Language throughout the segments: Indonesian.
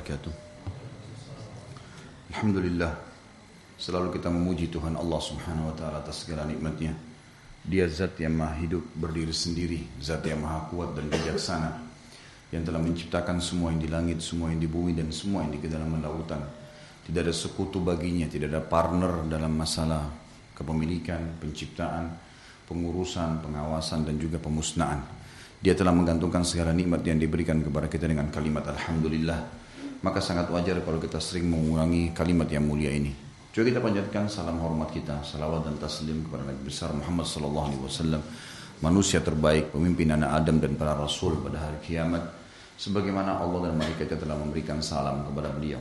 wabarakatuh. Alhamdulillah, selalu kita memuji Tuhan Allah Subhanahu wa taala atas segala nikmatnya. Dia zat yang maha hidup, berdiri sendiri, zat yang maha kuat dan bijaksana, yang telah menciptakan semua yang di langit, semua yang di bumi, dan semua yang di kedalaman lautan. Tidak ada sekutu baginya, tidak ada partner dalam masalah kepemilikan, penciptaan, pengurusan, pengawasan, dan juga pemusnahan. Dia telah menggantungkan segala nikmat yang diberikan kepada kita dengan kalimat Alhamdulillah. Maka sangat wajar kalau kita sering mengulangi kalimat yang mulia ini. Coba kita panjatkan salam hormat kita, salawat dan taslim kepada Nabi besar Muhammad SAW, manusia terbaik, pemimpin anak Adam dan para rasul pada hari kiamat, sebagaimana Allah dan malaikatnya telah memberikan salam kepada beliau.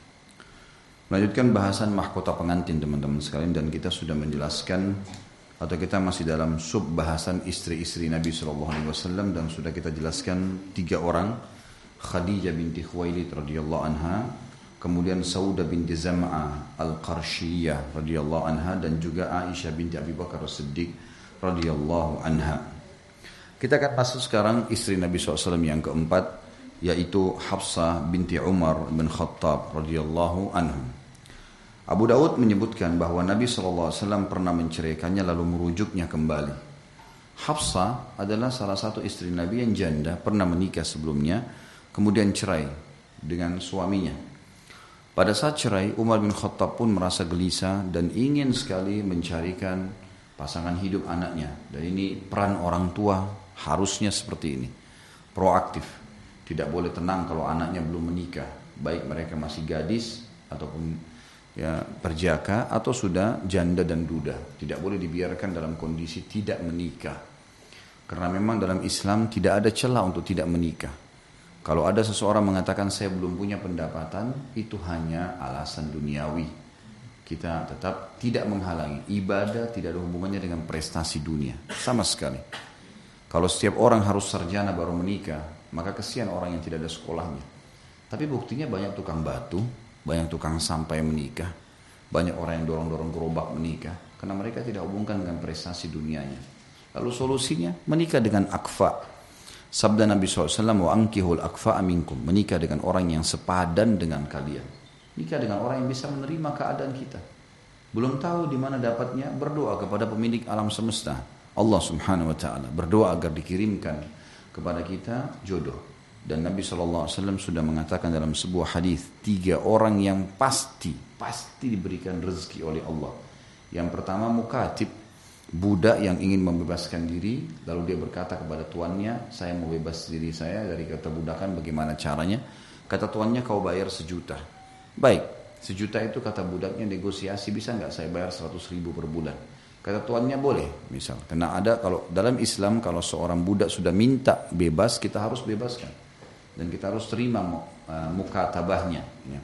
Melanjutkan bahasan mahkota pengantin teman-teman sekalian, dan kita sudah menjelaskan atau kita masih dalam sub bahasan istri-istri Nabi SAW, dan sudah kita jelaskan 3 orang, Khadijah binti Khuwailid radhiyallahu anha, kemudian Saudah binti Zam'ah al-Qarshiyah radhiyallahu anha, dan juga Aisyah binti Abi Bakar as-Siddiq radhiyallahu anha. Kita akan masuk sekarang istri Nabi SAW yang keempat, yaitu Hafsah binti Umar bin Khattab radhiyallahu anhu. Abu Daud menyebutkan bahwa Nabi SAW pernah menceraikannya lalu merujuknya kembali. Hafsah adalah salah satu istri Nabi yang janda, pernah menikah sebelumnya, kemudian cerai dengan suaminya. Pada saat cerai, Umar bin Khattab pun merasa gelisah dan ingin sekali mencarikan pasangan hidup anaknya. Dan ini peran orang tua harusnya seperti ini, proaktif. Tidak boleh tenang kalau anaknya belum menikah, baik mereka masih gadis ataupun perjaka atau sudah janda dan duda. Tidak boleh dibiarkan dalam kondisi tidak menikah, karena memang dalam Islam tidak ada celah untuk tidak menikah. Kalau ada seseorang mengatakan saya belum punya pendapatan, itu hanya alasan duniawi. Kita tetap tidak menghalangi. Ibadah tidak ada hubungannya dengan prestasi dunia sama sekali. Kalau setiap orang harus sarjana baru menikah, maka kesian orang yang tidak ada sekolahnya. Tapi buktinya banyak tukang batu, banyak tukang sampah yang menikah, banyak orang yang dorong-dorong gerobak menikah, karena mereka tidak hubungkan dengan prestasi dunianya. Lalu solusinya menikah dengan akfa. Sabda Nabi SAW, wa ankihul akfa minkum, menikah dengan orang yang sepadan dengan kalian. Nikah dengan orang yang bisa menerima keadaan kita. Belum tahu di mana dapatnya, berdoa kepada pemilik alam semesta, Allah Subhanahu wa taala. Berdoa agar dikirimkan kepada kita jodoh. Dan Nabi SAW sudah mengatakan dalam sebuah hadis, 3 orang yang pasti diberikan rezeki oleh Allah. Yang pertama mukatib, budak yang ingin membebaskan diri, lalu dia berkata kepada tuannya, saya mau bebas diri saya dari kata budakan, bagaimana caranya? Kata tuannya, kau bayar 1 juta. Baik, 1 juta itu kata budaknya negosiasi, bisa nggak saya bayar 100.000 per bulan? Kata tuannya boleh, misal. Karena ada, kalau dalam Islam kalau seorang budak sudah minta bebas, kita harus bebaskan. Dan kita harus terima mukatabahnya. Ya.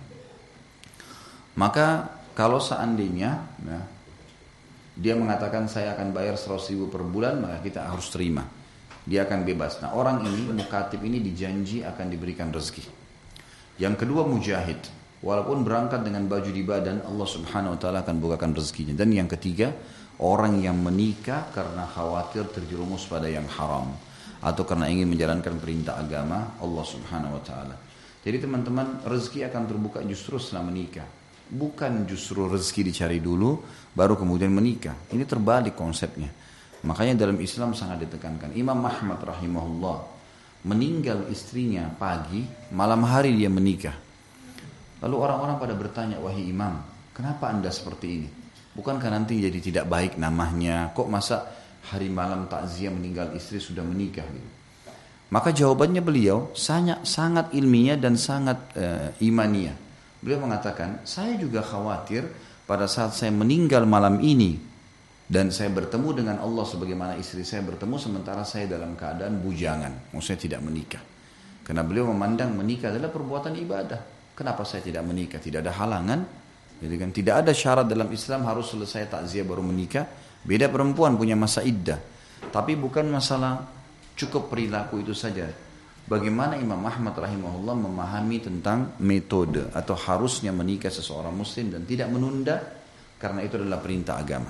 Maka kalau seandainya dia mengatakan saya akan bayar 100.000 per bulan, maka kita harus terima. Dia akan bebas. Nah, orang ini, mukatib ini dijanji akan diberikan rezeki. Yang kedua mujahid. Walaupun berangkat dengan baju di badan, Allah Subhanahu wa taala akan bukakan rezekinya. Dan yang ketiga, orang yang menikah karena khawatir terjerumus pada yang haram, atau karena ingin menjalankan perintah agama Allah Subhanahu wa taala. Jadi teman-teman, rezeki akan terbuka justru setelah menikah. Bukan justru rezeki dicari dulu baru kemudian menikah. Ini terbalik konsepnya. Makanya dalam Islam sangat ditekankan. Imam Ahmad rahimahullah meninggal istrinya pagi, malam hari dia menikah. Lalu orang-orang pada bertanya, wahai imam, kenapa anda seperti ini? Bukankah nanti jadi tidak baik namanya? Kok masa hari malam takziah meninggal istri sudah menikah gitu. Maka jawabannya beliau sangat ilmiah dan sangat imaniah. Beliau mengatakan, saya juga khawatir pada saat saya meninggal malam ini dan saya bertemu dengan Allah sebagaimana istri saya bertemu, sementara saya dalam keadaan bujangan, maksudnya tidak menikah. Karena beliau memandang menikah adalah perbuatan ibadah. Kenapa saya tidak menikah? Tidak ada halangan. Jadi kan tidak ada syarat dalam Islam harus selesai takziah baru menikah. Beda perempuan punya masa iddah. Tapi bukan masalah cukup perilaku itu saja. Bagaimana Imam Ahmad rahimahullah memahami tentang metode atau harusnya menikah seseorang muslim dan tidak menunda, karena itu adalah perintah agama.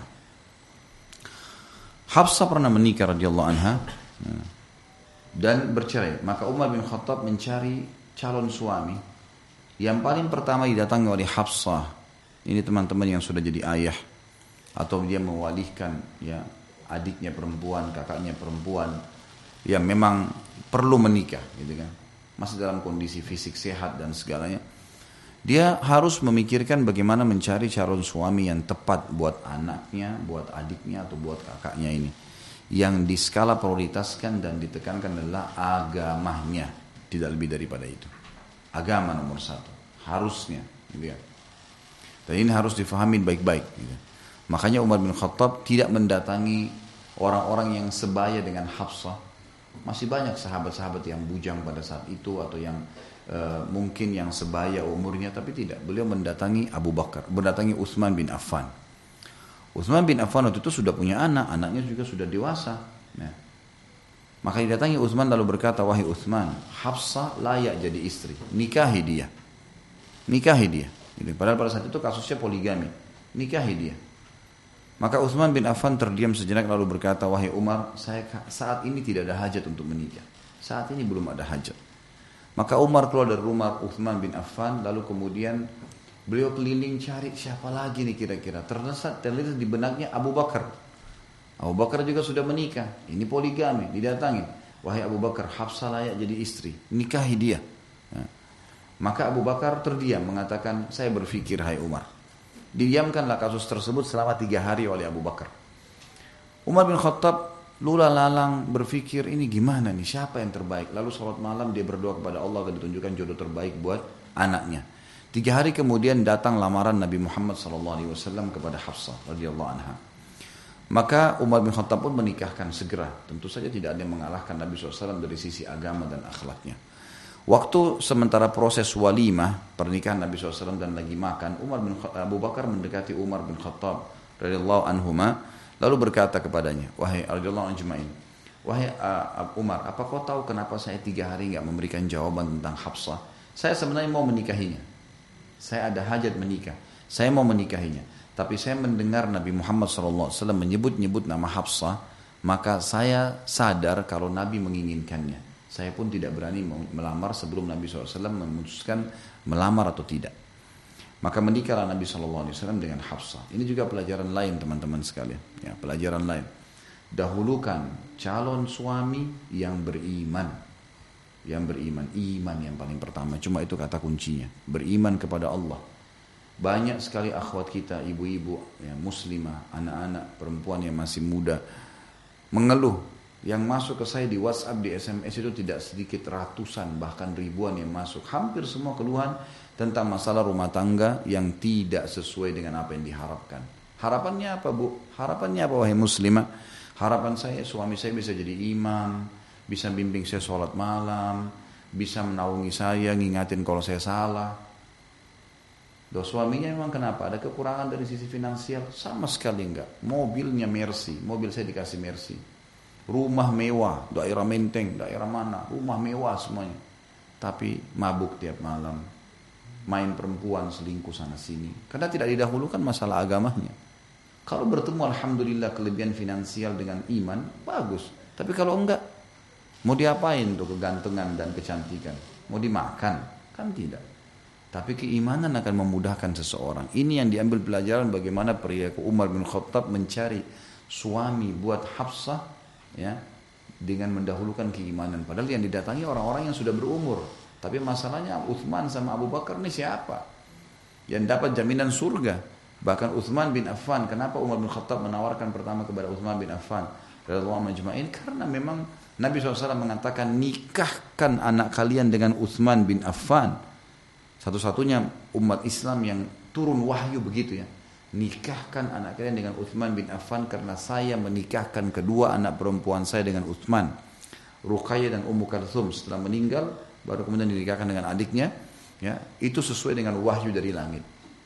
Hafsah pernah menikah radhiyallahu anha dan bercerai. Maka Umar bin Khattab mencari calon suami Yang paling pertama didatangi oleh Hafsah. Ini teman-teman yang sudah jadi ayah atau dia mewalihkan ya adiknya perempuan, kakaknya perempuan yang memang perlu menikah gitu kan. Masih dalam kondisi fisik sehat dan segalanya. Dia harus memikirkan bagaimana mencari calon suami yang tepat buat anaknya, buat adiknya atau buat kakaknya ini. Yang di skala prioritaskan dan ditekankan adalah agamanya, tidak lebih daripada itu. Agama nomor satu, harusnya gitu ya. Dan ini harus difahami baik-baik gitu. Makanya Umar bin Khattab tidak mendatangi orang-orang yang sebaya dengan Hafsah. Masih banyak sahabat-sahabat yang bujang pada saat itu atau yang mungkin yang sebaya umurnya, tapi tidak. Beliau mendatangi Abu Bakar, mendatangi Utsman bin Affan. Utsman bin Affan waktu itu sudah punya anak, anaknya juga sudah dewasa. Nah, maka didatangi Utsman lalu berkata, wahai Utsman, Hafsah layak jadi istri, nikahi dia. Nikahi dia. Padahal pada saat itu kasusnya poligami. Nikahi dia. Maka Utsman bin Affan terdiam sejenak lalu berkata, wahai Umar, saya saat ini tidak ada hajat untuk menikah. Saat ini belum ada hajat. Maka Umar keluar dari rumah Utsman bin Affan, lalu kemudian beliau keliling cari siapa lagi nih kira-kira. Terlihat di benaknya Abu Bakar. Abu Bakar juga sudah menikah. Ini poligami, didatangi. Wahai Abu Bakar, Hafsah layak jadi istri. Nikahi dia. Maka Abu Bakar terdiam mengatakan, saya berfikir hai Umar. Didiamkanlah kasus tersebut selama 3 hari oleh Abu Bakar. Umar bin Khattab lula lalang berfikir, ini gimana nih, siapa yang terbaik. Lalu sholat malam dia berdoa kepada Allah agar ditunjukkan jodoh terbaik buat anaknya. 3 hari kemudian datang lamaran Nabi Muhammad SAW kepada Hafsah radhiyallahu anha. Maka Umar bin Khattab pun menikahkan segera. Tentu saja tidak ada yang mengalahkan Nabi SAW dari sisi agama dan akhlaknya. Waktu sementara proses walimah pernikahan Nabi SAW dan lagi makan, Abu Bakar mendekati Umar bin Khattab radhiyallahu anhuma, lalu berkata kepadanya, wahai radhiyallahu anjmain, wahai Umar, apa kau tahu kenapa saya 3 hari enggak memberikan jawaban tentang Hafsah? Saya sebenarnya mau menikahinya. Saya ada hajat menikah. Saya mau menikahinya. Tapi saya mendengar Nabi Muhammad SAW menyebut-nyebut nama Hafsah, maka saya sadar kalau Nabi menginginkannya. Saya pun tidak berani melamar sebelum Nabi SAW memutuskan melamar atau tidak. Maka menikahlah Nabi SAW dengan Hafsah. Ini juga pelajaran lain teman-teman sekalian. Ya, pelajaran lain. Dahulukan calon suami yang beriman. Yang beriman. Iman yang paling pertama. Cuma itu kata kuncinya. Beriman kepada Allah. Banyak sekali akhwat kita, ibu-ibu, ya, muslimah, anak-anak, perempuan yang masih muda, mengeluh. Yang masuk ke saya di WhatsApp, di SMS itu tidak sedikit ratusan, bahkan ribuan yang masuk. Hampir semua keluhan tentang masalah rumah tangga yang tidak sesuai dengan apa yang diharapkan. Harapannya apa, Bu? Harapannya apa, wahai muslimah? Harapan saya, suami saya bisa jadi imam, bisa bimbing saya sholat malam, bisa menaungi saya, ngingatin kalau saya salah. Doa suaminya memang kenapa? Ada kekurangan dari sisi finansial? Sama sekali enggak. Mobilnya Mercy, mobil saya dikasih Mercy. Rumah mewah, daerah Menteng, daerah mana, rumah mewah semuanya. Tapi mabuk tiap malam, main perempuan, selingkuh sana sini. Karena tidak didahulukan masalah agamanya. Kalau bertemu alhamdulillah kelebihan finansial dengan iman, bagus. Tapi kalau enggak, mau diapain tuh kegantengan dan kecantikan? Mau dimakan? Kan tidak. Tapi keimanan akan memudahkan seseorang. Ini yang diambil pelajaran bagaimana perilaku Umar bin Khattab mencari suami buat Hafsah, ya, dengan mendahulukan keimanan. Padahal yang didatangi orang-orang yang sudah berumur. Tapi masalahnya Utsman sama Abu Bakar ini siapa yang dapat jaminan surga? Bahkan Utsman bin Affan. Kenapa Umar bin Khattab menawarkan pertama kepada Utsman bin Affan radhiyallahu anhu ajma'in? Karena memang Nabi SAW mengatakan, nikahkan anak kalian dengan Utsman bin Affan. Satu-satunya umat Islam yang turun wahyu begitu ya. Nikahkan anak kalian dengan Utsman bin Affan karena saya menikahkan kedua anak perempuan saya dengan Utsman. Ruqayyah dan Ummu Kalthum setelah meninggal baru kemudian dinikahkan dengan adiknya, ya. Itu sesuai dengan wahyu dari langit.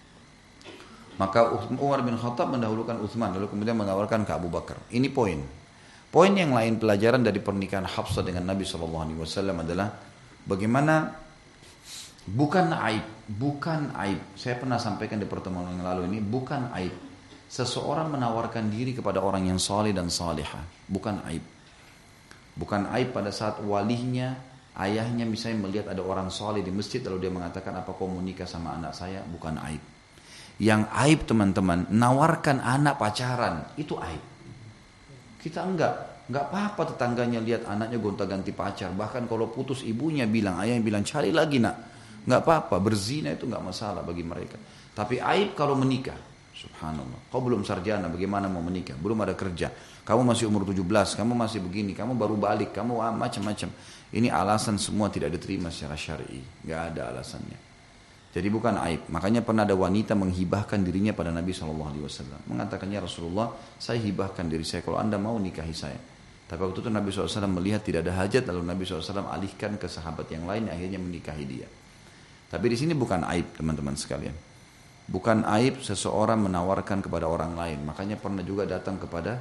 Maka Umar bin Khattab mendahulukan Utsman lalu kemudian menawarkan ke Abu Bakar. Ini poin. Poin yang lain pelajaran dari pernikahan Hafsah dengan Nabi SAW adalah bagaimana bukan aib. Saya pernah sampaikan di pertemuan yang lalu ini, bukan aib. Seseorang menawarkan diri kepada orang yang saleh dan salihah, bukan aib. Bukan aib pada saat walinya Ayahnya misalnya melihat ada orang soleh di masjid lalu dia mengatakan apa kau mau nikah sama anak saya, bukan aib. Yang aib teman-teman, nawarkan anak pacaran, itu aib. Kita enggak apa-apa tetangganya lihat anaknya gonta-ganti pacar. Bahkan kalau putus ibunya bilang, ayahnya bilang cari lagi nak. Enggak apa-apa, berzina itu enggak masalah bagi mereka. Tapi aib kalau menikah. Subhanallah. Kau belum sarjana, bagaimana mau menikah? Belum ada kerja. Kamu masih umur 17, kamu masih begini, kamu baru balik, kamu macam-macam. Ini alasan semua tidak diterima secara syar'i. Enggak ada alasannya. Jadi bukan aib. Makanya pernah ada wanita menghibahkan dirinya pada Nabi SAW. Mengatakannya Rasulullah, saya hibahkan diri saya kalau anda mau nikahi saya. Tapi waktu itu Nabi SAW melihat tidak ada hajat, lalu Nabi SAW alihkan ke sahabat yang lain, akhirnya menikahi dia. Tapi di sini bukan aib teman-teman sekalian. Bukan aib seseorang menawarkan kepada orang lain. Makanya pernah juga datang kepada,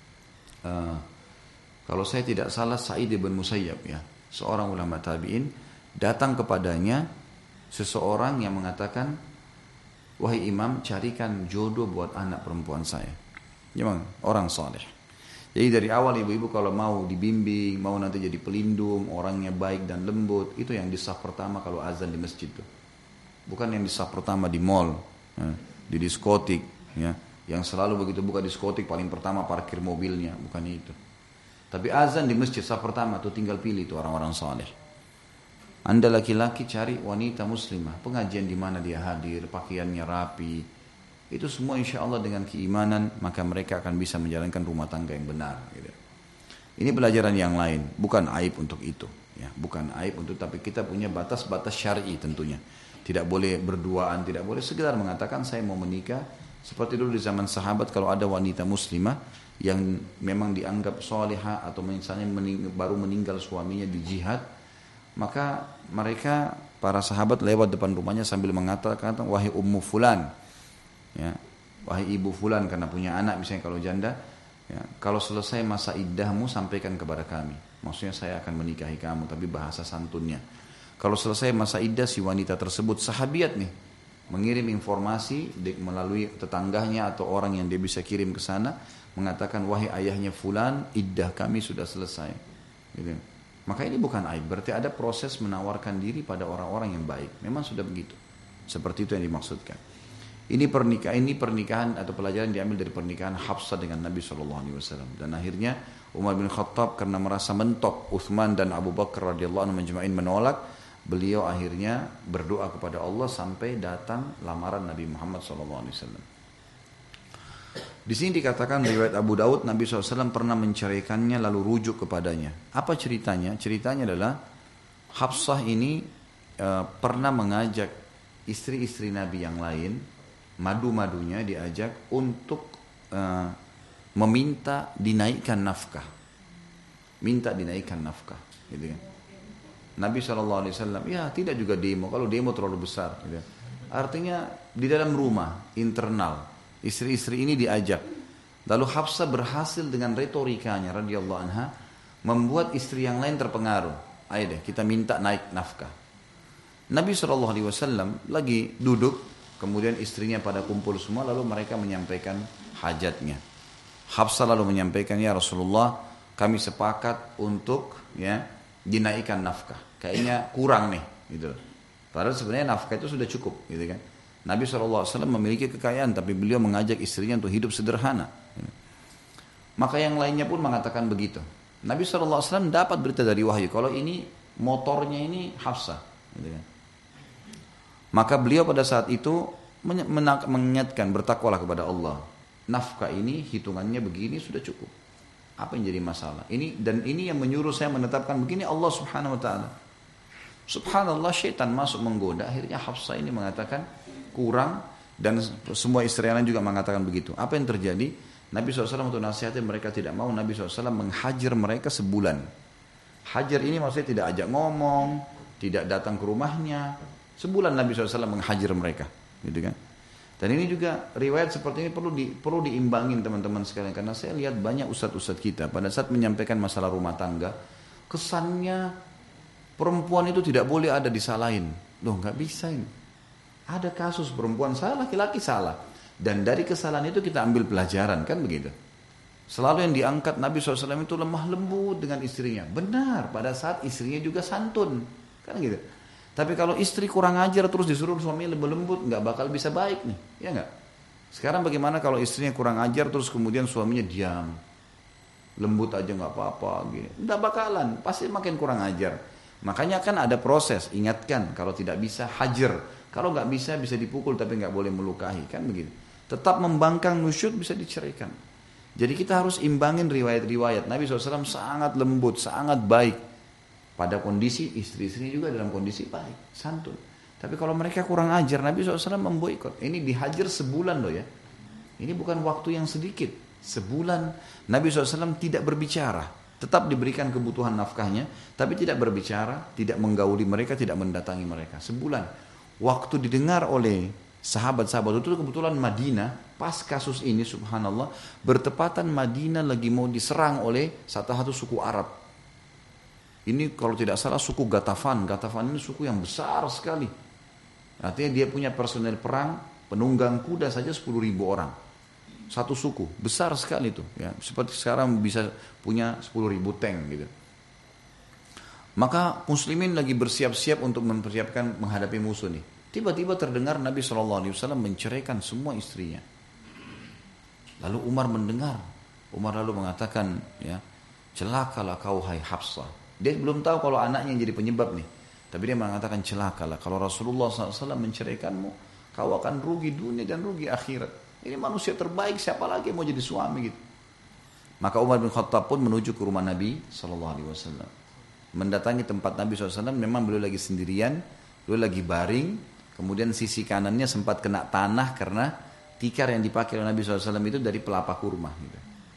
kalau saya tidak salah Sa'id bin Musayyab ya, seorang ulama tabi'in, datang kepadanya seseorang yang mengatakan, wahai imam carikan jodoh buat anak perempuan saya. Memang orang saleh. Jadi dari awal ibu-ibu kalau mau dibimbing, mau nanti jadi pelindung, orangnya baik dan lembut, itu yang di saf pertama kalau azan di masjid tuh. Bukan yang di saf pertama di mall, di diskotik, ya, yang selalu begitu buka diskotik paling pertama parkir mobilnya, bukan itu. Tapi azan di masjid saf pertama tuh tinggal pilih tuh orang-orang saleh. Anda laki-laki cari wanita muslimah, pengajian di mana dia hadir, pakaiannya rapi. Itu semua insya Allah dengan keimanan, maka mereka akan bisa menjalankan rumah tangga yang benar. Gitu. Ini pelajaran yang lain, bukan aib untuk itu. Ya, bukan aib untuk, tapi kita punya batas-batas syar'i tentunya. Tidak boleh berduaan, tidak boleh sekedar mengatakan saya mau menikah. Seperti dulu di zaman sahabat kalau ada wanita muslimah yang memang dianggap salihah atau misalnya baru meninggal suaminya di jihad, maka mereka para sahabat lewat depan rumahnya sambil mengatakan wahai ummu fulan, ya, wahai ibu fulan karena punya anak misalnya kalau janda, ya, kalau selesai masa iddahmu sampaikan kepada kami. Maksudnya saya akan menikahi kamu, tapi bahasa santunnya. Kalau selesai masa iddah si wanita tersebut sahabiat nih, mengirim informasi melalui tetangganya atau orang yang dia bisa kirim ke sana, mengatakan wahai ayahnya fulan, iddah kami sudah selesai. Gitu. Maka ini bukan aib, berarti ada proses menawarkan diri pada orang-orang yang baik. Memang sudah begitu. Seperti itu yang dimaksudkan. Ini pernikahan atau pelajaran diambil dari pernikahan Hafsah dengan Nabi SAW. Dan akhirnya Umar bin Khattab karena merasa mentok Uthman dan Abu Bakar radhiyallahu anhu majma'in menolak, beliau akhirnya berdoa kepada Allah sampai datang lamaran Nabi Muhammad SAW. Di sini dikatakan riwayat Abu Daud, Nabi SAW pernah menceraikannya lalu rujuk kepadanya. Apa ceritanya? Ceritanya adalah Hafsah ini pernah mengajak istri-istri Nabi yang lain, madu-madunya diajak untuk meminta dinaikkan nafkah. Minta dinaikkan nafkah. Gitu kan. Nabi SAW, ya tidak juga demo, kalau demo terlalu besar. Gitu. Artinya di dalam rumah, internal. Istri-istri ini diajak. Lalu Hafsah berhasil dengan retorikanya radhiyallahu anha membuat istri yang lain terpengaruh. Ayo deh kita minta naik nafkah. Nabi SAW lagi duduk, kemudian istrinya pada kumpul semua, lalu mereka menyampaikan hajatnya. Hafsah lalu menyampaikan, ya Rasulullah, kami sepakat untuk ya dinaikkan nafkah. Kayaknya kurang nih, gitu. Padahal sebenarnya nafkah itu sudah cukup, gitu kan. Nabi SAW memiliki kekayaan, tapi beliau mengajak istrinya untuk hidup sederhana. Maka yang lainnya pun mengatakan begitu. Nabi SAW dapat berita dari wahyu, kalau ini motornya ini Hafsah. Maka beliau pada saat itu mengingatkan, bertakwalah kepada Allah. Nafkah ini hitungannya begini sudah cukup. Apa yang jadi masalah? Ini yang menyuruh saya menetapkan begini Allah Subhanahu Wa Taala. Subhanallah, syaitan masuk menggoda. Akhirnya Hafsah ini mengatakan kurang, dan semua istri lain juga mengatakan begitu. Apa yang terjadi? Nabi SAW untuk nasihatnya mereka tidak mau. Nabi SAW menghajar mereka sebulan. Hajar ini maksudnya tidak ajak ngomong, tidak datang ke rumahnya. Sebulan Nabi SAW menghajar mereka, gitu kan? Dan ini juga riwayat seperti ini perlu diimbangin teman-teman sekalian, karena saya lihat banyak ustadz-ustadz kita pada saat menyampaikan masalah rumah tangga, kesannya perempuan itu tidak boleh ada disalahin. Loh, nggak bisa ini. Ada kasus perempuan salah, laki-laki salah. Dan dari kesalahan itu kita ambil pelajaran, kan begitu. Selalu yang diangkat Nabi SAW itu lemah lembut dengan istrinya. Benar, pada saat istrinya juga santun. Kan gitu. Tapi kalau istri kurang ajar terus disuruh suaminya lebih lembut, nggak bakal bisa baik nih. Ya nggak? Sekarang bagaimana kalau istrinya kurang ajar terus kemudian suaminya diam. Lembut aja nggak apa-apa. Gini. Nggak bakalan, pasti makin kurang ajar. Makanya kan ada proses, ingatkan. Kalau tidak bisa, hajar. Kalau nggak bisa, bisa dipukul tapi nggak boleh melukai. Kan begitu. Tetap membangkang nusyud bisa diceraikan. Jadi kita harus imbangin riwayat-riwayat. Nabi SAW sangat lembut, sangat baik. Pada kondisi istri-istrinya juga dalam kondisi baik, santun. Tapi kalau mereka kurang ajar, Nabi SAW memboikot. Ini dihajar sebulan loh ya. Ini bukan waktu yang sedikit. Sebulan Nabi SAW tidak berbicara. Tetap diberikan kebutuhan nafkahnya. Tapi tidak berbicara, tidak menggauli mereka, tidak mendatangi mereka. Sebulan. Waktu didengar oleh sahabat-sahabat itu kebetulan Madinah. Pas kasus ini subhanallah. Bertepatan Madinah lagi mau diserang oleh satu suku Arab. Ini kalau tidak salah suku Gatafan. Gatafan ini suku yang besar sekali. Artinya dia punya personel perang, penunggang kuda saja 10.000 orang. Satu suku, besar sekali itu. Ya. Seperti sekarang bisa punya 10.000 tank gitu. Maka muslimin lagi bersiap-siap untuk mempersiapkan menghadapi musuh nih. Tiba-tiba terdengar Nabi SAW menceraikan semua istrinya. Lalu Umar mendengar. Umar lalu mengatakan, ya, celakalah kau hai Hafsah. Dia belum tahu kalau anaknya yang jadi penyebab nih. Tapi dia mengatakan celakalah. Kalau Rasulullah SAW menceraikanmu, kau akan rugi dunia dan rugi akhirat. Ini manusia terbaik, siapa lagi yang mau jadi suami gitu. Maka Umar bin Khattab pun menuju ke rumah Nabi SAW. Mendatangi tempat Nabi SAW, memang beliau lagi sendirian. Beliau lagi baring. Kemudian sisi kanannya sempat kena tanah karena tikar yang dipakai oleh Nabi SAW itu dari pelapa kurma. Gitu.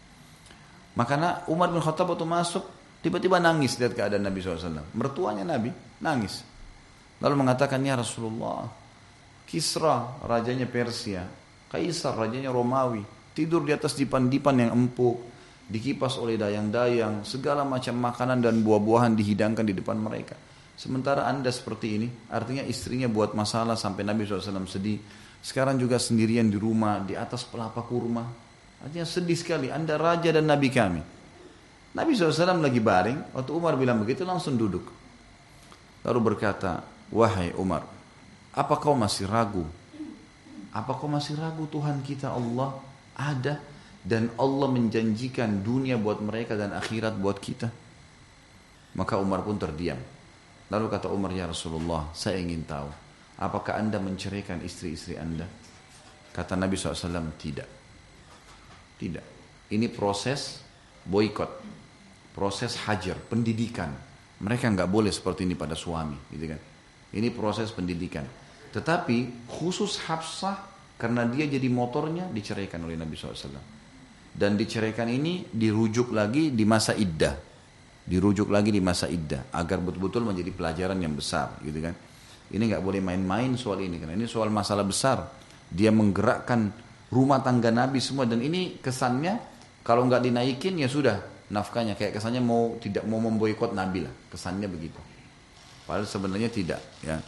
Maka Umar bin Khattab waktu masuk, tiba-tiba nangis lihat keadaan Nabi SAW. Mertuanya Nabi nangis. Lalu mengatakan, ya Rasulullah, Kisra rajanya Persia, Kaisar rajanya Romawi, tidur di atas dipan-dipan yang empuk, dikipas oleh dayang-dayang, segala macam makanan dan buah-buahan dihidangkan di depan mereka. Sementara anda seperti ini, artinya istrinya buat masalah sampai Nabi SAW sedih. Sekarang juga sendirian di rumah, di atas pelapa kurma. Artinya sedih sekali, anda raja dan Nabi kami. Nabi SAW lagi baring, waktu Umar bilang begitu langsung duduk. Lalu berkata, wahai Umar, apa kau masih ragu? Apa kau masih ragu Tuhan kita Allah ada dan Allah menjanjikan dunia buat mereka dan akhirat buat kita? Maka Umar pun terdiam. Lalu kata Umar, ya Rasulullah, saya ingin tahu, apakah anda menceraikan istri-istri anda? Kata Nabi SAW, tidak. Tidak. Ini proses boikot. Proses hajar, pendidikan. Mereka nggak boleh seperti ini pada suami, gitu kan? Ini proses pendidikan. Tetapi khusus Hafsah karena dia jadi motornya diceraikan oleh Nabi SAW. Dan diceraikan ini dirujuk lagi di masa iddah. Dirujuk lagi di masa iddah agar betul-betul menjadi pelajaran yang besar, gitu kan? Ini nggak boleh main-main soal ini karena ini soal masalah besar. Dia menggerakkan rumah tangga Nabi semua dan ini kesannya kalau nggak dinaikin ya sudah nafkahnya kayak kesannya tidak mau memboikot Nabi lah, kesannya begitu. Padahal sebenarnya tidak, ya.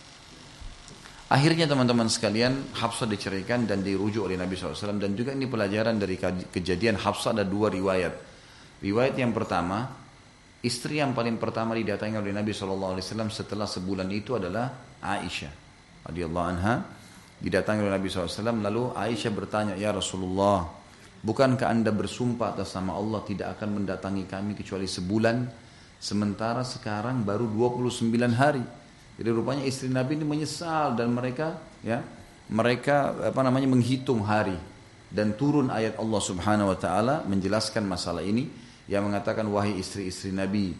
Akhirnya teman-teman sekalian Hafsah diceraikan dan dirujuk oleh Nabi SAW dan juga ini pelajaran dari kejadian Hafsah ada dua riwayat. Riwayat yang pertama, istri yang paling pertama didatangi oleh Nabi SAW setelah sebulan itu adalah Aisyah radhiyallahu anha. Didatangi oleh Nabi SAW lalu Aisyah bertanya, ya Rasulullah, bukankah anda bersumpah atas nama Allah tidak akan mendatangi kami kecuali sebulan, sementara sekarang baru 29 hari. Jadi rupanya istri Nabi ini menyesal dan mereka menghitung hari dan turun ayat Allah Subhanahu wa taala menjelaskan masalah ini yang mengatakan, wahai istri-istri Nabi,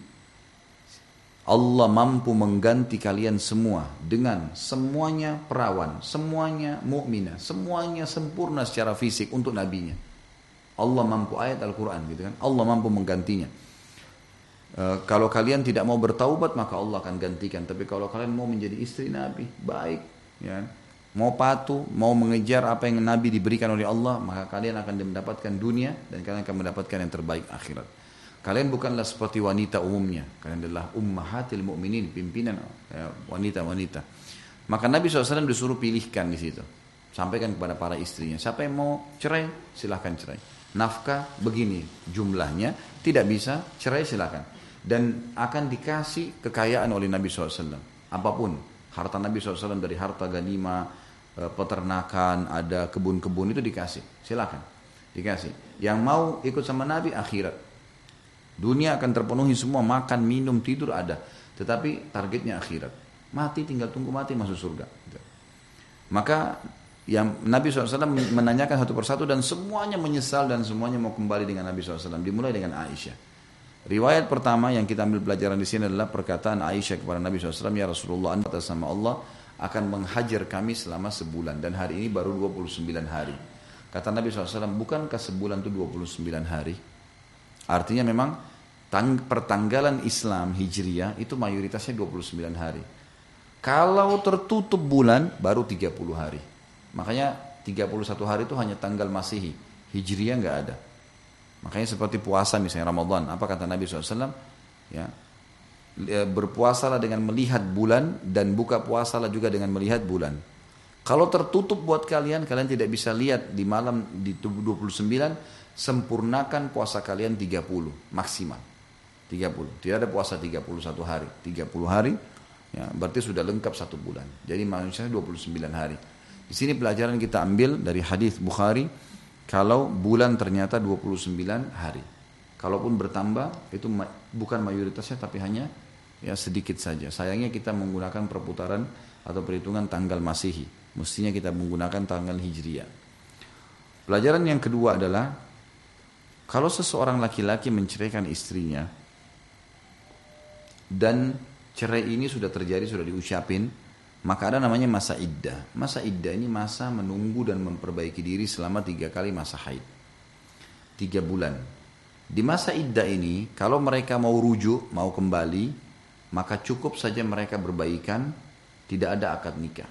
Allah mampu mengganti kalian semua dengan semuanya perawan, semuanya mukminah, semuanya sempurna secara fisik untuk nabinya. Allah mampu, ayat Al-Quran gitu kan. Allah mampu menggantinya. Kalau kalian tidak mau bertaubat maka Allah akan gantikan. Tapi kalau kalian mau menjadi istri Nabi, baik, ya, mau patuh, mau mengejar apa yang Nabi diberikan oleh Allah, maka kalian akan mendapatkan dunia dan kalian akan mendapatkan yang terbaik akhirat. Kalian bukanlah seperti wanita umumnya. Kalian adalah ummahatil mu'minin, pimpinan wanita-wanita. Maka Nabi SAW disuruh pilihkan di situ. Sampaikan kepada para istrinya. Siapa yang mau cerai, silahkan cerai. nafkah begini jumlahnya, tidak bisa cerai silakan. Dan akan dikasih kekayaan oleh Nabi SAW. Apapun, harta Nabi SAW dari harta ganima, peternakan, ada kebun-kebun itu dikasih. Silakan, dikasih. Yang mau ikut sama Nabi akhirat. Dunia akan terpenuhi semua, makan, minum, tidur ada. Tetapi targetnya akhirat. Mati tinggal tunggu mati masuk surga. Maka yang Nabi SAW menanyakan satu persatu dan semuanya menyesal dan semuanya mau kembali dengan Nabi SAW. Dimulai dengan Aisyah. Riwayat pertama yang kita ambil pelajaran di sini adalah perkataan Aisyah kepada Nabi SAW, ya Rasulullah, anda sama Allah akan menghajar kami selama sebulan dan hari ini baru 29 hari. Kata Nabi SAW, bukankah sebulan itu 29 hari? Artinya memang pertanggalan Islam Hijriyah itu mayoritasnya 29 hari. Kalau tertutup bulan baru 30 hari. Makanya 31 hari itu hanya tanggal Masehi. Hijriyah nggak ada. Makanya seperti puasa misalnya Ramadan, apa kata Nabi SAW? Ya, berpuasalah dengan melihat bulan dan buka puasalah juga dengan melihat bulan. Kalau tertutup buat kalian tidak bisa lihat di malam di 29, sempurnakan puasa kalian 30 maksimal. 30. Tidak ada puasa 31 hari. 30 hari, ya, berarti sudah lengkap 1 bulan. Jadi maksudnya 29 hari. Di sini pelajaran kita ambil dari hadis Bukhari. Kalau bulan ternyata 29 hari. Kalaupun bertambah, itu bukan mayoritasnya tapi hanya ya sedikit saja. Sayangnya kita menggunakan perputaran atau perhitungan tanggal Masehi. Mestinya kita menggunakan tanggal Hijriyah. Pelajaran yang kedua adalah, kalau seseorang laki-laki menceraikan istrinya, dan cerai ini sudah terjadi, sudah diucapin, maka ada namanya masa iddah. Masa iddah ini masa menunggu dan memperbaiki diri selama 3 kali masa haid. 3 bulan. Di masa iddah ini, kalau mereka mau rujuk, mau kembali, maka cukup saja mereka berbaikan, tidak ada akad nikah.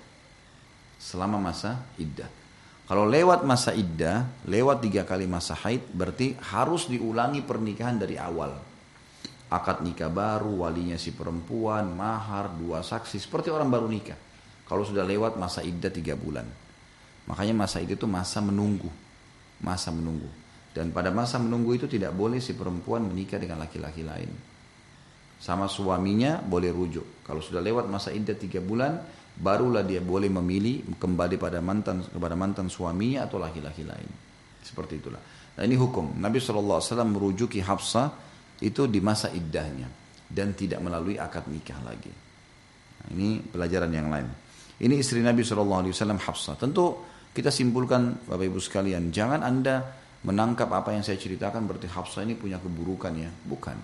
Selama masa iddah. Kalau lewat masa iddah, lewat 3 kali masa haid, berarti harus diulangi pernikahan dari awal. Akad nikah baru, walinya si perempuan, mahar, 2 saksi, seperti orang baru nikah. Kalau sudah lewat masa iddah 3 bulan. Makanya masa iddah itu masa menunggu. Masa menunggu. Dan pada masa menunggu itu tidak boleh si perempuan menikah dengan laki-laki lain. Sama suaminya boleh rujuk. Kalau sudah lewat masa iddah 3 bulan, barulah dia boleh memilih kembali kepada mantan suaminya atau laki-laki lain. Seperti itulah. Nah ini hukum. Nabi SAW merujuki Hafsah itu di masa iddahnya dan tidak melalui akad nikah lagi. Nah, ini pelajaran yang lain. Ini istri Nabi SAW Hafsah. Tentu kita simpulkan Bapak Ibu sekalian, jangan Anda menangkap apa yang saya ceritakan berarti Hafsah ini punya keburukan ya. Bukan.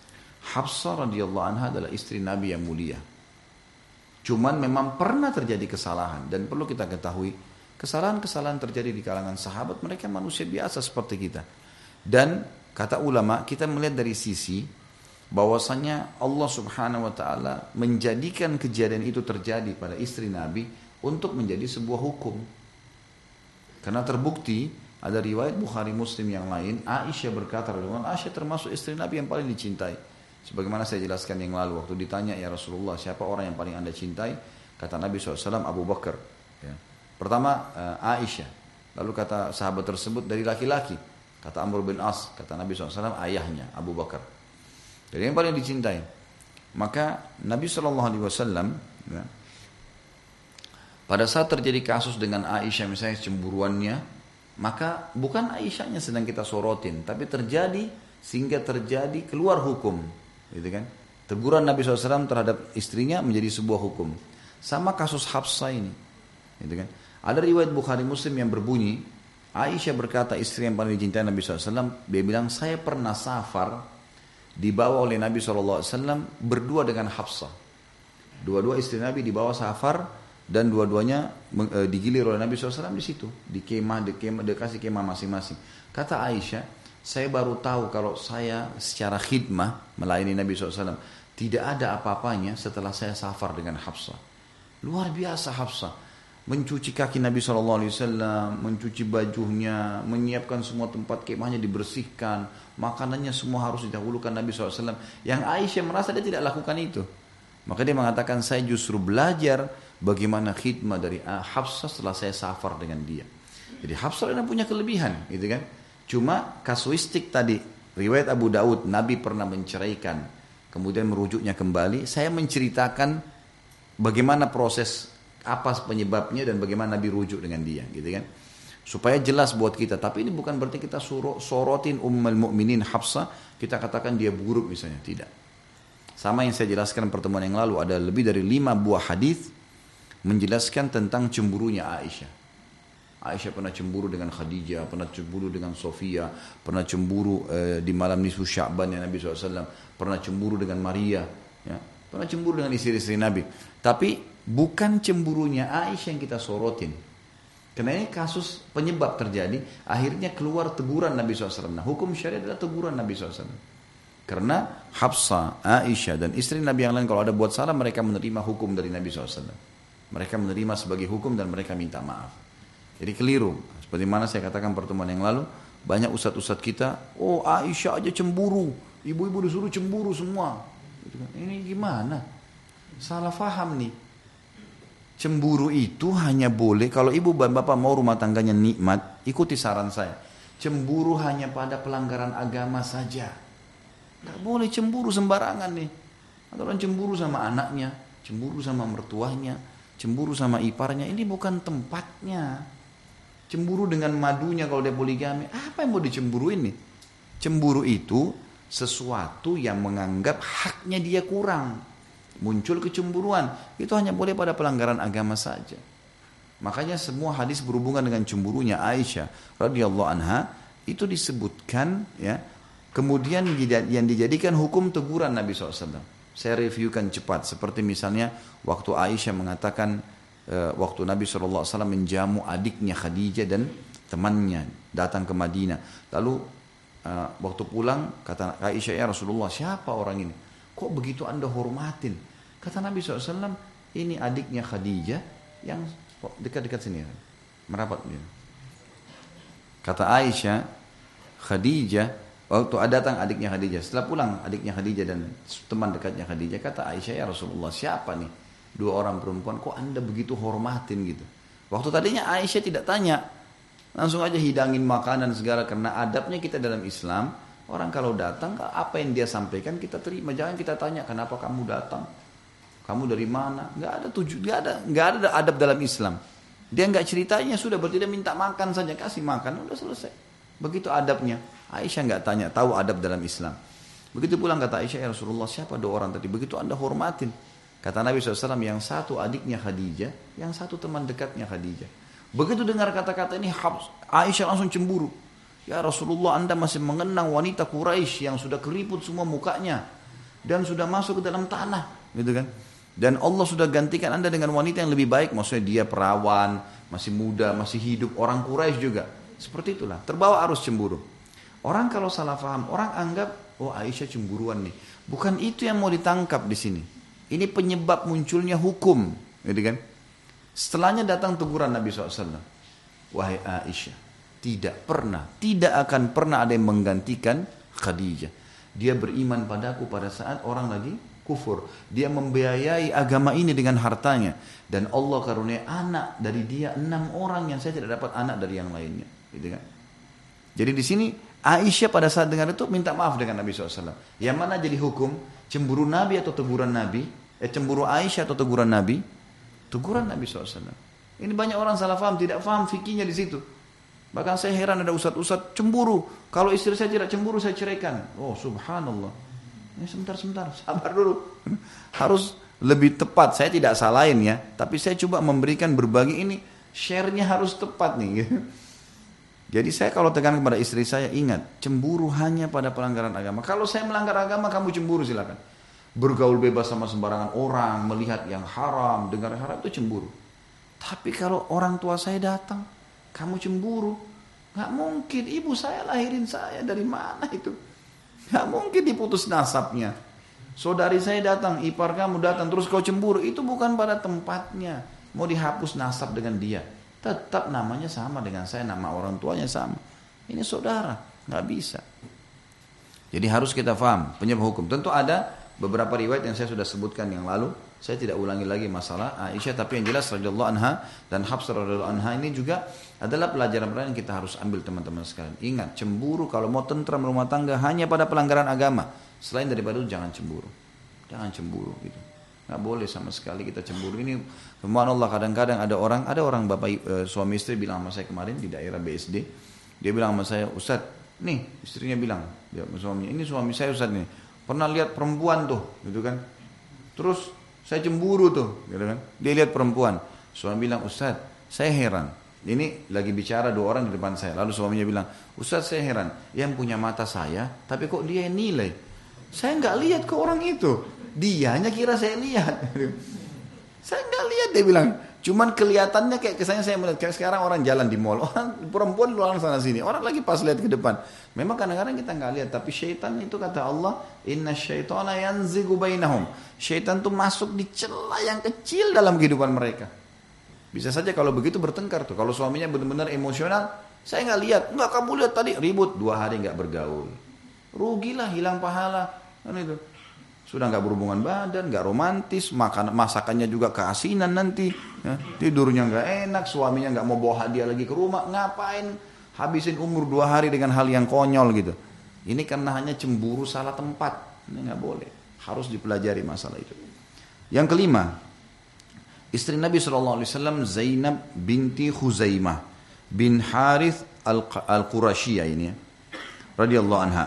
Hafsah radhiyallahu anha adalah istri Nabi yang mulia. Cuman memang pernah terjadi kesalahan dan perlu kita ketahui kesalahan-kesalahan terjadi di kalangan sahabat, mereka manusia biasa seperti kita. Dan kata ulama, kita melihat dari sisi bahwasanya Allah Subhanahu wa taala menjadikan kejadian itu terjadi pada istri Nabi untuk menjadi sebuah hukum. Karena terbukti ada riwayat Bukhari Muslim yang lain, Aisyah berkata, Aisyah termasuk istri Nabi yang paling dicintai. Sebagaimana saya jelaskan yang lalu, waktu ditanya, ya Rasulullah, siapa orang yang paling Anda cintai? Kata Nabi SAW, Abu Bakar. Ya. Pertama Aisyah. Lalu kata sahabat tersebut dari laki-laki. Kata Amr bin As, kata Nabi SAW, ayahnya Abu Bakar. Jadi yang paling dicintai. Maka Nabi SAW, ya, pada saat terjadi kasus dengan Aisyah misalnya cemburuannya, maka bukan Aisyahnya sedang kita sorotin, tapi terjadi sehingga terjadi keluar hukum, gitu kan? Teguran Nabi SAW terhadap istrinya menjadi sebuah hukum. Sama kasus Hafsah ini, gitu kan? Ada riwayat Bukhari Muslim yang berbunyi, Aisyah berkata, istri yang paling dicintai Nabi SAW, dia bilang, saya pernah safar dibawa oleh Nabi SAW berdua dengan Hafsah. Dua-dua istri Nabi dibawa safar dan dua-duanya digilir oleh Nabi SAW di situ, di kemah, dikasih kemah masing-masing. Kata Aisyah, saya baru tahu kalau saya secara khidmah melayani Nabi SAW tidak ada apa-apanya setelah saya safar dengan Hafsah. Luar biasa Hafsah. Mencuci kaki Nabi SAW, mencuci bajunya, menyiapkan semua tempat kemahnya dibersihkan, makanannya semua harus didahulukan Nabi SAW. Yang Aisyah merasa dia tidak lakukan itu. Maka dia mengatakan, saya justru belajar bagaimana khidmah dari Hafsah setelah saya safar dengan dia. Jadi Hafsah punya kelebihan, gitu kan? Cuma kasuistik tadi, riwayat Abu Daud, Nabi pernah menceraikan, kemudian merujuknya kembali. Saya menceritakan bagaimana proses, apa penyebabnya dan bagaimana Nabi rujuk dengan dia, gitu kan? Supaya jelas buat kita. Tapi ini bukan berarti kita sorotin Ummul Mukminin Hafsah, kita katakan dia buruk misalnya, tidak. Sama yang saya jelaskan pertemuan yang lalu, ada lebih dari 5 buah hadis menjelaskan tentang cemburunya Aisyah. Aisyah pernah cemburu dengan Khadijah, pernah cemburu dengan Sofia, pernah cemburu di malam nisfu Sya'ban ya Nabi SAW, pernah cemburu dengan Maria, ya, pernah cemburu dengan istri-istri Nabi. Tapi bukan cemburunya Aisyah yang kita sorotin. Karena ini kasus penyebab terjadi, akhirnya keluar teguran Nabi SAW. Nah, hukum syariat adalah teguran Nabi SAW. Karena Hafsah, Aisyah dan istri Nabi yang lain kalau ada buat salah, mereka menerima hukum dari Nabi SAW. Mereka menerima sebagai hukum dan mereka minta maaf. Jadi keliru. Seperti mana saya katakan pertemuan yang lalu, banyak ustadz-ustadz kita, oh Aisyah aja cemburu, ibu-ibu disuruh cemburu semua. Ini gimana? Salah faham nih. Cemburu itu hanya boleh kalau ibu dan bapak mau rumah tangganya nikmat, ikuti saran saya. Cemburu hanya pada pelanggaran agama saja. Gak boleh cemburu sembarangan nih. Atau orang cemburu sama anaknya, cemburu sama mertuanya, cemburu sama iparnya. Ini bukan tempatnya. Cemburu dengan madunya kalau dia poligami. Apa yang mau dicemburuin nih? Cemburu itu sesuatu yang menganggap haknya dia kurang. Muncul kecemburuan, itu hanya boleh pada pelanggaran agama saja. Makanya semua hadis berhubungan dengan cemburunya Aisyah radhiyallahu anha itu disebutkan, ya. Kemudian yang dijadikan hukum teguran Nabi SAW. Saya reviewkan cepat, seperti misalnya waktu Aisyah mengatakan waktu Nabi SAW menjamu adiknya Khadijah dan temannya datang ke Madinah. Lalu waktu pulang kata Aisyah, ya Rasulullah, siapa orang ini? Kok begitu Anda hormatin? Kata Nabi SAW, ini adiknya Khadijah yang dekat-dekat sini. Merapat dia. Kata Aisyah, Khadijah, waktu datang adiknya Khadijah. Setelah pulang adiknya Khadijah dan teman dekatnya Khadijah, kata Aisyah, ya Rasulullah, siapa nih? 2 orang perempuan, kok Anda begitu hormatin gitu? Waktu tadinya Aisyah tidak tanya. Langsung aja hidangin makanan segala, karena adabnya kita dalam Islam, orang kalau datang, apa yang dia sampaikan kita terima. Jangan kita tanya, kenapa kamu datang? Kamu dari mana? Nggak ada adab dalam Islam. Dia nggak ceritanya, sudah berarti dia minta makan saja, kasih makan, udah selesai. Begitu adabnya. Aisyah nggak tanya, tahu adab dalam Islam. Begitu pulang kata Aisyah, ya Rasulullah, siapa 2 orang tadi? Begitu Anda hormatin. Kata Nabi SAW, yang satu adiknya Khadijah, yang satu teman dekatnya Khadijah. Begitu dengar kata-kata ini, Aisyah langsung cemburu. Ya Rasulullah, Anda masih mengenang wanita Quraisy yang sudah keriput semua mukanya dan sudah masuk ke dalam tanah, gitu kan? Dan Allah sudah gantikan Anda dengan wanita yang lebih baik, maksudnya dia perawan, masih muda, masih hidup, orang Quraisy juga. Seperti itulah, terbawa arus cemburu. Orang kalau salah paham, orang anggap, oh Aisyah cemburuan nih. Bukan itu yang mau ditangkap di sini. Ini penyebab munculnya hukum, gitu kan? Setelahnya datang teguran Nabi SAW. Wahai Aisyah, tidak akan pernah ada yang menggantikan Khadijah. Dia beriman padaku pada saat orang lagi kufur. Dia membiayai agama ini dengan hartanya. Dan Allah karunia anak dari dia 6 orang yang saya tidak dapat anak dari yang lainnya. Gitu kan? Jadi di sini Aisyah pada saat dengar itu minta maaf dengan Nabi SAW. Yang mana jadi hukum? Cemburu Nabi atau teguran Nabi? Cemburu Aisyah atau teguran Nabi? Teguran Nabi SAW. Ini banyak orang salah paham, tidak paham fikihnya di situ. Bahkan saya heran ada ustadz cemburu. Kalau istri saya tidak cemburu, saya ceraikan. Oh subhanallah. Ini sebentar, sabar dulu. Harus lebih tepat. Saya tidak salahin ya. Tapi saya coba memberikan berbagi ini. Share-nya harus tepat nih. Jadi saya kalau tekan kepada istri saya, ingat. Cemburu hanya pada pelanggaran agama. Kalau saya melanggar agama, kamu cemburu silakan. Bergaul bebas sama sembarangan orang. Melihat yang haram, dengar yang haram, itu cemburu. Tapi kalau orang tua saya datang, kamu cemburu, gak mungkin. Ibu saya lahirin saya, dari mana itu? Gak mungkin diputus nasabnya. Saudari saya datang, ipar kamu datang, terus kau cemburu. Itu bukan pada tempatnya. Mau dihapus nasab dengan dia, tetap namanya sama dengan saya, nama orang tuanya sama. Ini saudara, gak bisa. Jadi harus kita paham penyebab hukum. Tentu ada beberapa riwayat yang saya sudah sebutkan yang lalu, saya tidak ulangi lagi masalah Aisyah, tapi yang jelas radhiyallahu anha dan Hafsah radhiyallahu anha ini juga adalah pelajaran-pelajaran yang kita harus ambil teman-teman sekalian. Ingat, cemburu kalau mau tentram rumah tangga hanya pada pelanggaran agama. Selain daripada itu jangan cemburu. Jangan cemburu gitu. Nggak boleh sama sekali kita cemburu. Ini subhanallah, kadang-kadang ada orang bapak suami istri bilang sama saya kemarin di daerah BSD. Dia bilang sama saya, Ustaz, nih istrinya bilang, dia suaminya, ini suami saya Ustaz nih, pernah lihat perempuan tuh, gitu kan. Terus saya cemburu tuh, gitu kan. Dia lihat perempuan. Suami bilang, Ustaz, saya heran. Ini lagi bicara dua orang di depan saya. Lalu suaminya bilang, Ustaz saya heran, yang punya mata saya, tapi kok dia yang nilai. Saya nggak lihat ke orang itu. Dianya kira saya lihat. Saya nggak lihat, dia bilang. Cuman kelihatannya kayak kesannya saya melihat. Kayak sekarang orang jalan di mall, orang perempuan luar sana sini, orang lagi pas lihat ke depan. Memang kadang-kadang kita nggak lihat, tapi syaitan itu kata Allah, Inna syaitana yanzigu bainahum. Syaitan itu masuk di celah yang kecil dalam kehidupan mereka. Bisa saja kalau begitu bertengkar tuh. Kalau suaminya benar-benar emosional, saya nggak lihat. Nggak, kamu lihat tadi ribut 2 hari nggak bergaul. Rugilah, hilang pahala. Kan itu. Sudah nggak berhubungan badan, nggak romantis, masakannya juga keasinan nanti, ya. Tidurnya nggak enak, suaminya nggak mau bawa hadiah lagi ke rumah, ngapain habisin umur 2 hari dengan hal yang konyol gitu. Ini karena hanya cemburu salah tempat, ini nggak boleh, harus dipelajari masalah itu. Yang kelima, istri Nabi SAW Zainab binti Khuzaimah bin Harith al-Qurashiyah ini, ya, radhiyallahu anha.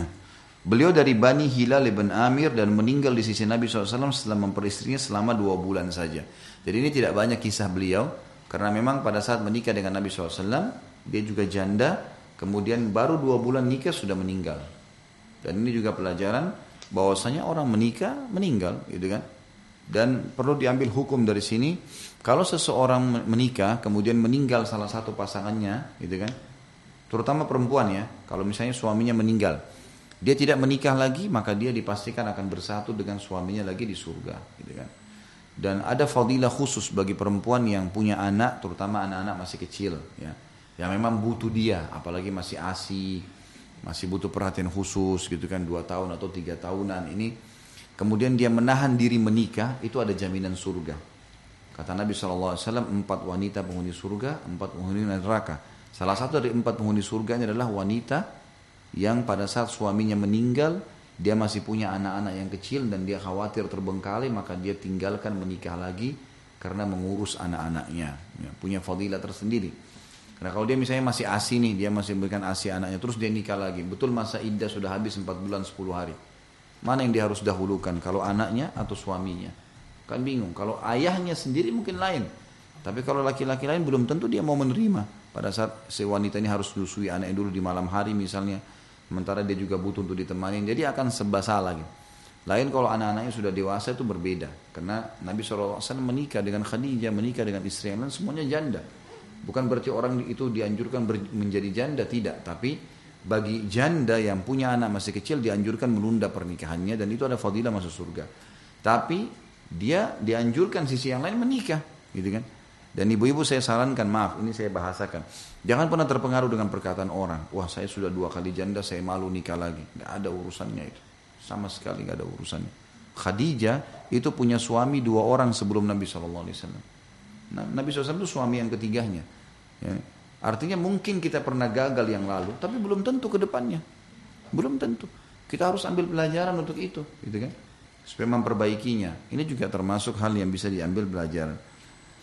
Beliau dari Bani Hilal ibn Amir dan meninggal di sisi Nabi SAW setelah memperistrinya selama 2 bulan saja. Jadi ini tidak banyak kisah beliau, karena memang pada saat menikah dengan Nabi SAW, dia juga janda, kemudian baru 2 bulan nikah sudah meninggal. Dan ini juga pelajaran bahwasanya orang menikah, meninggal, gitu kan. Dan perlu diambil hukum dari sini, kalau seseorang menikah, kemudian meninggal salah satu pasangannya, gitu kan. Terutama perempuan ya, kalau misalnya suaminya meninggal, dia tidak menikah lagi, maka dia dipastikan akan bersatu dengan suaminya lagi di surga, gitu kan. Dan ada fadilah khusus bagi perempuan yang punya anak, terutama anak-anak masih kecil, ya, yang memang butuh dia, apalagi masih ASI, masih butuh perhatian khusus, gitu kan, 2 tahun atau 3 tahunan ini. Kemudian dia menahan diri menikah, itu ada jaminan surga. Kata Nabi SAW, 4 wanita penghuni surga, 4 penghuni neraka. Salah satu dari 4 penghuni surga ini adalah wanita yang pada saat suaminya meninggal, dia masih punya anak-anak yang kecil dan dia khawatir terbengkalai, maka dia tinggalkan menikah lagi karena mengurus anak-anaknya, ya, punya fadilah tersendiri. Karena kalau dia misalnya masih ASI nih, dia masih memberikan ASI anaknya, terus dia nikah lagi, betul masa iddah sudah habis 4 bulan 10 hari. Mana yang dia harus dahulukan, kalau anaknya atau suaminya? Kan bingung, kalau ayahnya sendiri mungkin lain. Tapi kalau laki-laki lain belum tentu dia mau menerima. Pada saat si wanita ini harus susui anaknya dulu di malam hari misalnya, sementara dia juga butuh untuk ditemani, jadi akan serba salah gitu. Lain kalau anak-anaknya sudah dewasa itu berbeda, karena Nabi SAW menikah dengan Khadijah, menikah dengan istri yang lain semuanya janda. Bukan berarti orang itu dianjurkan menjadi janda, tidak, tapi bagi janda yang punya anak masih kecil dianjurkan menunda pernikahannya, dan itu ada fadilah masuk surga. Tapi dia dianjurkan sisi yang lain menikah, gitu kan. Dan ibu-ibu saya sarankan, maaf ini saya bahasakan, jangan pernah terpengaruh dengan perkataan orang. Wah, saya sudah 2 kali janda, saya malu nikah lagi. Gak ada urusannya itu, sama sekali gak ada urusannya. Khadijah itu punya suami 2 orang sebelum Nabi SAW. Nah, Nabi SAW itu suami yang ketiganya, ya. Artinya mungkin kita pernah gagal yang lalu, tapi belum tentu ke depannya, belum tentu. Kita harus ambil pelajaran untuk itu, gitu kan, supaya memperbaikinya. Ini juga termasuk hal yang bisa diambil pelajaran.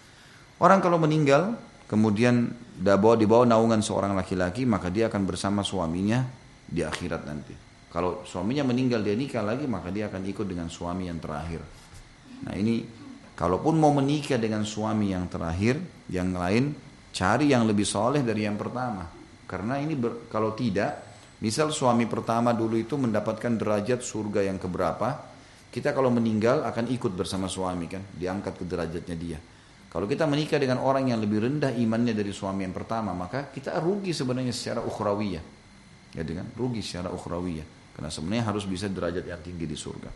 Orang kalau meninggal, kemudian dibawa naungan seorang laki-laki, maka dia akan bersama suaminya di akhirat nanti. Kalau suaminya meninggal dia nikah lagi, maka dia akan ikut dengan suami yang terakhir. Nah ini, kalaupun mau menikah dengan suami yang terakhir, yang lain, cari yang lebih soleh dari yang pertama. Karena ini kalau tidak, misal suami pertama dulu itu mendapatkan derajat surga yang keberapa, kita kalau meninggal akan ikut bersama suami kan, diangkat ke derajatnya dia. Kalau kita menikah dengan orang yang lebih rendah imannya dari suami yang pertama, maka kita rugi sebenarnya secara ukhrawiyah. Jadi kan, rugi secara ukhrawiyah. Karena sebenarnya harus bisa derajat yang tinggi di surga.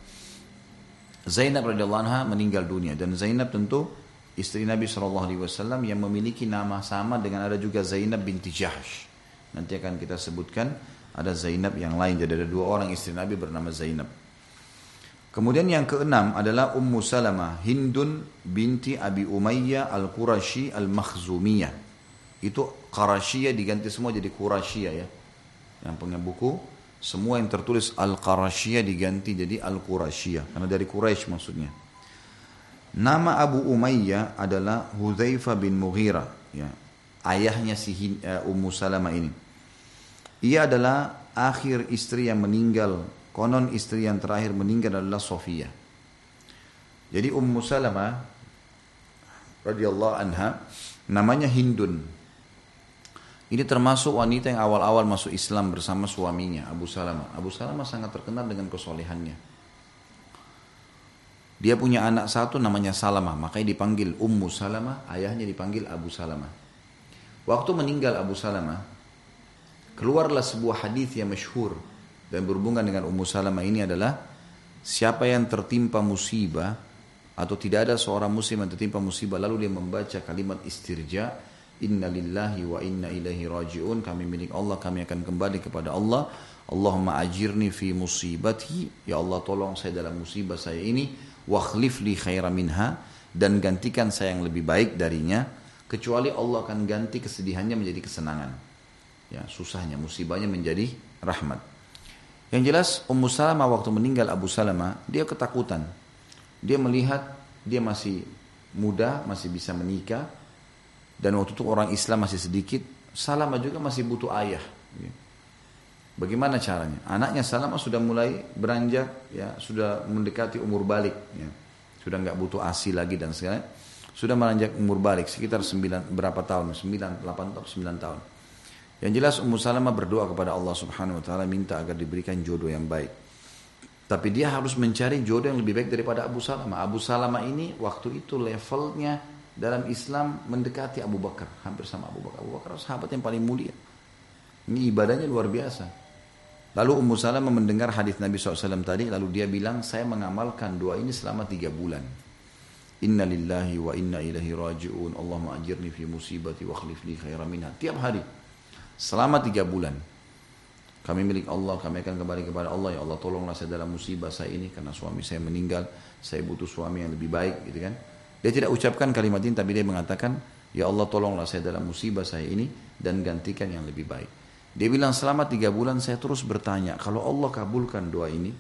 Zainab radhiyallahu anha meninggal dunia, dan Zainab tentu istri Nabi SAW yang memiliki nama sama dengan ada juga Zainab binti Jahsh. Nanti akan kita sebutkan ada Zainab yang lain, jadi ada 2 orang istri Nabi bernama Zainab. Kemudian yang keenam adalah Ummu Salamah Hindun binti Abi Umayyah Al-Qurashi Al-Makhzumiyah. Itu Qarasyiyah diganti semua jadi Qurasyiyah ya. Yang punya buku, semua yang tertulis Al-Qarasyiyah diganti jadi Al-Qurasyiyah. Karena dari Quraisy maksudnya. Nama Abu Umayyah adalah Hudzaifah bin Mughirah. Ya. Ayahnya si Ummu Salamah ini. Ia adalah akhir istri yang meninggal. Konon istri yang terakhir meninggal adalah Sofiyah. Jadi Ummu Salamah radhiyallahu anha namanya Hindun. Ini termasuk wanita yang awal-awal masuk Islam bersama suaminya Abu Salamah. Abu Salamah sangat terkenal dengan kesolehannya. Dia punya anak satu namanya Salamah, makanya dipanggil Ummu Salamah, ayahnya dipanggil Abu Salamah. Waktu meninggal Abu Salamah, keluarlah sebuah hadis yang masyhur dan berhubungan dengan Ummu Salamah ini adalah siapa yang tertimpa musibah atau tidak ada seorang muslim yang tertimpa musibah lalu dia membaca kalimat istirja, inna lillahi wa inna ilaihi raji'un, kami milik Allah, kami akan kembali kepada Allah, Allahumma ajirni fi musibati, ya Allah tolong saya dalam musibah saya ini, wa khlif li khaira minha, dan gantikan saya yang lebih baik darinya, kecuali Allah akan ganti kesedihannya menjadi kesenangan. Ya, susahnya musibahnya menjadi rahmat. Yang jelas Ummu Salamah waktu meninggal Abu Salamah, dia ketakutan. Dia melihat dia masih muda, masih bisa menikah. Dan waktu itu orang Islam masih sedikit. Salamah juga masih butuh ayah. Bagaimana caranya? Anaknya Salamah sudah mulai beranjak, ya, sudah mendekati umur balik. Ya. Sudah nggak butuh ASI lagi dan segala. Sudah meranjak umur balik sekitar 9 berapa tahun? 9, 8 tahun, 9 tahun. Yang jelas Ummu Salamah berdoa kepada Allah Subhanahu wa taala minta agar diberikan jodoh yang baik. Tapi dia harus mencari jodoh yang lebih baik daripada Abu Salamah. Abu Salamah ini waktu itu levelnya dalam Islam mendekati Abu Bakar, hampir sama Abu Bakar. Abu Bakar sahabat yang paling mulia. Ini ibadahnya luar biasa. Lalu Ummu Salamah mendengar hadis Nabi SAW tadi, lalu dia bilang, saya mengamalkan doa ini selama 3 bulan. Inna lillahi wa inna ilaihi raji'un, Allahumma ajirni fi musibati wa khlif li khairan minha. Tiap hari. Selama 3 bulan. Kami milik Allah, kami akan kembali kepada Allah. Ya Allah tolonglah saya dalam musibah saya ini, karena suami saya meninggal, saya butuh suami yang lebih baik, gitu kan. Dia tidak ucapkan kalimat ini, tapi dia mengatakan, ya Allah tolonglah saya dalam musibah saya ini, dan gantikan yang lebih baik. Dia bilang selama 3 bulan saya terus bertanya, kalau Allah kabulkan doa ini,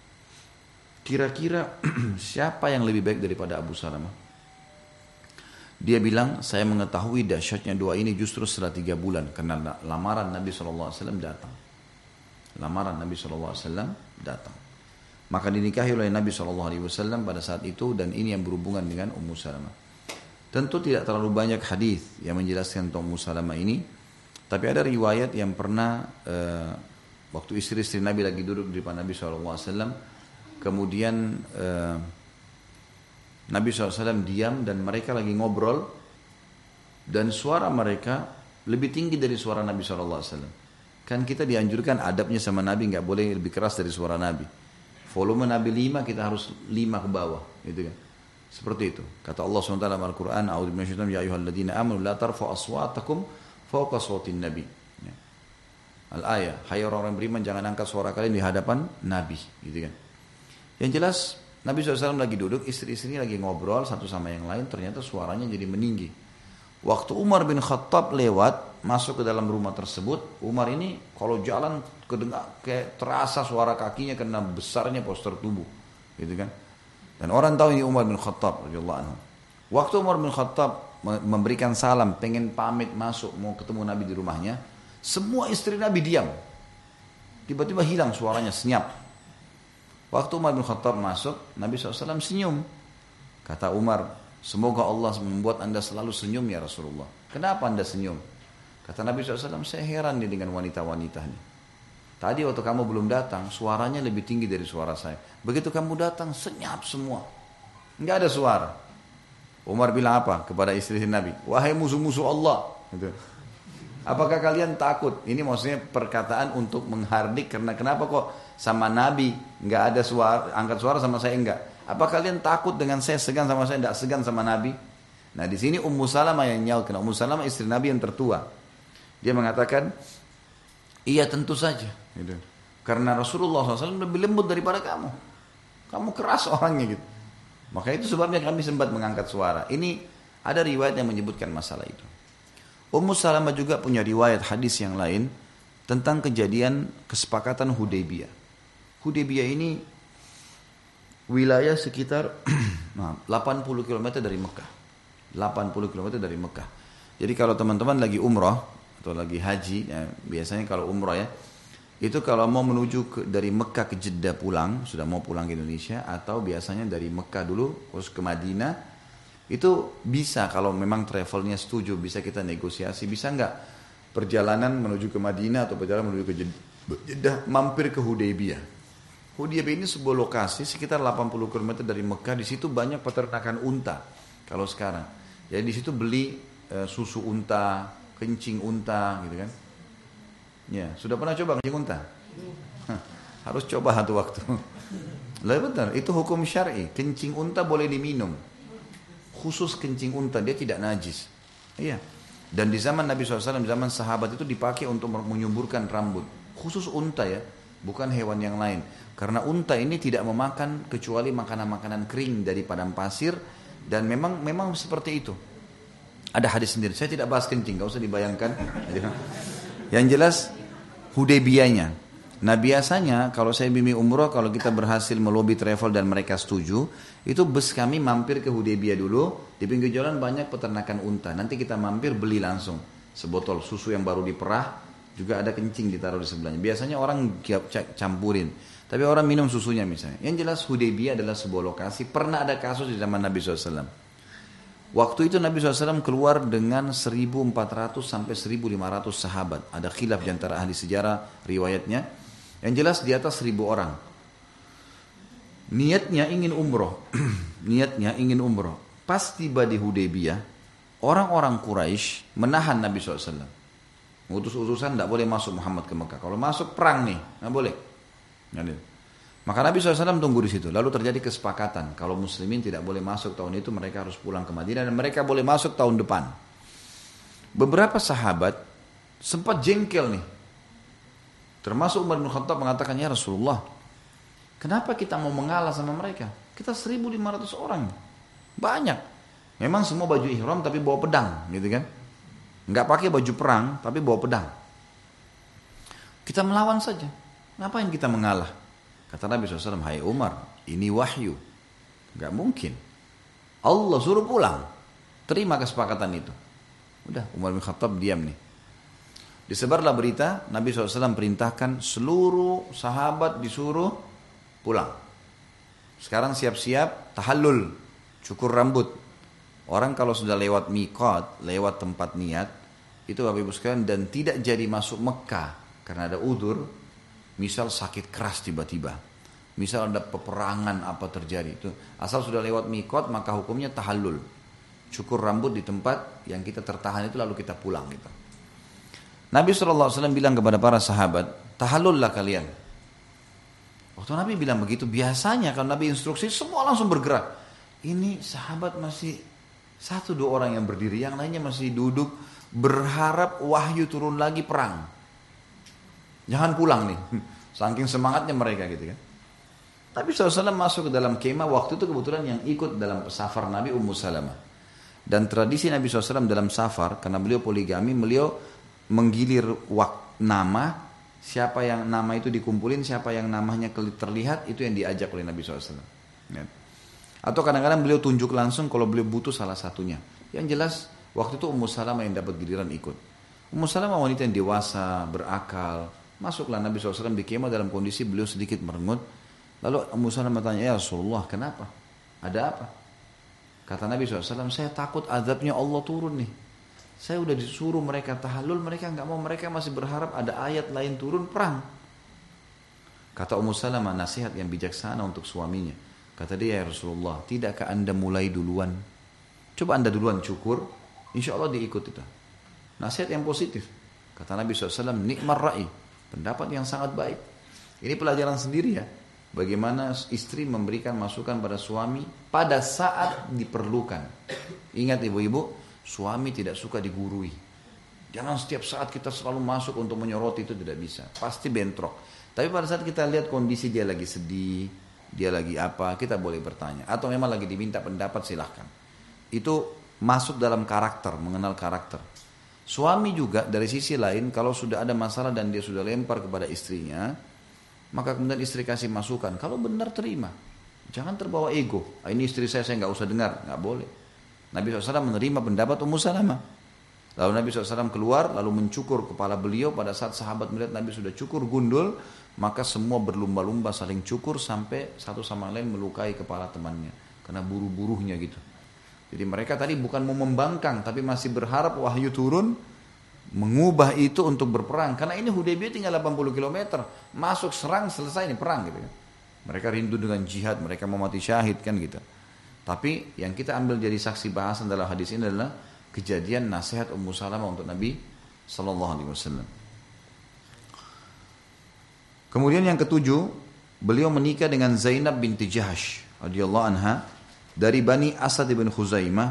kira-kira siapa yang lebih baik daripada Abu Salamah? Dia bilang, saya mengetahui dahsyatnya doa ini justru setelah 3 bulan. Karena lamaran Nabi SAW datang. Lamaran Nabi SAW datang. Maka dinikahi oleh Nabi SAW pada saat itu. Dan ini yang berhubungan dengan Ummu Salamah. Tentu tidak terlalu banyak hadis yang menjelaskan tentang Ummu Salamah ini. Tapi ada riwayat yang pernah waktu istri-istri Nabi lagi duduk di depan Nabi SAW. Kemudian Nabi SAW diam dan mereka lagi ngobrol dan suara mereka lebih tinggi dari suara Nabi SAW. Kan kita dianjurkan adabnya sama Nabi nggak boleh lebih keras dari suara Nabi. Volume Nabi 5 kita harus 5 ke bawah, gitu kan? Seperti itu. Kata Allah SWT dalam Al-Quran, "A'udzu billahi minasyaitonir rajim, ya ayyuhalladzina amanu la tarfa'u aswatakum fawqa sawtin nabi." Ya. Al-ayah, hai orang-orang beriman jangan angkat suara kalian di hadapan Nabi, gitu kan? Yang jelas Nabi SAW lagi duduk, istri-istri lagi ngobrol satu sama yang lain, ternyata suaranya jadi meninggi. Waktu Umar bin Khattab lewat, masuk ke dalam rumah tersebut, Umar ini kalau jalan kedengar kayak terasa suara kakinya karena besarnya postur tubuh, gitu kan? Dan orang tahu ini Umar bin Khattab radhiyallahu anhu. Waktu Umar bin Khattab memberikan salam, pengen pamit masuk mau ketemu Nabi di rumahnya, semua istri Nabi diam. Tiba-tiba hilang suaranya, senyap. Waktu Umar bin Khattab masuk, Nabi SAW senyum. Kata Umar, semoga Allah membuat anda selalu senyum ya Rasulullah. Kenapa anda senyum? Kata Nabi SAW, saya heran nih dengan wanita-wanita ini. Tadi waktu kamu belum datang, suaranya lebih tinggi dari suara saya. Begitu kamu datang, senyap semua. Nggak ada suara. Umar bilang apa kepada istri Nabi? Wahai musuh-musuh Allah. Gitu. Apakah kalian takut? Ini maksudnya perkataan untuk menghardik, karena kenapa kok sama Nabi nggak ada suara, angkat suara sama saya enggak? Apa kalian takut dengan saya, segan sama saya, enggak segan sama Nabi? Nah di sini Ummu Salamah yang nyaut, karena Ummu Salamah istri Nabi yang tertua. Dia mengatakan, iya tentu saja, gitu. Karena Rasulullah SAW lebih lembut daripada kamu. Kamu keras orangnya gitu. Maka itu sebabnya kami sempat mengangkat suara. Ini ada riwayat yang menyebutkan masalah itu. Ummu Salamah juga punya riwayat hadis yang lain tentang kejadian kesepakatan Hudaybiyah. Hudaybiyah ini wilayah sekitar 80 km dari Mekah. 80 km dari Mekah. Jadi kalau teman-teman lagi umrah atau lagi haji, ya, biasanya kalau umrah ya, itu kalau mau menuju dari Mekah ke Jeddah pulang, sudah mau pulang ke Indonesia, atau biasanya dari Mekah dulu terus ke Madinah, itu bisa kalau memang travelnya setuju, bisa kita negosiasi, bisa nggak perjalanan menuju ke Madinah atau perjalanan menuju ke Jeddah, mampir ke Hudaybiyah. Hudaybiyah ini sebuah lokasi sekitar 80 km dari Mekah, di situ banyak peternakan unta kalau sekarang. Jadi di situ beli susu unta, kencing unta gitu kan. Ya, sudah pernah coba kencing unta? Harus coba satu waktu. Lah benar, itu hukum syar'i. Kencing unta boleh diminum. Khusus kencing unta, dia tidak najis. Iya. Dan di zaman Nabi SAW, di zaman sahabat itu dipakai untuk menyuburkan rambut. Khusus unta ya, bukan hewan yang lain. Karena unta ini tidak memakan kecuali makanan-makanan kering dari padang pasir. Dan memang seperti itu. Ada hadis sendiri. Saya tidak bahas kencing, gak usah dibayangkan. Yang jelas Hudaybiyahnya. Nah biasanya kalau saya bimbing umroh, kalau kita berhasil melobi travel dan mereka setuju, itu bus kami mampir ke Hudaybiyah dulu. Di pinggir jalan banyak peternakan unta. Nanti kita mampir beli langsung sebotol susu yang baru diperah, juga ada kencing ditaruh di sebelahnya. Biasanya orang campurin, tapi orang minum susunya misalnya. Yang jelas Hudaybiyah adalah sebuah lokasi. Pernah ada kasus di zaman Nabi SAW. Waktu itu Nabi SAW keluar dengan 1.400 sampai 1.500 sahabat. Ada khilaf di antara ahli sejarah riwayatnya. Yang jelas di atas 1.000 orang. Niatnya ingin umroh. Niatnya ingin umroh. Pas tiba di Hudaybiyah, orang-orang Quraisy menahan Nabi SAW. Utus utusan tidak boleh masuk Muhammad ke Mekah. Kalau masuk perang nih, nggak boleh. Maka Nabi SAW tunggu di situ. Lalu terjadi kesepakatan. Kalau muslimin tidak boleh masuk tahun itu, mereka harus pulang ke Madinah. Dan mereka boleh masuk tahun depan. Beberapa sahabat sempat jengkel nih. Termasuk Umar bin Khattab mengatakan, ya Rasulullah, kenapa kita mau mengalah sama mereka? Kita 1.500 orang. Banyak. Memang semua baju ihram tapi bawa pedang. Gitu kan. Nggak pakai baju perang tapi bawa pedang. Kita melawan saja. Ngapain kita mengalah? Kata Nabi SAW, hai Umar, ini wahyu. Gak mungkin. Allah suruh pulang. Terima kesepakatan itu. Udah, Umar bin Khattab diam nih. Disebarlah berita, Nabi SAW perintahkan seluruh sahabat disuruh pulang. Sekarang siap-siap tahallul, cukur rambut. Orang kalau sudah lewat miqat, lewat tempat niat, itu Bapak Ibu sekalian, dan tidak jadi masuk Mekah karena ada udzur, misal sakit keras tiba-tiba, misal ada peperangan apa terjadi, itu asal sudah lewat miqat maka hukumnya tahallul, cukur rambut di tempat yang kita tertahan itu lalu kita pulang gitu. Nabi SAW bilang kepada para sahabat, tahallullah kalian. Waktu Nabi bilang begitu, biasanya kalau Nabi instruksi semua langsung bergerak. Ini sahabat masih 1-2 orang yang berdiri, yang lainnya masih duduk berharap wahyu turun lagi perang. Jangan pulang nih, saking semangatnya mereka gitu kan. Tapi SAW masuk ke dalam kemah, waktu itu kebetulan yang ikut dalam safar Nabi Ummu Salamah. Dan tradisi Nabi SAW dalam safar, karena beliau poligami, beliau menggilir nama, siapa yang nama itu dikumpulin, siapa yang namanya terlihat, itu yang diajak oleh Nabi SAW. Ya. Atau kadang-kadang beliau tunjuk langsung kalau beliau butuh salah satunya. Yang jelas, waktu itu Ummu Salamah yang dapat giliran ikut. Ummu Salamah wanita yang dewasa, berakal. Masuklah Nabi SAW di kemah dalam kondisi beliau sedikit merengut. Lalu Ummu Salamah tanya, ya Rasulullah, kenapa? Ada apa? Kata Nabi SAW, saya takut azabnya Allah turun nih. Saya udah disuruh mereka tahallul, mereka nggak mau, mereka masih berharap ada ayat lain turun perang. Kata Ummu Salamah, nasihat yang bijaksana untuk suaminya. Kata dia, ya Rasulullah, tidakkah anda mulai duluan? Coba anda duluan cukur, insya Allah diikut itu. Nasihat yang positif. Kata Nabi SAW, nikmar ra'i. Pendapat yang sangat baik. Ini pelajaran sendiri ya. Bagaimana istri memberikan masukan pada suami pada saat diperlukan. Ingat ibu-ibu, suami tidak suka digurui. Jangan setiap saat kita selalu masuk untuk menyoroti, itu tidak bisa. Pasti bentrok. Tapi pada saat kita lihat kondisi dia lagi sedih, dia lagi apa, kita boleh bertanya. Atau memang lagi diminta pendapat, silahkan. Itu masuk dalam karakter, mengenal karakter. Suami juga dari sisi lain, kalau sudah ada masalah dan dia sudah lempar kepada istrinya, maka kemudian istri kasih masukan, kalau benar terima. Jangan terbawa ego. Ini istri saya nggak usah dengar, nggak boleh. Nabi SAW menerima pendapat Ummu Salamah. Lalu Nabi SAW keluar, lalu mencukur kepala beliau. Pada saat sahabat melihat Nabi sudah cukur gundul, maka semua berlumba-lumba saling cukur sampai satu sama lain melukai kepala temannya. Karena buru-buruhnya gitu. Jadi mereka tadi bukan mau membangkang, tapi masih berharap wahyu turun, mengubah itu untuk berperang. Karena ini Hudaybiyah tinggal 80 km, masuk serang selesai ini perang gitu kan. Mereka rindu dengan jihad, mereka mau mati syahid kan gitu. Tapi yang kita ambil jadi saksi bahasan dalam hadis ini adalah kejadian nasihat Ummu Salamah untuk Nabi Sallallahu Alaihi Wasallam. Kemudian yang ketujuh, beliau menikah dengan Zainab binti Jahash radhiyallahu anha dari Bani Asad bin Khuzaimah.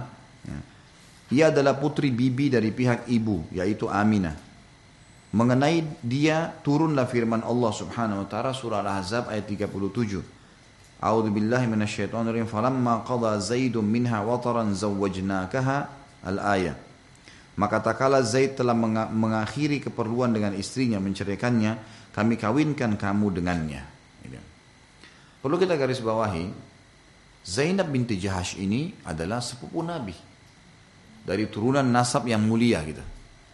Ia adalah putri bibi dari pihak ibu, yaitu Aminah. Mengenai dia turunlah firman Allah Subhanahu wa taala surah Al-Ahzab ayat 37. A'udzu billahi minasyaitonir rajim. Falamma qada Zaidun minha wataran zawwajnakaha al-ayah. Maka tak kala Zaid telah mengakhiri keperluan dengan istrinya, menceraikannya, kami kawinkan kamu dengannya. Perlu kita garis bawahi, Zainab binti Jahash ini adalah sepupu Nabi. Dari turunan nasab yang mulia gitu.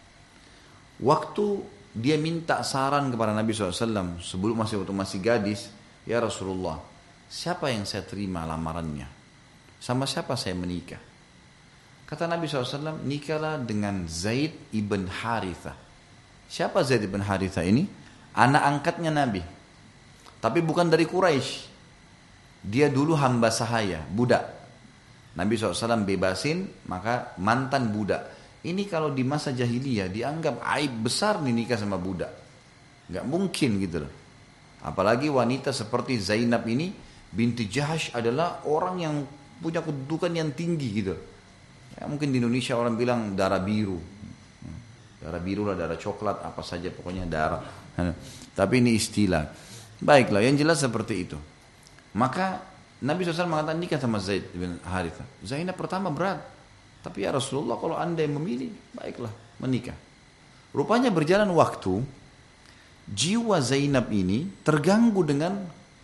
Waktu dia minta saran kepada Nabi SAW, sebelum waktu masih gadis, ya Rasulullah, siapa yang saya terima lamarannya? Sama siapa saya menikah? Kata Nabi SAW, nikahlah dengan Zaid ibn Harithah. Siapa Zaid ibn Harithah ini? Anak angkatnya Nabi. Tapi bukan dari Quraisy. Dia dulu hamba sahaya, budak. Nabi SAW bebasin, maka mantan budak. Ini kalau di masa jahiliyah dianggap aib besar nih nikah sama budak. Gak mungkin gitu loh. Apalagi wanita seperti Zainab ini, binti Jahash adalah orang yang punya kedudukan yang tinggi gitu. Ya, mungkin di Indonesia orang bilang darah biru. Darah biru lah, darah coklat, apa saja pokoknya darah. Tapi ini istilah. Baiklah, yang jelas seperti itu. Maka Nabi SAW mengatakan nikah sama Zaid bin Harithah. Zainab pertama berat. Tapi ya Rasulullah, kalau anda yang memilih, baiklah menikah. Rupanya berjalan waktu, jiwa Zainab ini terganggu dengan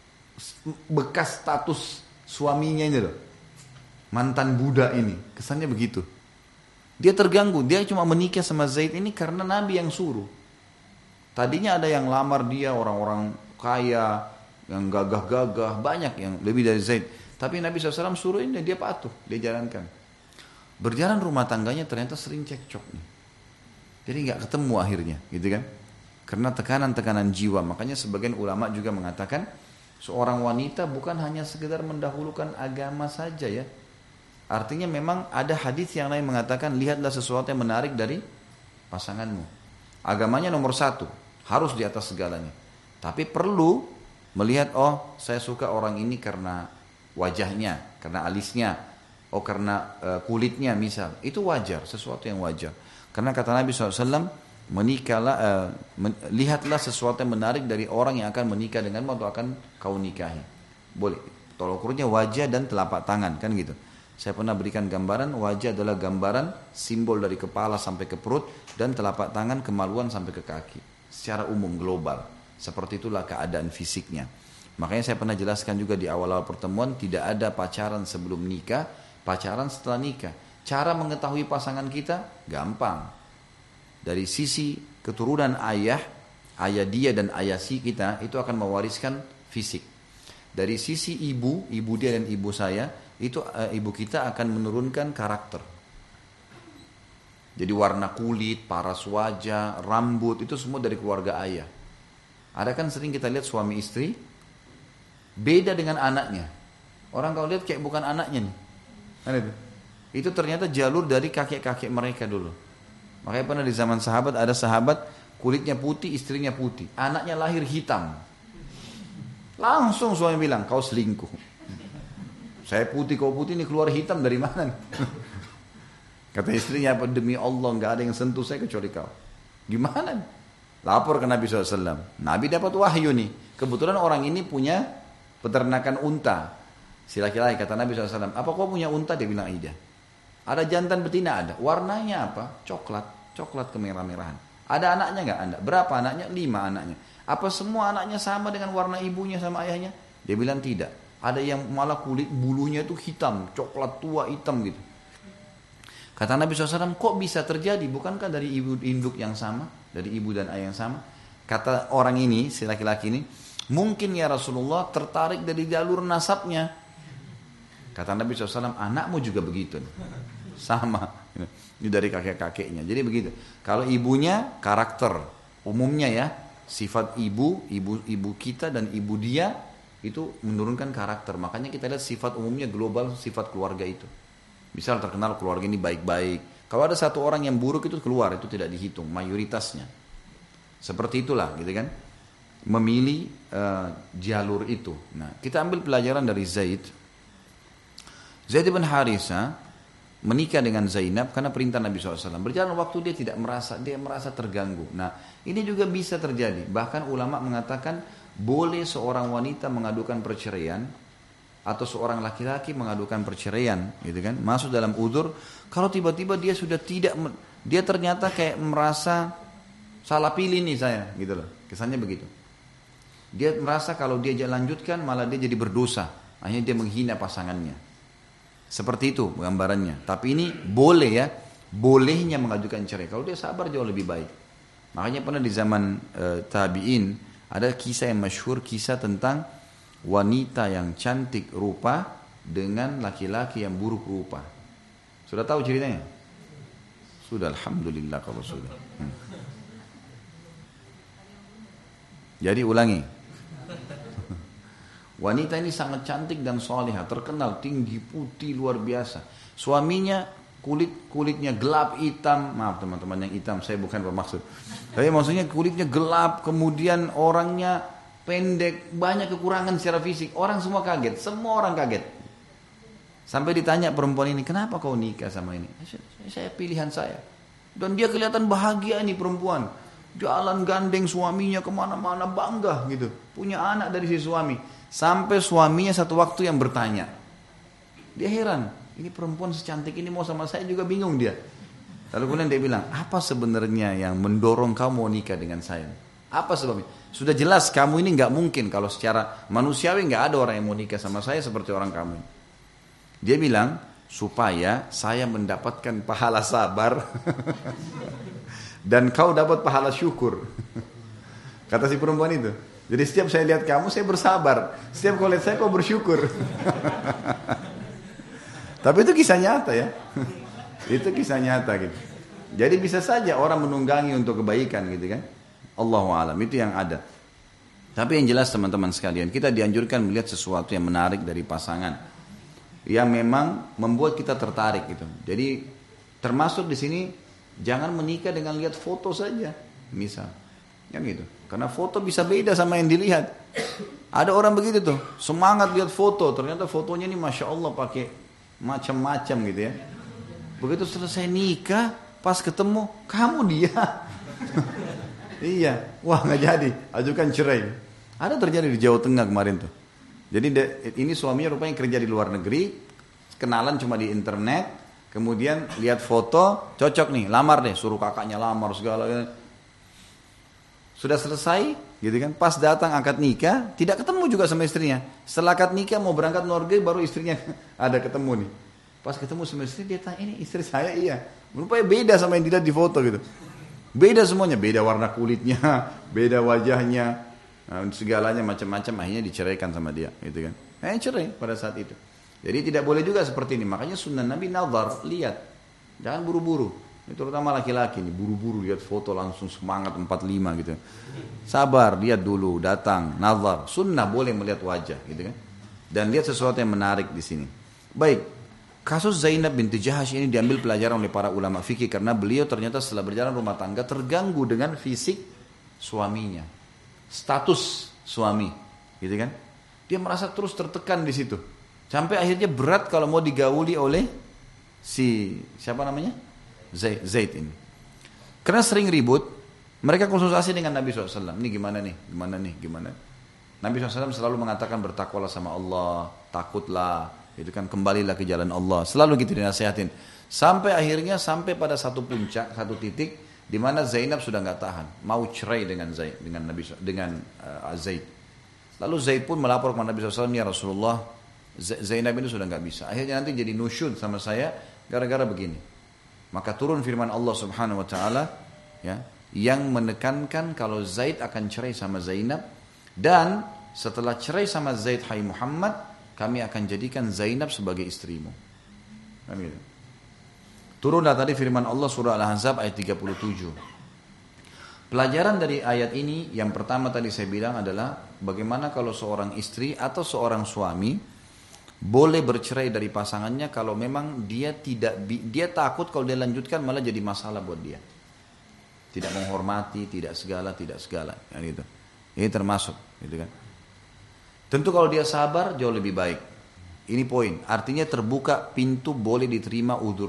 bekas status suaminya ini loh. Mantan budak ini, kesannya begitu. Dia terganggu, dia cuma menikah sama Zaid ini karena Nabi yang suruh. Tadinya ada yang lamar dia, orang-orang kaya, yang gagah-gagah, banyak yang lebih dari Zaid. Tapi Nabi SAW suruh ini, dia patuh, dia jalankan. Berjalan rumah tangganya ternyata sering cekcok nih. Jadi gak ketemu akhirnya, gitu kan. Karena tekanan-tekanan jiwa. Makanya sebagian ulama juga mengatakan, seorang wanita bukan hanya sekedar mendahulukan agama saja ya. Artinya memang ada hadis yang lain mengatakan, lihatlah sesuatu yang menarik dari pasanganmu. Agamanya nomor satu, harus di atas segalanya. Tapi perlu melihat, oh saya suka orang ini karena wajahnya, karena alisnya, oh karena kulitnya misal. Itu wajar, sesuatu yang wajar. Karena kata Nabi SAW, menikahlah, lihatlah sesuatu yang menarik dari orang yang akan menikah denganmu atau akan kau nikahi. Boleh, tolak ukurnya wajah dan telapak tangan, kan gitu. Saya pernah berikan gambaran, wajah adalah gambaran simbol dari kepala sampai ke perut, dan telapak tangan kemaluan sampai ke kaki. Secara umum global, seperti itulah keadaan fisiknya. Makanya saya pernah jelaskan juga di awal-awal pertemuan, tidak ada pacaran sebelum nikah, pacaran setelah nikah. Cara mengetahui pasangan kita gampang. Dari sisi keturunan ayah dia dan ayah si kita itu akan mewariskan fisik. Dari sisi ibu dia dan ibu saya, itu ibu kita akan menurunkan karakter. Jadi warna kulit, paras wajah, rambut, itu semua dari keluarga ayah. Ada kan sering kita lihat suami istri beda dengan anaknya. Orang kalau lihat kayak bukan anaknya nih. Kan itu? Itu ternyata jalur dari kakek-kakek mereka dulu. Makanya pernah di zaman sahabat, ada sahabat kulitnya putih, istrinya putih, anaknya lahir hitam. Langsung suami bilang, kau selingkuh. Saya putih, kau putih, ini keluar hitam dari mana? Kata istrinya, apa demi Allah nggak ada yang sentuh saya kecuali kau. Gimana? Lapor ke Nabi SAW. Nabi dapat wahyu nih. Kebetulan orang ini punya peternakan unta. Si laki-laki kata Nabi SAW, apa kau punya unta? Dia bilang iya. Ada jantan betina? Ada. Warnanya apa? Coklat kemerah-merahan. Ada anaknya nggak? Anda? Berapa anaknya? 5 anaknya. Apa semua anaknya sama dengan warna ibunya sama ayahnya? Dia bilang tidak. Ada yang malah kulit bulunya itu hitam, coklat tua hitam gitu. Kata Nabi SAW, kok bisa terjadi? Bukankah dari ibu induk yang sama? Dari ibu dan ayah yang sama? Kata orang ini, si laki-laki ini, mungkin ya Rasulullah tertarik dari jalur nasabnya. Kata Nabi SAW, anakmu juga begitu. Sama. Ini dari kakek-kakeknya. Jadi begitu. Kalau ibunya, karakter. Umumnya ya, sifat ibu kita dan ibu dia, itu menurunkan karakter. Makanya kita lihat sifat umumnya global, sifat keluarga itu. Misal terkenal keluarga ini baik-baik. Kalau ada satu orang yang buruk itu keluar, itu tidak dihitung, mayoritasnya. Seperti itulah, gitu kan. Memilih jalur itu. Nah, kita ambil pelajaran dari Zaid bin Haritha menikah dengan Zainab karena perintah Nabi SAW. Berjalan waktu dia merasa terganggu. Nah, ini juga bisa terjadi. Bahkan ulama mengatakan boleh seorang wanita mengadukan perceraian atau seorang laki-laki mengadukan perceraian, gitu kan? Masuk dalam udzur kalau tiba-tiba dia sudah dia ternyata kayak merasa salah pilih nih saya, gitu loh. Kesannya begitu. Dia merasa kalau dia lanjutkan malah dia jadi berdosa. Akhirnya dia menghina pasangannya. Seperti itu gambarannya. Tapi ini boleh ya, bolehnya mengajukan cerai. Kalau dia sabar jauh lebih baik. Makanya pernah di zaman tabi'in ada kisah yang masyhur, kisah tentang wanita yang cantik rupa dengan laki-laki yang buruk rupa. Sudah tahu ceritanya? Sudah, alhamdulillah kalau sudah. Jadi ulangi. Wanita ini sangat cantik dan salihah, terkenal tinggi, putih, luar biasa. Suaminya kulitnya gelap, hitam. Maaf teman-teman yang hitam, saya bukan bermaksud. Tapi maksudnya kulitnya gelap, kemudian orangnya pendek, banyak kekurangan secara fisik. Orang semua kaget, semua orang kaget. Sampai ditanya perempuan ini, kenapa kau nikah sama ini? Saya pilihan saya. Dan dia kelihatan bahagia nih perempuan. Jalan gandeng suaminya kemana-mana, bangga gitu. Punya anak dari si suami. Sampai suaminya satu waktu yang bertanya. Dia heran, ini perempuan secantik ini mau sama saya, juga bingung dia. Lalu kemudian dia bilang, apa sebenarnya yang mendorong kamu mau nikah dengan saya? Apa sebabnya? Sudah jelas kamu ini nggak mungkin, kalau secara manusiawi nggak ada orang yang mau nikah sama saya seperti orang kamu. Dia bilang, supaya saya mendapatkan pahala sabar dan kau dapat pahala syukur. Kata si perempuan itu. Jadi setiap saya lihat kamu, saya bersabar. Setiap kau lihat saya, kau bersyukur. Tapi itu kisah nyata ya. Itu kisah nyata gitu. Jadi bisa saja orang menunggangi untuk kebaikan gitu kan. Allahu a'lam, itu yang ada. Tapi yang jelas teman-teman sekalian, kita dianjurkan melihat sesuatu yang menarik dari pasangan, yang memang membuat kita tertarik gitu. Jadi termasuk di sini jangan menikah dengan lihat foto saja, misal, kan gitu. Karena foto bisa beda sama yang dilihat. Ada orang begitu tuh, semangat lihat foto, ternyata fotonya ini masya Allah pakai macam-macam gitu ya. Begitu selesai nikah, pas ketemu, kamu dia. Iya, wah nggak jadi, ajukan cerai. Ada terjadi di Jawa Tengah kemarin tuh. Jadi ini suaminya rupanya kerja di luar negeri, kenalan cuma di internet, kemudian lihat foto, cocok nih, lamar deh, suruh kakaknya lamar segala. Sudah selesai, gitu kan? Pas datang akad nikah, tidak ketemu juga sama istrinya. Setelah akad nikah mau berangkat luar negeri, baru istrinya ada ketemu nih. Pas ketemu sama istri, dia tanya, ini istri saya, iya. Rupanya beda sama yang dilihat di foto gitu. Beda semuanya, beda warna kulitnya, beda wajahnya, segalanya macam-macam. Akhirnya diceraikan sama dia, gitu kan? Cerai pada saat itu. Jadi tidak boleh juga seperti ini. Makanya sunnah Nabi nazar, lihat, jangan buru-buru. Itu terutama laki-laki nih, buru-buru lihat foto langsung semangat 45 gitu. Sabar, lihat dulu, datang, nazar. Sunnah boleh melihat wajah, gitu kan? Dan lihat sesuatu yang menarik di sini. Baik, kasus Zainab binti Jahash ini diambil pelajaran oleh para ulama fikih karena beliau ternyata setelah berjalan rumah tangga terganggu dengan fisik suaminya, status suami, gitu kan? Dia merasa terus tertekan di situ, sampai akhirnya berat kalau mau digauli oleh si siapa namanya? Zaid ini. Karena sering ribut, mereka konsultasi dengan Nabi SAW. Ini gimana nih? Gimana nih? Gimana? Nabi SAW selalu mengatakan bertakwalah sama Allah, takutlah, itu kan, kembalilah ke jalan Allah. Selalu gitu dinasihatin. Sampai akhirnya sampai pada satu puncak, satu titik di mana Zainab sudah nggak tahan, mau cerai dengan Zaid, dengan Zaid. Lalu Zaid pun melapor kepada Nabi SAW, ya Rasulullah, Zainab ini sudah nggak bisa. Akhirnya nanti jadi nusyud sama saya gara-gara begini. Maka turun firman Allah Subhanahu Wa Taala, ya, yang menekankan kalau Zaid akan cerai sama Zainab, dan setelah cerai sama Zaid, hai Muhammad, kami akan jadikan Zainab sebagai istrimu. Amin. Turunlah tadi firman Allah surah Al-Ahzab ayat 37. Pelajaran dari ayat ini yang pertama tadi saya bilang adalah bagaimana kalau seorang istri atau seorang suami boleh bercerai dari pasangannya kalau memang dia takut kalau dia lanjutkan malah jadi masalah buat dia. Tidak menghormati, tidak segala, ya gitu. Ini termasuk, gitu kan. Tentu kalau dia sabar jauh lebih baik. Ini poin. Artinya terbuka pintu boleh diterima udzur.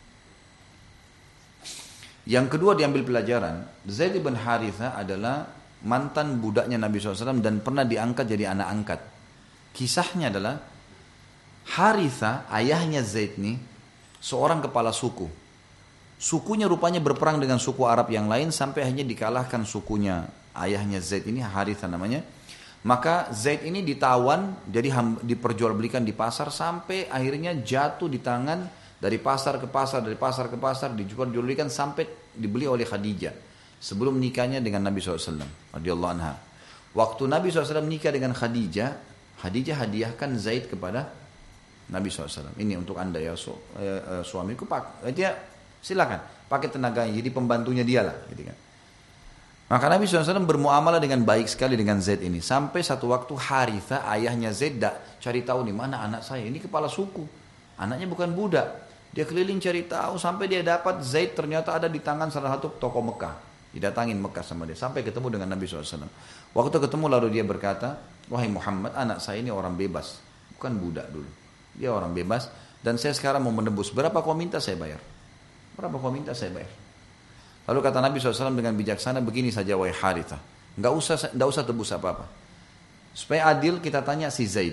Yang kedua diambil pelajaran, Zaid bin Haritha adalah mantan budaknya Nabi SAW dan pernah diangkat jadi anak angkat. Kisahnya adalah Haritha, ayahnya Zaid nih, seorang kepala suku. Sukunya rupanya berperang dengan suku Arab yang lain sampai akhirnya dikalahkan sukunya ayahnya Zaid ini, Haritha namanya. Maka Zaid ini ditawan, jadi diperjualbelikan di pasar sampai akhirnya jatuh di tangan dari pasar ke pasar, dijual-jualbelikan sampai dibeli oleh Khadijah sebelum nikahnya dengan Nabi SAW radhiyallahu anha. Waktu Nabi SAW nikah dengan Khadijah, Khadijah hadiahkan Zaid kepada Nabi SAW. Ini untuk anda ya, suamiku pak, dia silakan pakai tenaganya, jadi pembantunya dia lah, gitu kan. Maka Nabi SAW bermuamalah dengan baik sekali dengan Zaid ini. Sampai satu waktu Haritha, ayahnya Zaid, cari tahu nih mana anak saya. Ini kepala suku, anaknya bukan budak. Dia keliling cari tahu sampai dia dapat Zaid ternyata ada di tangan salah satu tokoh Mekah. Didatangin Mekah sama dia. Sampai ketemu dengan Nabi SAW. Waktu ketemu lalu dia berkata, wahai Muhammad, anak saya ini orang bebas. Bukan budak dulu. Dia orang bebas. Dan saya sekarang mau menebus. Berapa kau minta saya bayar? Berapa kau minta saya bayar? Lalu kata Nabi SAW dengan bijaksana, begini saja wahai Haritha, nggak usah tebus apa-apa. Supaya adil kita tanya si Zaid.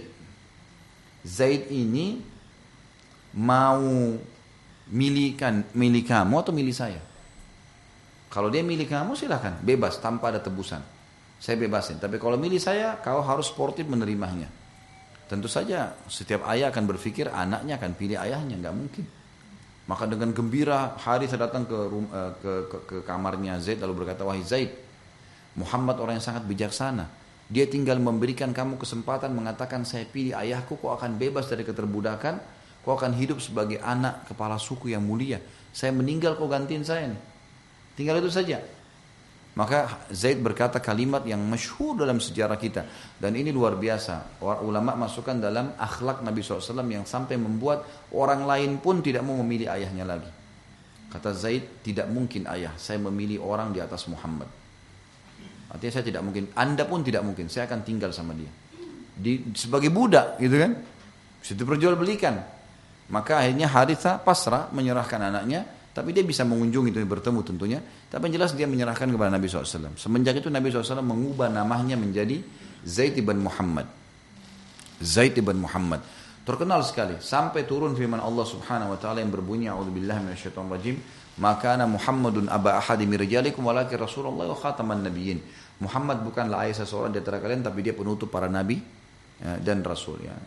Zaid ini mau milik kamu atau milik saya? Kalau dia milik kamu silakan, bebas tanpa ada tebusan. Saya bebasin. Tapi kalau milik saya, kau harus sportif menerimanya. Tentu saja setiap ayah akan berpikir anaknya akan pilih ayahnya, nggak mungkin. Maka dengan gembira Haritha datang ke kamarnya Zaid lalu berkata, wahai Zaid, Muhammad orang yang sangat bijaksana. Dia tinggal memberikan kamu kesempatan mengatakan saya pilih ayahku, kau akan bebas dari keterbudakan, kau akan hidup sebagai anak kepala suku yang mulia. Saya meninggal kau gantiin saya nih. Tinggal itu saja. Maka Zaid berkata kalimat yang masyhur dalam sejarah kita. Dan ini luar biasa. Ulama masukkan dalam akhlak Nabi SAW yang sampai membuat orang lain pun tidak mau memilih ayahnya lagi. Kata Zaid, tidak mungkin ayah, saya memilih orang di atas Muhammad. Artinya saya tidak mungkin, anda pun tidak mungkin, saya akan tinggal sama dia. Sebagai budak gitu kan. Situ perjualbelikan. Maka akhirnya Haritha pasrah menyerahkan anaknya. Tapi dia bisa mengunjungi itu, bertemu tentunya. Tapi yang jelas dia menyerahkan kepada Nabi SAW. Semenjak itu Nabi SAW mengubah namanya menjadi Zaid ibn Muhammad. Zaid ibn Muhammad. Terkenal sekali. Sampai turun firman Allah Subhanahu Wa Taala yang berbunyi, A'udzubillahi minasyaitonirrajim. Maka ana Muhammadun aba ahadi min rijalikum walakin Rasulullah wa khataman nabiyyin. Muhammad bukanlah ayah seseorang di antara kalian, tapi dia penutup para nabi dan rasul. Ya.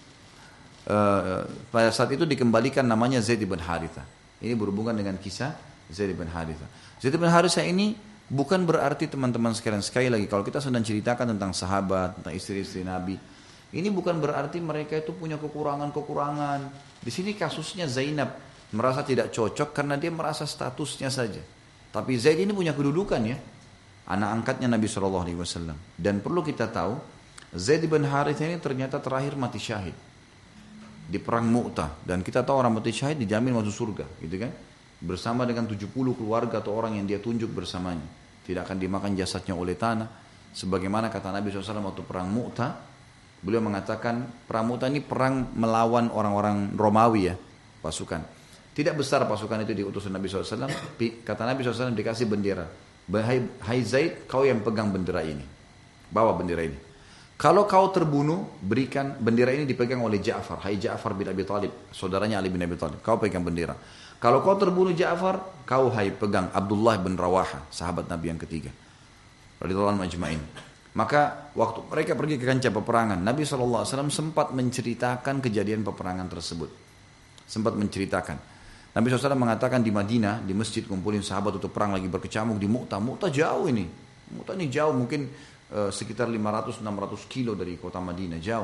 Pada saat itu dikembalikan namanya Zaid ibn Haritha. Ini berhubungan dengan kisah Zaid bin Haritha. Zaid bin Haritha ini bukan berarti teman-teman sekalian, sekali lagi kalau kita sedang ceritakan tentang sahabat, tentang istri-istri Nabi, ini bukan berarti mereka itu punya kekurangan-kekurangan. Di sini kasusnya Zainab merasa tidak cocok karena dia merasa statusnya saja. Tapi Zaid ini punya kedudukan ya, anak angkatnya Nabi SAW. Dan perlu kita tahu, Zaid bin Haritha ini ternyata terakhir mati syahid di perang Mu'tah, dan kita tahu orang mati syahid dijamin masuk surga, gitu kan? Bersama dengan 70 keluarga atau orang yang dia tunjuk bersamanya. Tidak akan dimakan jasadnya oleh tanah. Sebagaimana kata Nabi SAW waktu perang Mu'tah, beliau mengatakan perang Mu'tah ini perang melawan orang-orang Romawi ya, pasukan. Tidak besar pasukan itu diutus Nabi SAW. Kata Nabi SAW dikasih bendera. Hai Zaid, kau yang pegang bendera ini. Bawa bendera ini. Kalau kau terbunuh, berikan bendera ini dipegang oleh Ja'far. Hai Ja'far bin Abi Thalib, saudaranya Ali bin Abi Thalib. Kau pegang bendera. Kalau kau terbunuh Ja'far, kau hai pegang Abdullah bin Rawaha, sahabat Nabi yang ketiga. Radhiyallahu anhum ajma'in. Maka waktu mereka pergi ke kancah peperangan, Nabi SAW sempat menceritakan kejadian peperangan tersebut. Sempat menceritakan. Nabi SAW mengatakan di Madinah, di masjid kumpulin sahabat untuk perang lagi berkecamuk di Mu'tah. Mu'tah jauh ini. Mu'tah ini jauh, mungkin sekitar 500-600 kilo dari kota Madinah, jauh.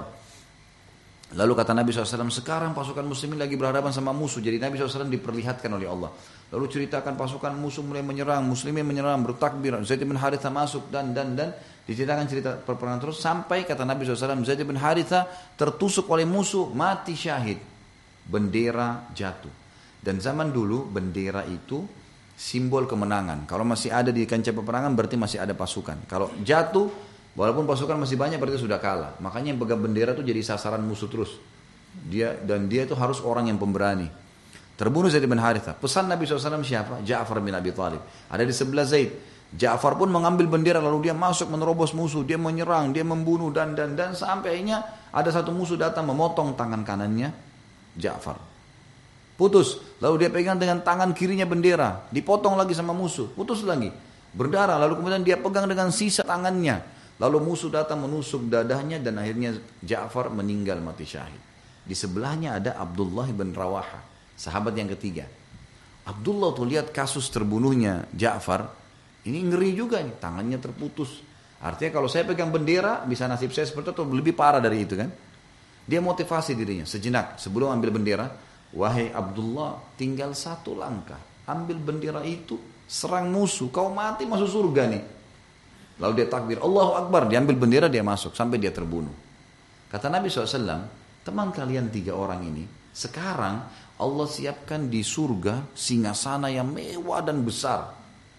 Lalu kata Nabi SAW, sekarang pasukan muslimin lagi berhadapan sama musuh. Jadi Nabi SAW diperlihatkan oleh Allah. Lalu ceritakan pasukan musuh mulai menyerang, muslimin menyerang, bertakbir, Zaid bin Harithah masuk dan. Diceritakan cerita peperangan terus sampai kata Nabi SAW, Zaid bin Harithah tertusuk oleh musuh, mati syahid. Bendera jatuh. Dan zaman dulu bendera itu simbol kemenangan. Kalau masih ada di kancah peperangan berarti masih ada pasukan. Kalau jatuh, walaupun pasukan masih banyak berarti sudah kalah. Makanya yang pegang bendera itu jadi sasaran musuh terus. Dia itu harus orang yang pemberani. Terbunuh Zaid bin Harithah. Pesan Nabi SAW siapa? Ja'far bin Abi Thalib. Ada di sebelah Zaid. Ja'far pun mengambil bendera lalu dia masuk menerobos musuh. Dia menyerang, dia membunuh dan sampai akhirnya ada satu musuh datang memotong tangan kanannya Ja'far. Putus, lalu dia pegang dengan tangan kirinya bendera, dipotong lagi sama musuh, putus lagi, berdarah, lalu kemudian dia pegang dengan sisa tangannya, lalu musuh datang menusuk dadahnya dan akhirnya Ja'far meninggal mati syahid. Di sebelahnya ada Abdullah bin Rawaha, sahabat yang ketiga. Abdullah tuh lihat kasus terbunuhnya Ja'far, ini ngeri juga nih, tangannya terputus. Artinya kalau saya pegang bendera, bisa nasib saya seperti itu, lebih parah dari itu kan. Dia motivasi dirinya sejenak sebelum ambil bendera. Wahai Abdullah, tinggal satu langkah. Ambil bendera itu, serang musuh. Kau mati masuk surga nih. Lalu dia takbir, Allahu Akbar. Diambil bendera, dia masuk. Sampai dia terbunuh. Kata Nabi SAW, teman kalian 3 orang ini, sekarang Allah siapkan di surga singgasana yang mewah dan besar.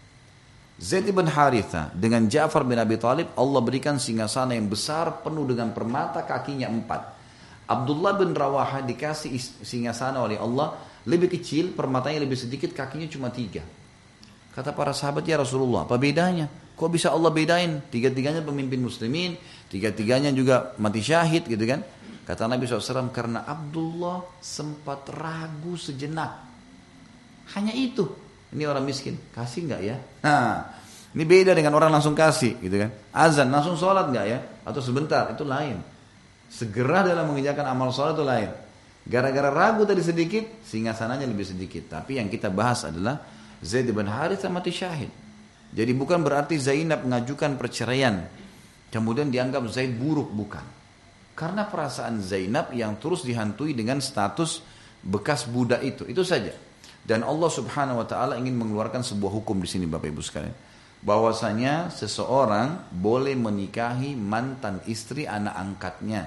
Zaid bin Harithah dengan Ja'far bin Abi Thalib, Allah berikan singgasana yang besar penuh dengan permata, kakinya 4. Abdullah bin Rawaha dikasih singgasana oleh Allah lebih kecil, permatanya lebih sedikit, kakinya cuma 3. Kata para sahabat, ya Rasulullah, apa bedanya? Kok bisa Allah bedain? 3-tiganya pemimpin muslimin, 3-tiganya juga mati syahid gitu kan? Kata Nabi SAW, karena Abdullah sempat ragu sejenak. Hanya itu. Ini orang miskin, kasih nggak ya? Nah, ini beda dengan orang langsung kasih gitu kan? Azan langsung sholat nggak ya? Atau sebentar, itu lain. Segera dalam mengerjakan amal sholat itu lain. Gara-gara ragu tadi sedikit, singgasananya lebih sedikit. Tapi yang kita bahas adalah Zaid bin Harithah mati syahid. Jadi bukan berarti Zainab mengajukan perceraian kemudian dianggap Zaid buruk, bukan. Karena perasaan Zainab yang terus dihantui dengan status bekas budak itu saja. Dan Allah Subhanahu wa taala ingin mengeluarkan sebuah hukum di sini Bapak Ibu sekalian. Bahwasanya seseorang boleh menikahi mantan istri anak angkatnya.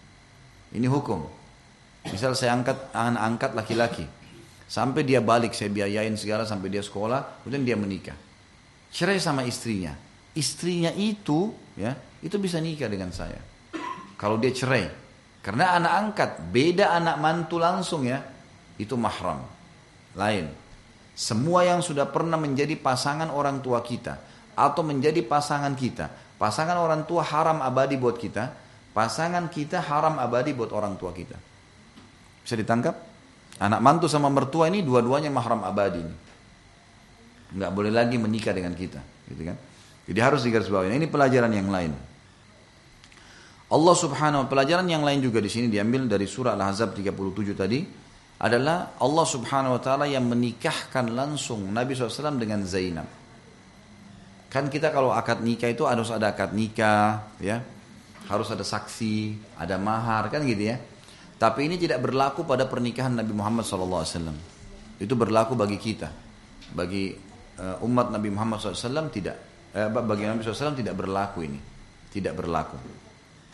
Ini hukum. Misal saya angkat laki-laki, sampai dia balik saya biayain segala sampai dia sekolah, kemudian dia menikah. Cerai sama istrinya. Istrinya itu ya, itu bisa nikah dengan saya. Kalau dia cerai. Karena anak angkat, beda anak mantu langsung ya. Itu mahram. Lain. Semua yang sudah pernah menjadi pasangan orang tua kita atau menjadi pasangan kita, pasangan orang tua haram abadi buat kita, pasangan kita haram abadi buat orang tua kita. Bisa ditangkap? Anak mantu sama mertua ini dua-duanya mahram abadi. Nggak boleh lagi menikah dengan kita, gitu kan? Jadi harus digarisbawahi. Ini pelajaran yang lain. Allah Subhanahu wa pelajaran yang lain juga di sini diambil dari surah Al-Ahzab 37 tadi. Adalah Allah Subhanahu wa taala yang menikahkan langsung Nabi SAW dengan Zainab. Kan kita kalau akad nikah itu harus ada akad nikah, ya. Harus ada saksi, ada mahar, kan gitu ya. Tapi ini tidak berlaku pada pernikahan Nabi Muhammad SAW. Itu berlaku bagi kita. Bagi umat Nabi Muhammad SAW tidak. Bagi Nabi SAW tidak berlaku ini. Tidak berlaku.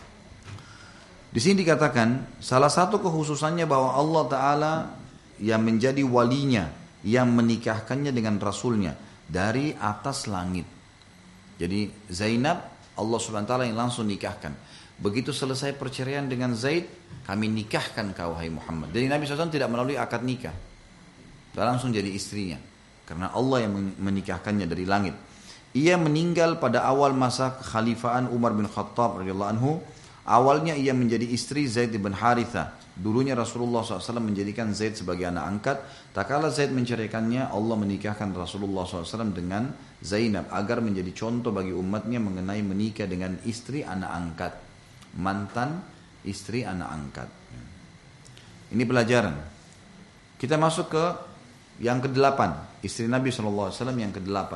Di sini dikatakan salah satu kekhususannya bahwa Allah Ta'ala yang menjadi walinya, yang menikahkannya dengan Rasulnya dari atas langit. Jadi Zainab Allah Subhanahu Wa Ta'ala yang langsung nikahkan. Begitu selesai perceraian dengan Zaid, kami nikahkan kau hai Muhammad. Jadi Nabi SAW tidak melalui akad nikah, dia langsung jadi istrinya. Karena Allah yang menikahkannya dari langit. Ia meninggal pada awal masa kekhalifahan Umar bin Khattab radhiyallahu anhu. Awalnya ia menjadi istri Zaid bin Haritha. Dulunya Rasulullah SAW menjadikan Zaid sebagai anak angkat. Tak kala Zaid menceraikannya, Allah menikahkan Rasulullah SAW dengan Zainab agar menjadi contoh bagi umatnya mengenai menikah dengan istri anak angkat. Mantan istri anak angkat. Ini pelajaran. Kita masuk ke yang ke-8. Istri Nabi SAW yang ke-8.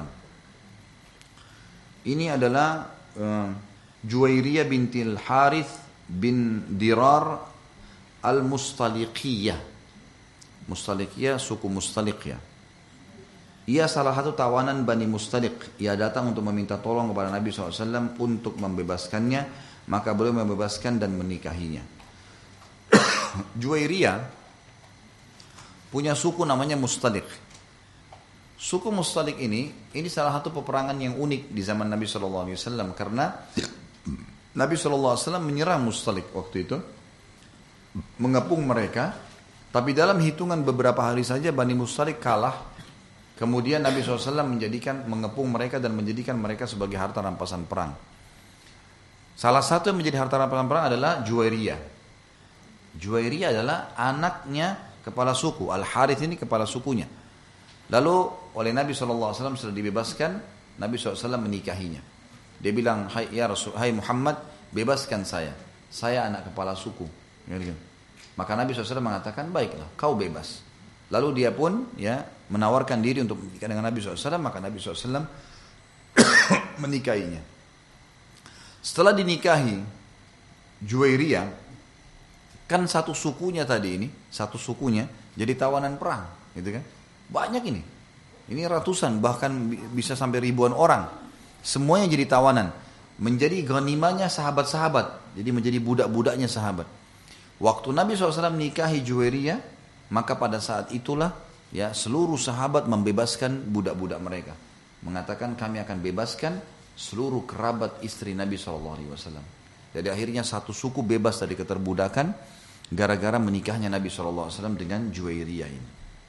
Ini adalah Juwairiyah bintil Harith bin Dirar al-Mustaliqiyah. Mustaliqiyah, suku Mustaliqiyah. Ia salah satu tawanan Bani Mustaliq. Ia datang untuk meminta tolong kepada Nabi SAW untuk membebaskannya. Maka beliau membebaskan dan menikahinya. Juwairiyah punya suku namanya Mustaliq. Suku Mustaliq ini salah satu peperangan yang unik di zaman Nabi SAW. Karena Nabi SAW menyerang Mustaliq waktu itu, mengepung mereka, tapi dalam hitungan beberapa hari saja Bani Mustaliq kalah. Kemudian Nabi SAW mengepung mereka dan menjadikan mereka sebagai harta rampasan perang. Salah satu yang menjadi harta rampasan perang adalah Juwairiyah. Juwairiyah adalah anaknya kepala suku, Al-Harith ini kepala sukunya. Lalu oleh Nabi SAW setelah dibebaskan, Nabi SAW menikahinya. Dia bilang, hai Muhammad, bebaskan saya anak kepala suku. Maka Nabi SAW mengatakan, baiklah, kau bebas. Lalu dia pun menawarkan diri untuk menikah dengan Nabi SAW, maka Nabi SAW menikahinya. Setelah dinikahi Juwairiyah, kan satu sukunya jadi tawanan perang, gitu kan? Banyak ini ratusan, bahkan bisa sampai ribuan orang. Semuanya jadi tawanan, menjadi ghanimahnya sahabat-sahabat, jadi menjadi budak-budaknya sahabat. Waktu Nabi SAW menikahi Juwairiyah, maka pada saat itulah seluruh sahabat membebaskan budak-budak mereka, mengatakan kami akan bebaskan seluruh kerabat istri Nabi SAW. Jadi akhirnya satu suku bebas dari keterbudakan gara-gara menikahnya Nabi SAW dengan Juwairiyah ini.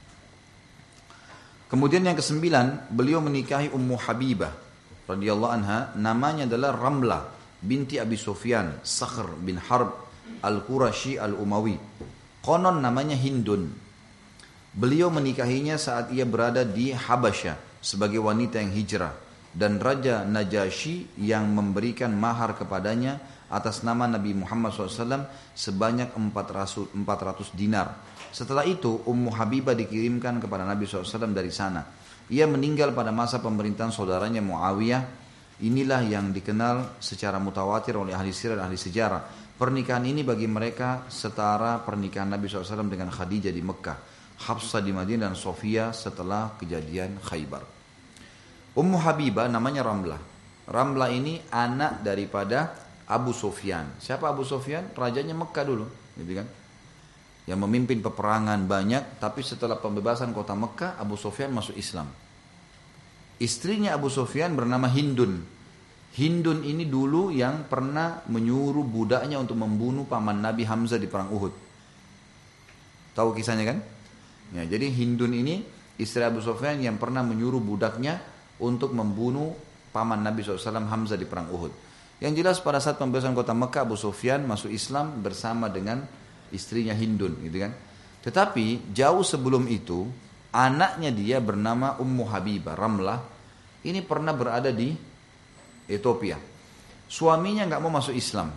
Kemudian yang ke-9, beliau menikahi Ummu Habibah radhiyallahu anha, namanya adalah Ramlah binti Abi Sufyan Sakhr bin Harb Al-Qurashi Al-Umawi. Konon namanya Hindun. Beliau menikahinya saat ia berada di Habasyah sebagai wanita yang hijrah, dan Raja Najasyi yang memberikan mahar kepadanya atas nama Nabi Muhammad SAW sebanyak 400 dinar. Setelah itu Ummu Habibah dikirimkan kepada Nabi SAW dari sana. Ia meninggal pada masa pemerintahan saudaranya Muawiyah. Inilah yang dikenal secara mutawatir oleh ahli sirah dan ahli sejarah. Pernikahan ini bagi mereka setara pernikahan Nabi SAW dengan Khadijah di Mekah, Hafsah di Madinah, dan Sofia setelah kejadian Khaybar. Ummu Habibah namanya Ramlah. Ramlah ini anak daripada Abu Sufyan. Siapa Abu Sufyan? Rajanya Mekah dulu, gitu kan? Yang memimpin peperangan banyak, tapi setelah pembebasan kota Mekah, Abu Sufyan masuk Islam. Istrinya Abu Sufyan bernama Hindun. Hindun ini dulu yang pernah menyuruh budaknya untuk membunuh paman Nabi Hamzah di perang Uhud. Tahu kisahnya kan? Ya, jadi Hindun ini istri Abu Sufyan yang pernah menyuruh budaknya untuk membunuh paman Nabi SAW Hamzah di perang Uhud. Yang jelas pada saat pembebasan kota Mekah, Abu Sufyan masuk Islam bersama dengan istrinya Hindun, gitu kan. Tetapi jauh sebelum itu, anaknya dia bernama Ummu Habibah, Ramlah, ini pernah berada di Ethiopia. Suaminya nggak mau masuk Islam.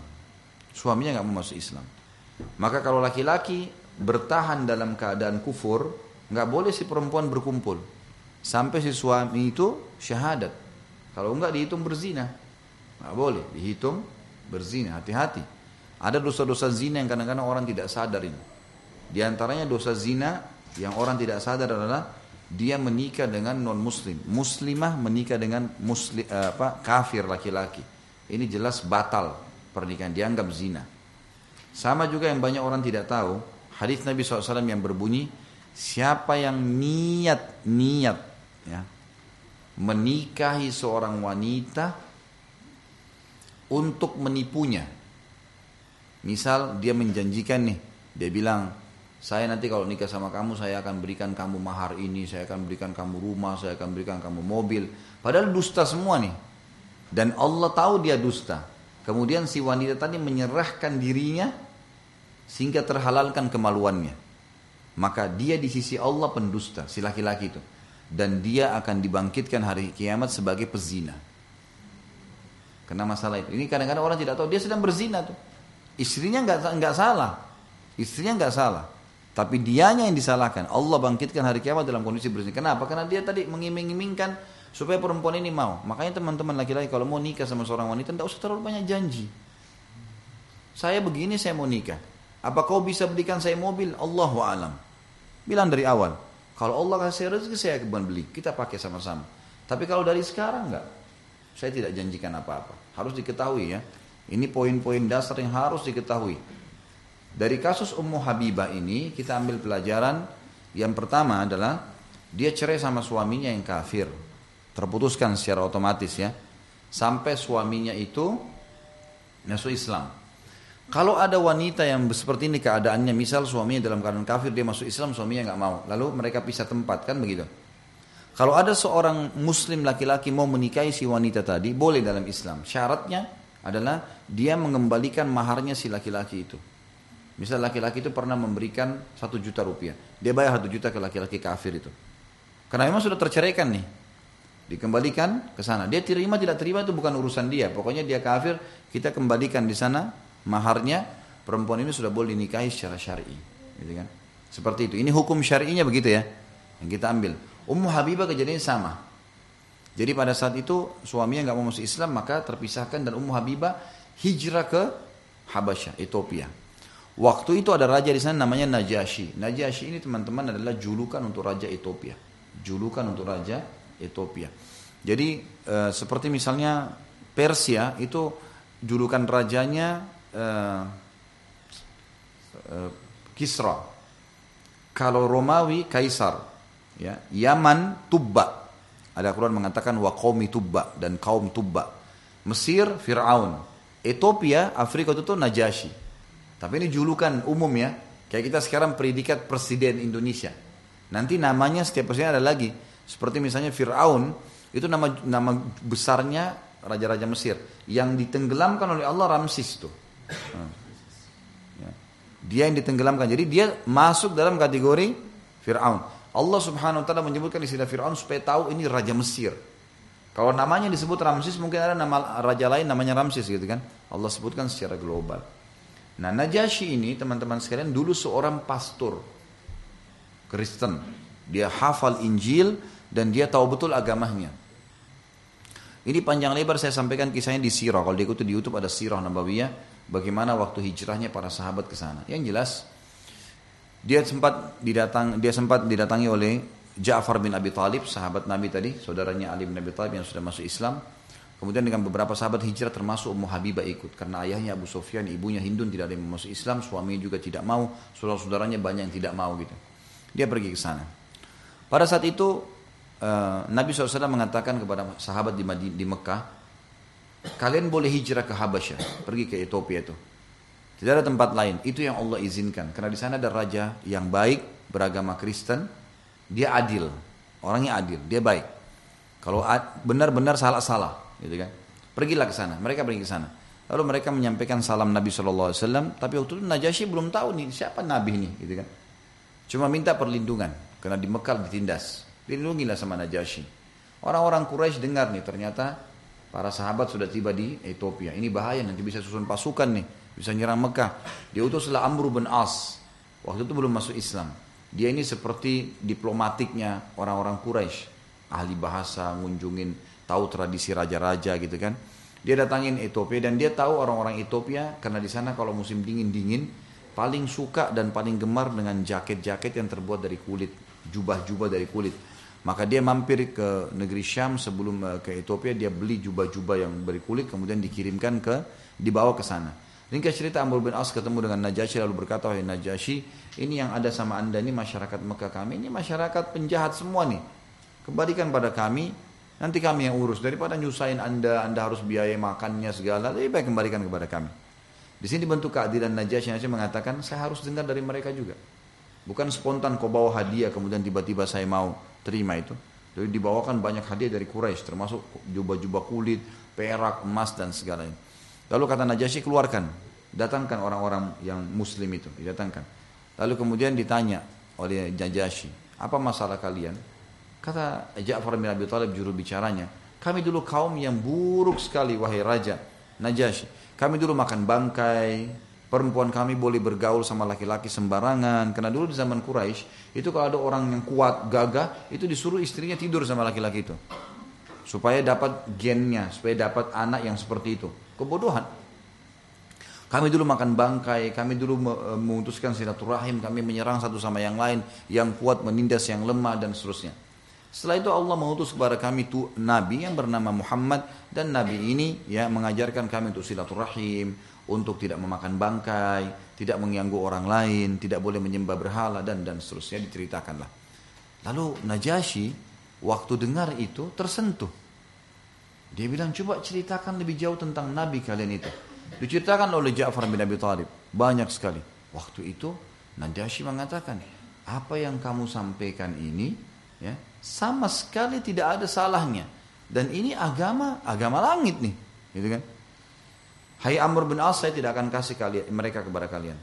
Maka kalau laki-laki bertahan dalam keadaan kufur, nggak boleh si perempuan berkumpul sampai si suami itu syahadat. Kalau enggak dihitung berzina. Nggak boleh dihitung berzina. Hati-hati. Ada dosa-dosa zina yang kadang-kadang orang tidak sadar ini. Di antaranya dosa zina yang orang tidak sadar adalah dia menikah dengan non-muslim. Muslimah menikah dengan kafir laki-laki. Ini jelas batal pernikahan, dianggap zina. Sama juga yang banyak orang tidak tahu, hadis Nabi SAW yang berbunyi, siapa yang niat menikahi seorang wanita untuk menipunya. Misal dia menjanjikan nih, dia bilang, saya nanti kalau nikah sama kamu, saya akan berikan kamu mahar ini, saya akan berikan kamu rumah, saya akan berikan kamu mobil. Padahal dusta semua nih. Dan Allah tahu dia dusta. Kemudian si wanita tadi menyerahkan dirinya sehingga terhalalkan kemaluannya. Maka dia di sisi Allah pendusta, si laki-laki itu. Dan dia akan dibangkitkan hari kiamat sebagai pezina. Karena masalah itu. Ini kadang-kadang orang tidak tahu dia sedang berzina tuh. Istrinya nggak salah. Istrinya nggak salah. Tapi dianya yang disalahkan. Allah bangkitkan hari kiamat dalam kondisi berzina. Kenapa? Karena dia tadi mengiming-imingkan supaya perempuan ini mau. Makanya teman-teman laki-laki kalau mau nikah sama seorang wanita tidak usah terlalu banyak janji. Saya begini, saya mau nikah. Apa kau bisa belikan saya mobil? Allahu a'lam. Bilang dari awal. Kalau Allah kasih rezeki saya akan beli. Kita pakai sama-sama. Tapi kalau dari sekarang enggak. Saya tidak janjikan apa-apa. Harus diketahui ya. Ini poin-poin dasar yang harus diketahui. Dari kasus Ummu Habibah ini kita ambil pelajaran. Yang pertama adalah dia cerai sama suaminya yang kafir. Terputuskan secara otomatis ya. Sampai suaminya itu masuk Islam. Kalau ada wanita yang seperti ini keadaannya, misal suaminya dalam keadaan kafir, dia masuk Islam, suaminya nggak mau. Lalu mereka pisah tempat, kan begitu. Kalau ada seorang muslim laki-laki mau menikahi si wanita tadi, boleh dalam Islam. Syaratnya adalah dia mengembalikan maharnya si laki-laki itu. Misal laki-laki itu pernah memberikan 1 juta rupiah. Dia bayar 1 juta ke laki-laki kafir itu. Karena memang sudah terceraikan nih. Dikembalikan ke sana. Dia terima tidak terima itu bukan urusan dia. Pokoknya dia kafir, kita kembalikan di sana. Maharnya perempuan ini sudah boleh dinikahi secara syar'i, gitu kan? Seperti itu. Ini hukum syar'inya begitu ya, yang kita ambil. Ummu Habibah kejadiannya sama. Jadi pada saat itu suaminya nggak mau masuk Islam, maka terpisahkan dan Ummu Habibah hijrah ke Habasyah, Ethiopia. Waktu itu ada raja di sana namanya Najasyi. Najasyi ini teman-teman adalah julukan untuk raja Ethiopia. Julukan untuk raja Ethiopia. Jadi seperti misalnya Persia itu julukan rajanya Kisra. Kalau Romawi Kaisar, ya. Yaman Tubba. Ada Quran mengatakan wa qaumi Tubba dan kaum Tubba. Mesir Fir'aun. Ethiopia Afrika itu tuh Najasyi. Tapi ini julukan umum ya. Kayak kita sekarang predikat presiden Indonesia. Nanti namanya setiap presiden ada lagi. Seperti misalnya Fir'aun itu nama besarnya raja-raja Mesir yang ditenggelamkan oleh Allah Ramsis tuh. Dia yang ditenggelamkan. Jadi dia masuk dalam kategori Fir'aun. Allah subhanahu wa ta'ala menyebutkan istilah Fir'aun supaya tahu ini raja Mesir. Kalau namanya disebut Ramsis, mungkin ada nama raja lain namanya Ramsis gitu kan. Allah sebutkan secara global. Nah Najasyi ini teman-teman sekalian dulu seorang pastor Kristen. Dia hafal Injil dan dia tahu betul agamanya. Ini panjang lebar saya sampaikan kisahnya di Sirah. Kalau diikuti di YouTube ada Sirah Nabawiyah. Bagaimana waktu hijrahnya para sahabat ke sana. Yang jelas dia sempat didatangi oleh Ja'far bin Abi Thalib, sahabat Nabi tadi, saudaranya Ali bin Abi Thalib yang sudah masuk Islam. Kemudian dengan beberapa sahabat hijrah termasuk Ummu Habibah ikut. Karena ayahnya Abu Sufyan, ibunya Hindun tidak ada yang masuk Islam, suaminya juga tidak mau, saudara-saudaranya banyak yang tidak mau gitu. Dia pergi ke sana. Pada saat itu Nabi SAW mengatakan kepada sahabat di Mekah, kalian boleh hijrah ke Habasyah, pergi ke Ethiopia itu. Tidak ada tempat lain, itu yang Allah izinkan. Karena di sana ada raja yang baik, beragama Kristen, dia adil, orangnya adil, dia baik. Kalau benar-benar salah-salah, gitu kan. Pergilah ke sana, mereka pergi ke sana. Lalu mereka menyampaikan salam Nabi SAW, tapi waktu itu Najasyi belum tahu nih siapa Nabi ini, gitu kan. Cuma minta perlindungan, karena di Mekah ditindas. Dilindungilah sama Najasyi. Orang-orang Quraisy dengar nih, ternyata para sahabat sudah tiba di Ethiopia. Ini bahaya, nanti bisa susun pasukan nih, bisa nyerang Mekah. Diutuslah Amr bin As. Waktu itu belum masuk Islam. Dia ini seperti diplomatiknya orang-orang Quraisy, ahli bahasa, ngunjungin, tahu tradisi raja-raja gitu kan. Dia datangin Ethiopia dan dia tahu orang-orang Ethiopia karena di sana kalau musim dingin paling suka dan paling gemar dengan jaket-jaket yang terbuat dari kulit, jubah-jubah dari kulit. Maka dia mampir ke negeri Syam sebelum ke Ethiopia, dia beli jubah-jubah yang berkulit kemudian dikirimkan dibawa ke sana. Ringkas cerita, Amr bin As ketemu dengan Najasyi lalu berkata, "Wahai Najasyi, ini yang ada sama anda ini masyarakat Mekah kami, ini masyarakat penjahat semua nih. Kembalikan pada kami, nanti kami yang urus. Daripada nyusahin anda harus biaya makannya segala, lebih baik kembalikan kepada kami." Di sini bentuk keadilan Najasyi mengatakan, saya harus dengar dari mereka juga. Bukan spontan kau bawa hadiah kemudian tiba-tiba saya mau terima itu. Jadi dibawakan banyak hadiah dari Quraisy termasuk jubah-jubah kulit, perak, emas dan segalanya. Lalu kata Najasyi, keluarkan, datangkan orang-orang yang muslim itu, didatangkan. Lalu kemudian ditanya oleh Najasyi, apa masalah kalian? Kata Ja'far bin Abi Thalib, juru bicaranya, kami dulu kaum yang buruk sekali wahai Raja Najasyi. Kami dulu makan bangkai, perempuan kami boleh bergaul sama laki-laki sembarangan. Karena dulu di zaman Quraisy itu kalau ada orang yang kuat, gagah, itu disuruh istrinya tidur sama laki-laki itu. Supaya dapat gennya, supaya dapat anak yang seperti itu. Kebodohan. Kami dulu makan bangkai, kami dulu memutuskan silaturahim, kami menyerang satu sama yang lain, yang kuat menindas yang lemah dan seterusnya. Setelah itu Allah mengutus kepada kami itu Nabi yang bernama Muhammad, dan Nabi ini ya mengajarkan kami untuk silaturahim, untuk tidak memakan bangkai, tidak mengganggu orang lain, tidak boleh menyembah berhala dan seterusnya, diceritakanlah. Lalu Najasyi waktu dengar itu tersentuh. Dia bilang, coba ceritakan lebih jauh tentang Nabi kalian itu. Diceritakan oleh Ja'far bin Abi Thalib banyak sekali. Waktu itu Najasyi mengatakan, apa yang kamu sampaikan ini ya sama sekali tidak ada salahnya, dan ini agama langit nih, gitu kan? Hai Amr bin As, saya tidak akan kasih mereka kepada kalian.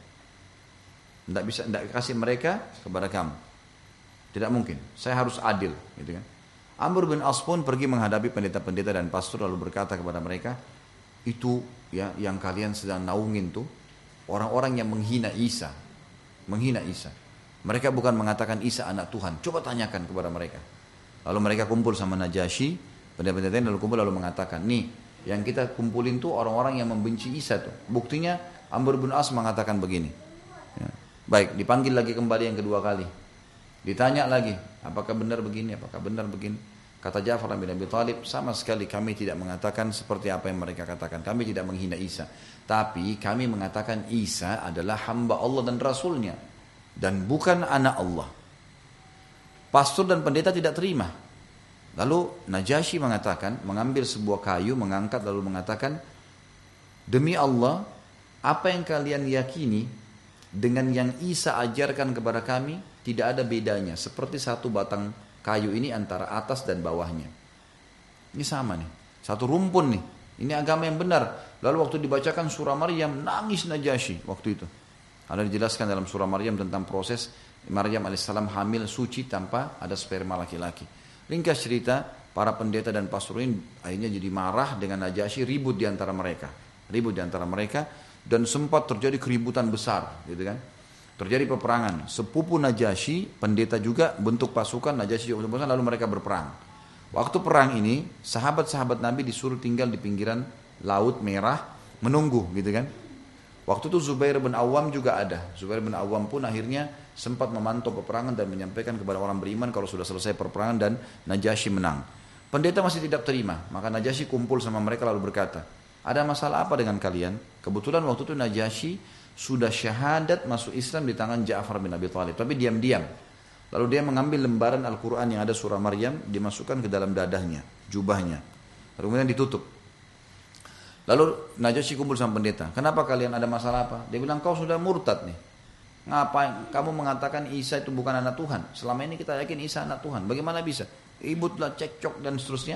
Tidak kasih mereka kepada kamu. Tidak mungkin. Saya harus adil, gitu kan? Amr bin As pun pergi menghadapi pendeta-pendeta dan pastor, lalu berkata kepada mereka, itu ya yang kalian sedang naungin tuh orang-orang yang menghina Isa. Menghina Isa. Mereka bukan mengatakan Isa anak Tuhan. Coba tanyakan kepada mereka. Lalu mereka kumpul sama Najasyi, pendeta-pendeta lalu kumpul lalu mengatakan, nih yang kita kumpulin tuh orang-orang yang membenci Isa tuh. Buktinya Amr bin As mengatakan begini. Ya. Baik, dipanggil lagi kembali yang kedua kali. Ditanya lagi, apakah benar begini, apakah benar begini? Kata Ja'far bin Abi Thalib, sama sekali kami tidak mengatakan seperti apa yang mereka katakan. Kami tidak menghina Isa. Tapi kami mengatakan Isa adalah hamba Allah dan Rasulnya. Dan bukan anak Allah. Pastor dan pendeta tidak terima. Lalu Najasyi mengatakan, mengambil sebuah kayu, mengangkat lalu mengatakan, demi Allah, apa yang kalian yakini dengan yang Isa ajarkan kepada kami, tidak ada bedanya. Seperti satu batang kayu ini antara atas dan bawahnya. Ini sama nih. Satu rumpun nih. Ini agama yang benar. Lalu waktu dibacakan surah Maryam, nangis Najasyi waktu itu. Ada dijelaskan dalam surah Maryam tentang proses Maryam alaihissalam hamil suci tanpa ada sperma laki-laki. Ringkas cerita, para pendeta dan pastor ini akhirnya jadi marah dengan Najasyi, ribut di antara mereka. Dan sempat terjadi keributan besar, gitu kan? Terjadi peperangan. Sepupu Najasyi, pendeta juga bentuk pasukan, Najasyi juga bentuk pasukan, lalu mereka berperang. Waktu perang ini, sahabat-sahabat Nabi disuruh tinggal di pinggiran Laut Merah, menunggu, gitu kan? Waktu itu Zubair bin Awam juga ada. Zubair bin Awam pun akhirnya sempat memantau peperangan dan menyampaikan kepada orang beriman kalau sudah selesai peperangan dan Najasyi menang. Pendeta masih tidak terima, maka Najasyi kumpul sama mereka lalu berkata, ada masalah apa dengan kalian? Kebetulan waktu itu Najasyi sudah syahadat masuk Islam di tangan Ja'far bin Abi Thalib, tapi diam-diam. Lalu dia mengambil lembaran Al-Quran yang ada surah Maryam, dimasukkan ke dalam dadahnya, jubahnya. Lalu kemudian ditutup. Lalu Najasyi kumpul sama pendeta. Kenapa kalian ada masalah apa? Dia bilang, kau sudah murtad nih. Ngapain? Kamu mengatakan Isa itu bukan anak Tuhan. Selama ini kita yakin Isa anak Tuhan. Bagaimana bisa? Ributlah, cekcok dan seterusnya.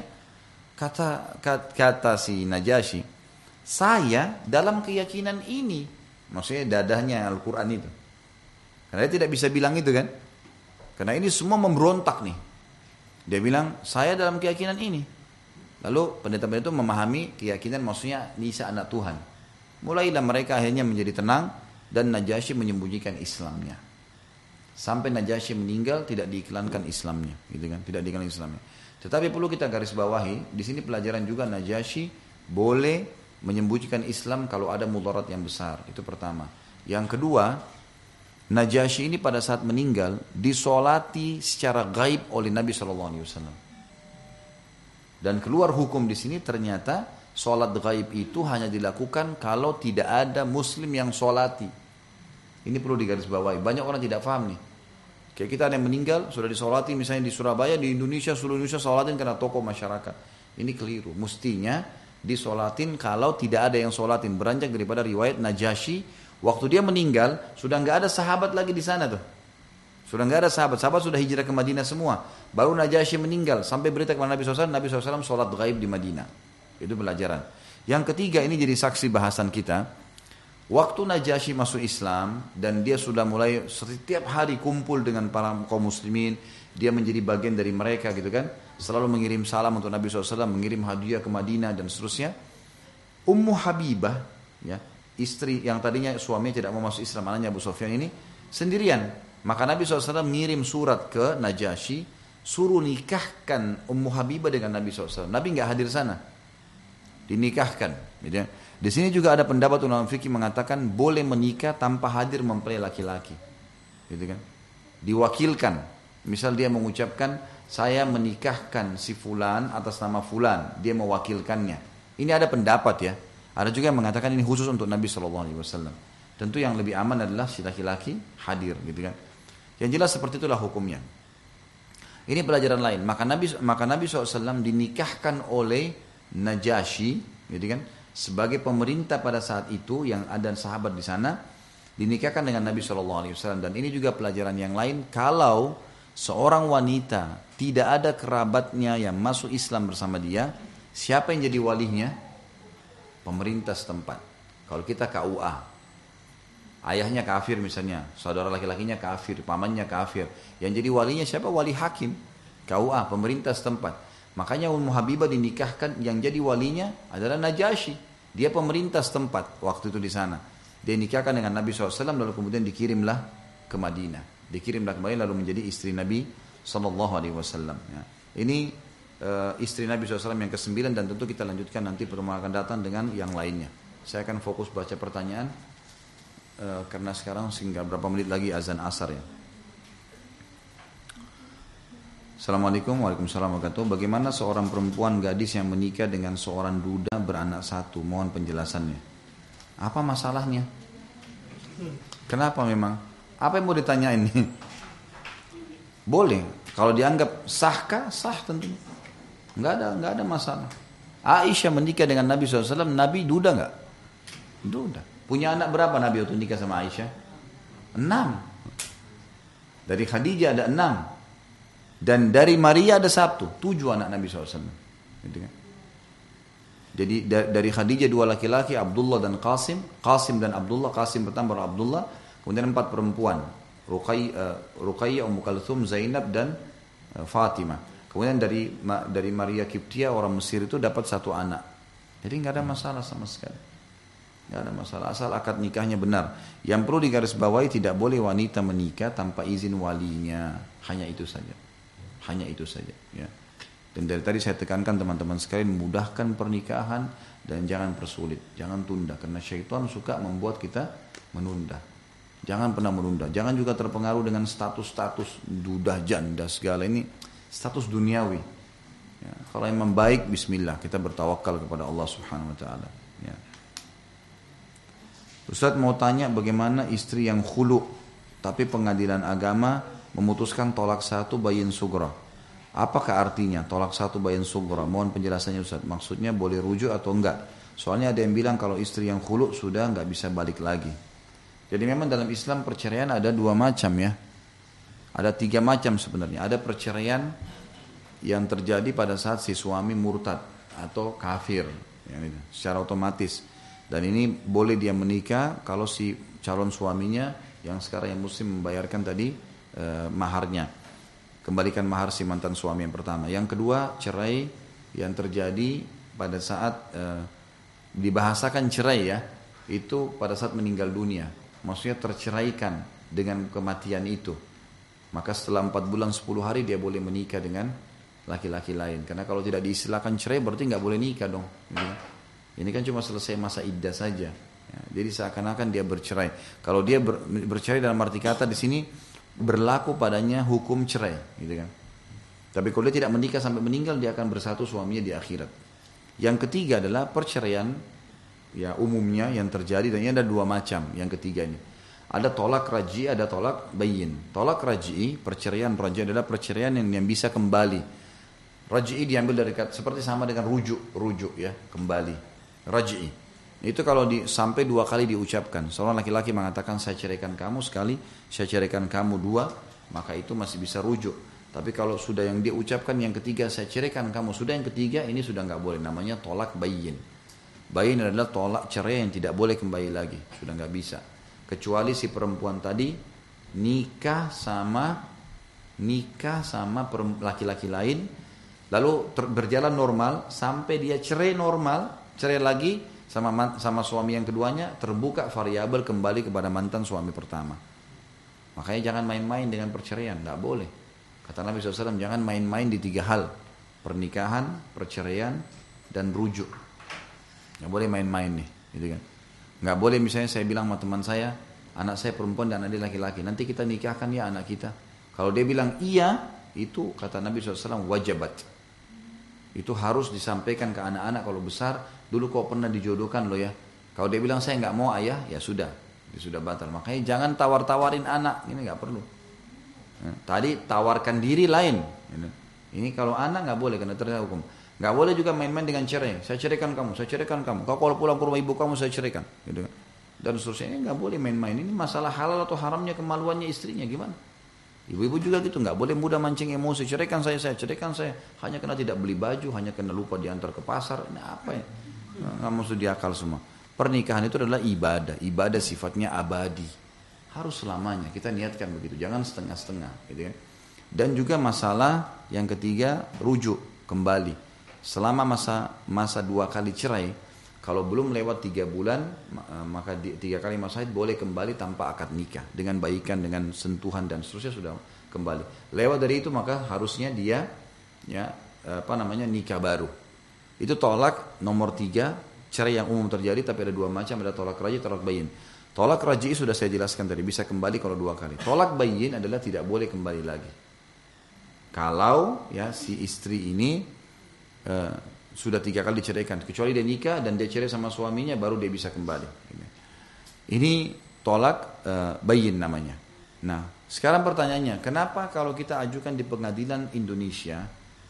Kata si Najasyi, saya dalam keyakinan ini. Maksudnya dadahnya Al-Quran itu. Karena dia tidak bisa bilang itu kan. Karena ini semua memberontak nih. Dia bilang, saya dalam keyakinan ini. Lalu pendeta-pendeta itu memahami keyakinan maksudnya Isa anak Tuhan. Mulailah mereka akhirnya menjadi tenang dan Najasyi menyembunyikan Islamnya. Sampai Najasyi meninggal tidak diiklankan Islamnya, gitu kan? Tidak diiklankan Islamnya. Tetapi perlu kita garis bawahi, di sini pelajaran juga Najasyi boleh menyembunyikan Islam kalau ada mudarat yang besar. Itu pertama. Yang kedua, Najasyi ini pada saat meninggal disolati secara gaib oleh Nabi SAW. Dan keluar hukum di sini ternyata sholat gaib itu hanya dilakukan kalau tidak ada muslim yang sholati. Ini perlu digarisbawahi. Banyak orang tidak paham nih. Kayak kita ada yang meninggal sudah disolati misalnya di Surabaya, di Indonesia, seluruh Indonesia sholatin karena tokoh masyarakat. Ini keliru. Mestinya disolatin kalau tidak ada yang sholatin. Beranjak daripada riwayat Najasyi, waktu dia meninggal sudah nggak ada sahabat lagi di sana tuh. Sudah nggak ada sahabat sudah hijrah ke Madinah semua. Baru Najasyi meninggal, sampai berita kepada Nabi SAW, Nabi SAW sholat gaib di Madinah. Itu pelajaran. Yang ketiga, ini jadi saksi bahasan kita. Waktu Najasyi masuk Islam dan dia sudah mulai setiap hari kumpul dengan para kaum muslimin, dia menjadi bagian dari mereka gitu kan, selalu mengirim salam untuk Nabi SAW, mengirim hadiah ke Madinah dan seterusnya. Ummu Habibah, ya, istri yang tadinya suaminya tidak mau masuk Islam, anaknya Abu Sufyan ini sendirian. Maka Nabi SAW mengirim surat ke Najasyi, suruh nikahkan Ummu Habibah dengan Nabi SAW. Nabi nggak hadir sana, dinikahkan. Gitu ya. Di sini juga ada pendapat ulama fikih mengatakan boleh menikah tanpa hadir mempelai laki-laki, gitu kan? Diwakilkan. Misal dia mengucapkan saya menikahkan si fulan atas nama fulan, dia mewakilkannya. Ini ada pendapat ya. Ada juga yang mengatakan ini khusus untuk Nabi SAW. Tentu yang lebih aman adalah si laki-laki hadir, gitu kan? Yang jelas seperti itulah hukumnya. Ini pelajaran lain. Maka Nabi SAW dinikahkan oleh Najasyi, gitu kan? Sebagai pemerintah pada saat itu yang ada sahabat di sana, dinikahkan dengan Nabi SAW. Dan ini juga pelajaran yang lain, kalau seorang wanita tidak ada kerabatnya yang masuk Islam bersama dia, siapa yang jadi walinya? Pemerintah setempat. Kalau kita KUA, ayahnya kafir misalnya, saudara laki-lakinya kafir, pamannya kafir, yang jadi walinya siapa? Wali hakim, KUA, pemerintah setempat. Makanya Ummu Habibah dinikahkan, yang jadi walinya adalah Najasyi. Dia pemerintah setempat waktu itu di sana. Dia nikahkan dengan Nabi SAW, lalu kemudian dikirimlah ke Madinah. Dikirimlah ke Madinah lalu menjadi istri Nabi SAW. Ya. Ini istri Nabi SAW yang ke-9, dan tentu kita lanjutkan nanti pertemuan akan datang dengan yang lainnya. Saya akan fokus baca pertanyaan karena sekarang sehingga berapa menit lagi azan asar ya. Assalamualaikum warahmatullahi wabarakatuh. Bagaimana seorang perempuan gadis yang menikah dengan seorang duda beranak satu? Mohon penjelasannya. Apa masalahnya? Kenapa memang? Apa yang mau ditanyain ini? Boleh. Kalau dianggap sahkah? Sah tentunya. Enggak ada masalah. Aisyah menikah dengan Nabi SAW. Nabi duda enggak? Duda. Punya anak berapa Nabi waktu nikah sama Aisyah? 6. Dari Khadijah ada 6. Dan dari Maria ada 1, 7 anak Nabi SAW. Gitu kan? Jadi dari Khadijah 2 laki-laki, Abdullah dan Qasim dan Abdullah, Qasim pertama baru Abdullah, kemudian 4 perempuan, Ruqayyah, Ummu Kalthum, Zainab dan Fatimah. Kemudian dari Maria Kiptia orang Mesir itu dapat 1 anak. Jadi nggak ada masalah sama sekali. Nggak ada masalah asal akad nikahnya benar. Yang perlu digarisbawahi, tidak boleh wanita menikah tanpa izin walinya. Hanya itu saja. Hanya itu saja ya. Dan dari tadi saya tekankan teman-teman sekalian, mudahkan pernikahan dan jangan persulit, jangan tunda, karena syaitan suka membuat kita menunda. Jangan pernah menunda. Jangan juga terpengaruh dengan status-status duda janda segala, ini status duniawi ya. Kalau memang baik, bismillah, kita bertawakal kepada Allah Subhanahu wa taala ya. Ustaz mau tanya, bagaimana istri yang khulu tapi pengadilan agama memutuskan tolak 1 bayin sugra? Apakah artinya tolak 1 bayin sugra? Mohon penjelasannya Ustaz. Maksudnya boleh rujuk atau enggak? Soalnya ada yang bilang kalau istri yang khulu sudah enggak bisa balik lagi. Jadi memang dalam Islam perceraian ada 2 macam ya. Ada 3 macam sebenarnya. Ada perceraian yang terjadi pada saat si suami murtad atau kafir ya, secara otomatis. Dan ini boleh dia menikah kalau si calon suaminya yang sekarang yang muslim membayarkan tadi maharnya, kembalikan mahar si mantan suami yang pertama. Yang kedua, cerai yang terjadi pada saat dibahasakan cerai ya, itu pada saat meninggal dunia, maksudnya terceraikan dengan kematian itu. Maka setelah 4 bulan 10 hari dia boleh menikah dengan laki-laki lain. Karena kalau tidak diistilahkan cerai berarti nggak boleh nikah dong. Ini kan cuma selesai masa iddah saja. Ya, jadi seakan-akan dia bercerai. Kalau dia bercerai dalam arti kata di sini berlaku padanya hukum cerai, gitu kan. Tapi kalau dia tidak menikah sampai meninggal, dia akan bersatu suaminya di akhirat. Yang ketiga adalah perceraian ya umumnya yang terjadi, dan ini ada 2 macam. Yang ketiga ini ada tolak raj'i, ada tolak bayin. Tolak raj'i, perceraian raj'i adalah perceraian yang bisa kembali. Raj'i diambil dari kata seperti sama dengan rujuk ya, kembali. Raj'i itu kalau sampai 2 kali diucapkan. Seorang laki-laki mengatakan saya ceraikan kamu sekali, saya ceraikan kamu 2, maka itu masih bisa rujuk. Tapi kalau sudah yang dia ucapkan yang ketiga, saya ceraikan kamu, sudah yang ketiga, ini sudah nggak boleh, namanya tolak bayin. Bayin adalah tolak cerai yang tidak boleh kembali lagi, sudah nggak bisa. Kecuali si perempuan tadi nikah sama laki-laki lain, lalu berjalan normal sampai dia cerai normal, cerai lagi sama suami yang keduanya, terbuka variabel kembali kepada mantan suami pertama. Makanya jangan main-main dengan perceraian, nggak boleh. Kata Nabi SAW, jangan main-main di 3 hal: pernikahan, perceraian, dan rujuk. Nggak boleh main-main nih, gitu kan? Nggak boleh misalnya saya bilang sama teman saya, anak saya perempuan dan anak dia laki-laki, nanti kita nikahkan ya anak kita. Kalau dia bilang iya, itu kata Nabi SAW wajibat. Itu harus disampaikan ke anak-anak kalau besar, dulu kau pernah dijodohkan loh ya. Kalau dia bilang saya nggak mau ayah, ya sudah, dia sudah batal. Makanya jangan tawar-tawarin anak, ini nggak perlu. Tadi tawarkan diri lain. Ini kalau anak nggak boleh karena terkena hukum. Nggak boleh juga main-main dengan cerai. Saya ceraikan kamu, saya ceraikan kamu. Kau kalau pulang ke rumah ibu kamu saya ceraikan, gitu kan? Dan seterusnya. Ini nggak boleh main-main. Ini masalah halal atau haramnya kemaluannya istrinya gimana? Ibu-ibu juga gitu, nggak boleh mudah mancing emosi. Ceraikan saya, ceraikan saya. Hanya karena tidak beli baju, hanya karena lupa diantar ke pasar. Ini apa ya? Nggak masuk di akal semua. Pernikahan itu adalah ibadah. Ibadah sifatnya abadi. Harus selamanya. Kita niatkan begitu. Jangan setengah-setengah, gitu ya. Dan juga masalah yang ketiga, rujuk kembali. Selama masa 2 kali cerai, kalau belum lewat 3 bulan, maka 3 kali masa haid boleh kembali tanpa akad nikah. Dengan baikan, dengan sentuhan dan seterusnya sudah kembali. Lewat dari itu maka harusnya dia nikah baru. Itu tolak nomor 3, cerai yang umum terjadi tapi ada 2 macam, ada tolak raj'i, tolak bayin. Tolak raj'i sudah saya jelaskan tadi, bisa kembali kalau 2 kali. Tolak bayin adalah tidak boleh kembali lagi. Kalau ya si istri ini sudah 3 kali diceraikan, kecuali dia nikah dan dia cerai sama suaminya baru dia bisa kembali. Ini tolak bayin namanya. Nah, sekarang pertanyaannya, kenapa kalau kita ajukan di pengadilan Indonesia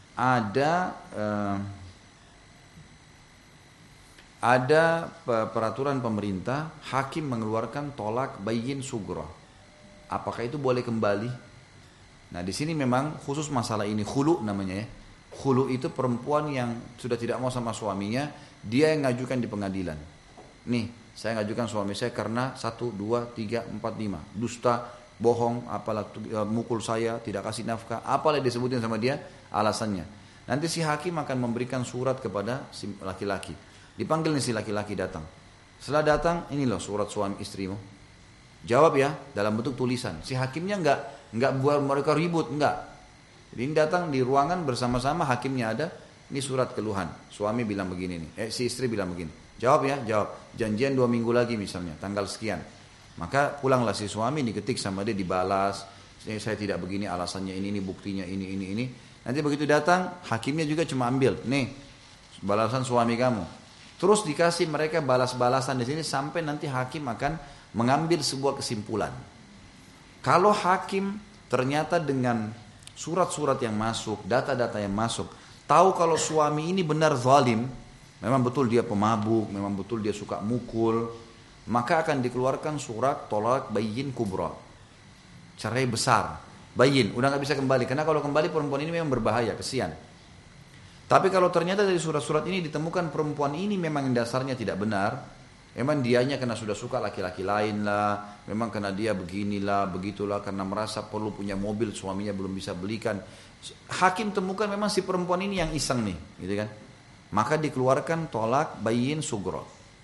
ada peraturan pemerintah, hakim mengeluarkan tolak bayin sugro? Apakah itu boleh kembali? Nah, di sini memang khusus masalah ini, khulu namanya ya. Khulu itu perempuan yang sudah tidak mau sama suaminya, dia yang ngajukan di pengadilan. Nih, saya ngajukan suami saya karena 1, 2, 3, 4, 5 dusta, bohong, apalah mukul saya, tidak kasih nafkah, apalah disebutin sama dia alasannya. Nanti si hakim akan memberikan surat kepada si laki-laki. Dipanggil nih si laki-laki datang. Setelah datang, ini loh surat suami istrimu. Jawab ya dalam bentuk tulisan. Si hakimnya enggak buat mereka ribut, enggak. Jadi ini datang di ruangan bersama-sama, hakimnya ada, ini surat keluhan. Suami bilang begini nih, si istri bilang begini. Jawab ya, jawab. Janjian 2 minggu lagi misalnya, tanggal sekian. Maka pulanglah si suami, diketik sama dia, dibalas. Saya tidak begini, alasannya ini buktinya ini. Nanti begitu datang, hakimnya juga cuma ambil, nih balasan suami kamu. Terus dikasih mereka balas-balasan di sini sampai nanti hakim akan mengambil sebuah kesimpulan. Kalau hakim ternyata dengan surat-surat yang masuk, data-data yang masuk, tahu kalau suami ini benar zalim, memang betul dia pemabuk, memang betul dia suka mukul, maka akan dikeluarkan surat tolak bayin kubra, cerai besar, bayin, udah nggak bisa kembali, karena kalau kembali perempuan ini memang berbahaya, kesian. Tapi kalau ternyata dari surat-surat ini ditemukan perempuan ini memang dasarnya tidak benar, memang dianya karena sudah suka laki-laki lain lah, memang karena dia beginilah, begitulah, karena merasa perlu punya mobil, suaminya belum bisa belikan. Hakim temukan memang si perempuan ini yang iseng nih, gitu kan. Maka dikeluarkan tolak bayin sugro.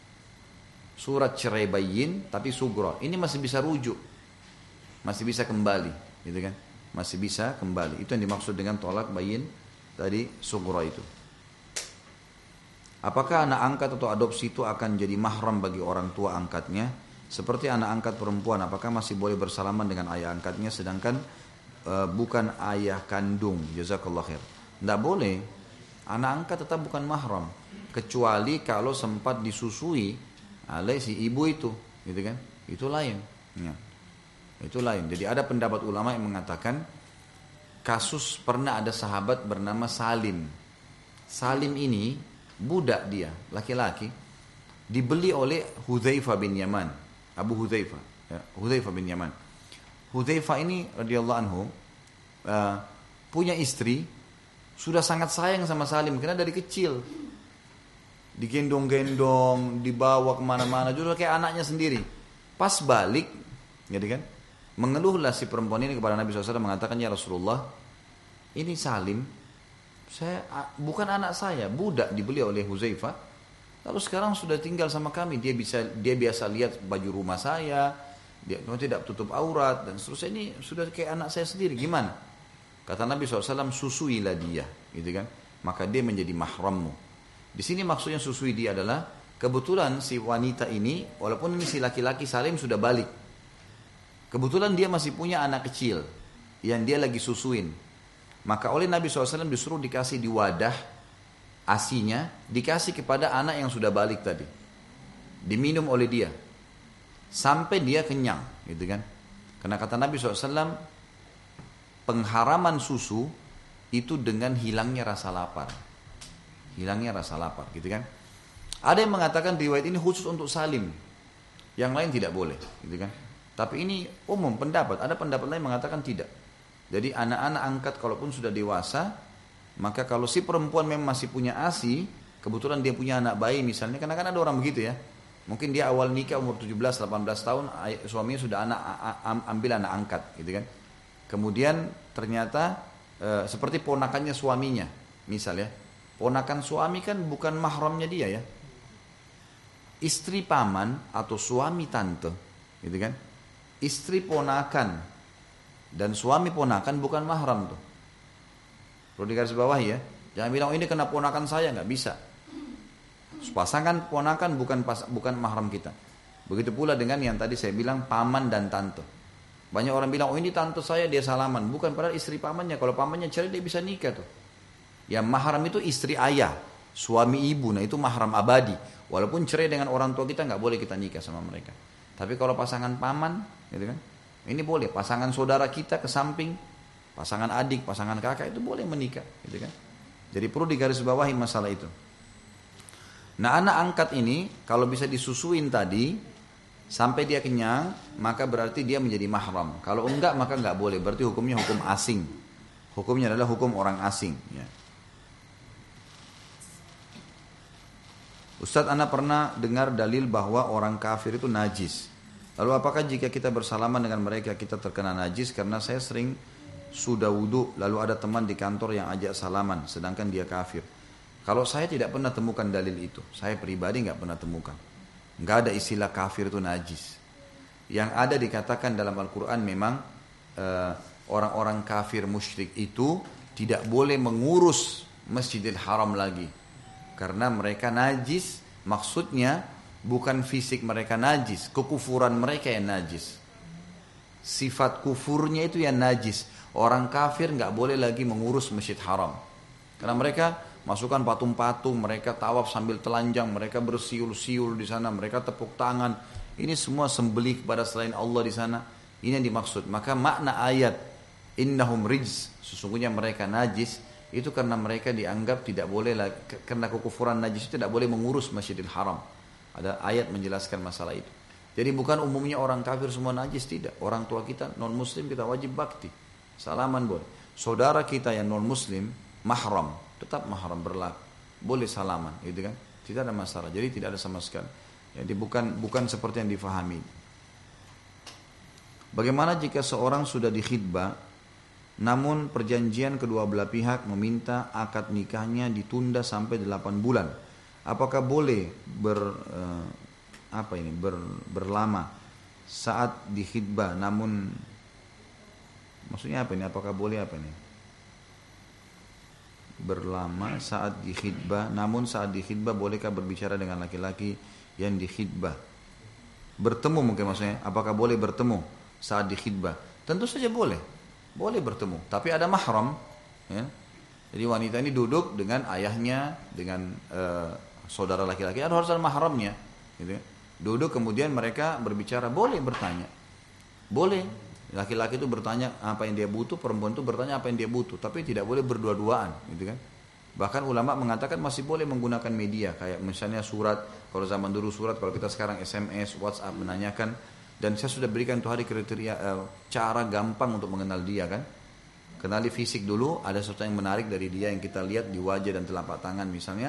Surat cerai bayin tapi sugro. Ini masih bisa rujuk. Masih bisa kembali, gitu kan. Masih bisa kembali. Itu yang dimaksud dengan tolak bayin tadi sugro itu. Apakah anak angkat atau adopsi itu akan jadi mahram bagi orang tua angkatnya? Seperti anak angkat perempuan, apakah masih boleh bersalaman dengan ayah angkatnya sedangkan bukan ayah kandung? Jazakallah khair. Tidak boleh. Anak angkat tetap bukan mahram, kecuali kalau sempat disusui oleh si ibu itu, gitu kan? Itu lain. Ya. Itu lain. Jadi ada pendapat ulama yang mengatakan kasus pernah ada sahabat bernama Salim. Salim ini budak dia, laki-laki, dibeli oleh Hudzaifah bin Yaman, Abu Hudzaifah, ya, Hudzaifah bin Yaman. Hudzaifah ini radhiyallahu anhu punya istri, sudah sangat sayang sama Salim karena dari kecil. digendong-gendong, dibawa kemana-mana, juga kayak anaknya sendiri. Pas balik, gitu kan, mengeluhlah si perempuan ini kepada Nabi SAW, mengatakan, ya Rasulullah, ini Salim, bukan anak saya, budak dibeli oleh Huzaifah, lalu sekarang sudah tinggal sama kami, dia biasa lihat baju rumah saya, dia tidak tutup aurat dan seterusnya, ini sudah kayak anak saya sendiri, gimana? Kata Nabi SAW, susuilah dia, gitu kan, maka dia menjadi mahrammu. Di sini maksudnya susui dia adalah kebetulan si wanita ini, walaupun ini si laki-laki Salim sudah balik, kebetulan dia masih punya anak kecil yang dia lagi susuin, maka oleh Nabi SAW disuruh dikasih di wadah asinya, dikasih kepada anak yang sudah balik tadi, diminum oleh dia sampai dia kenyang, gitu kan? Karena kata Nabi SAW, pengharaman susu itu dengan hilangnya rasa lapar, gitu kan? Ada yang mengatakan riwayat ini khusus untuk Salim, yang lain tidak boleh, gitu kan? Tapi ini umum pendapat. Ada pendapat lain mengatakan tidak. Jadi anak-anak angkat kalaupun sudah dewasa, maka kalau si perempuan memang masih punya ASI, kebetulan dia punya anak bayi misalnya, karena kan ada orang begitu ya. Mungkin dia awal nikah umur 17-18 tahun, suaminya sudah ambil anak angkat, gitu kan. Kemudian ternyata seperti ponakannya suaminya, misal ya. Ponakan suami kan bukan mahramnya dia ya. Istri paman atau suami tante, gitu kan. Istri ponakan dan suami ponakan bukan mahram tuh. Perlu digarisbawahi ya. Jangan bilang ini kena ponakan saya, nggak bisa. Pasangan ponakan bukan mahram kita. Begitu pula dengan yang tadi saya bilang paman dan tante. Banyak orang bilang, oh ini tante saya, dia salaman. Bukan, padahal istri pamannya. Kalau pamannya cerai dia bisa nikah tuh. Yang mahram itu istri ayah, suami ibu. Nah itu mahram abadi. Walaupun cerai dengan orang tua kita, nggak boleh kita nikah sama mereka. Tapi kalau pasangan paman, gitu kan, ini boleh. Pasangan saudara kita ke samping, pasangan adik, pasangan kakak itu boleh menikah, gitu kan. Jadi perlu digarisbawahi masalah itu. Nah anak angkat ini kalau bisa disusuin tadi sampai dia kenyang, maka berarti dia menjadi mahram. Kalau enggak maka enggak boleh. Berarti hukumnya hukum asing. Hukumnya adalah hukum orang asing. Ya. Ustadz, Anda pernah dengar dalil bahwa orang kafir itu najis. Lalu apakah jika kita bersalaman dengan mereka kita terkena najis? Karena saya sering sudah wudhu, lalu ada teman di kantor yang ajak salaman, sedangkan dia kafir. Kalau saya tidak pernah temukan dalil itu, saya pribadi nggak pernah temukan. Nggak ada istilah kafir itu najis. Yang ada dikatakan dalam Al-Quran memang orang-orang kafir musyrik itu tidak boleh mengurus Masjidil Haram lagi. Karena mereka najis, maksudnya bukan fisik mereka najis, kekufuran mereka yang najis. Sifat kufurnya itu yang najis. Orang kafir nggak boleh lagi mengurus Masjid Haram. Karena mereka masukkan patung-patung, mereka tawaf sambil telanjang, mereka bersiul-siul di sana, mereka tepuk tangan. Ini semua sembelih kepada selain Allah di sana. Ini yang dimaksud. Maka makna ayat innahum rijz, sesungguhnya mereka najis, itu karena mereka dianggap tidak boleh lagi, karena kekufuran najis itu tidak boleh mengurus Masjidil Haram. Ada ayat menjelaskan masalah itu. Jadi bukan umumnya orang kafir semua najis, tidak. Orang tua kita non muslim kita wajib bakti, salaman boleh. Saudara kita yang non muslim mahram, tetap mahram berlaku, boleh salaman, gitu kan? Tidak ada masalah. Jadi tidak ada sama sekali. Jadi bukan seperti yang difahami. Bagaimana jika seorang sudah dikhitbah, namun perjanjian kedua belah pihak meminta akad nikahnya ditunda sampai 8 bulan? Apakah boleh berlama saat dikhitbah? Namun maksudnya apa ini? Apakah boleh apa ini? Berlama saat dikhitbah, namun saat dikhitbah bolehkah berbicara dengan laki-laki yang dikhitbah? Bertemu mungkin maksudnya. Apakah boleh bertemu saat dikhitbah? Tentu saja boleh bertemu. Tapi ada mahram. Ya. Jadi wanita ini duduk dengan ayahnya, dengan saudara laki-laki. Harus ada mahramnya. Gitu. Duduk kemudian mereka berbicara, boleh bertanya. Boleh. Laki-laki itu bertanya apa yang dia butuh, perempuan itu bertanya apa yang dia butuh, tapi tidak boleh berdua-duaan, gitu kan? Bahkan ulama mengatakan masih boleh menggunakan media, kayak misalnya surat, kalau zaman dulu surat, kalau kita sekarang SMS, WhatsApp menanyakan, dan saya sudah berikan tuh hari kriteria cara gampang untuk mengenal dia kan. Kenali fisik dulu, ada sesuatu yang menarik dari dia yang kita lihat di wajah dan telapak tangan misalnya,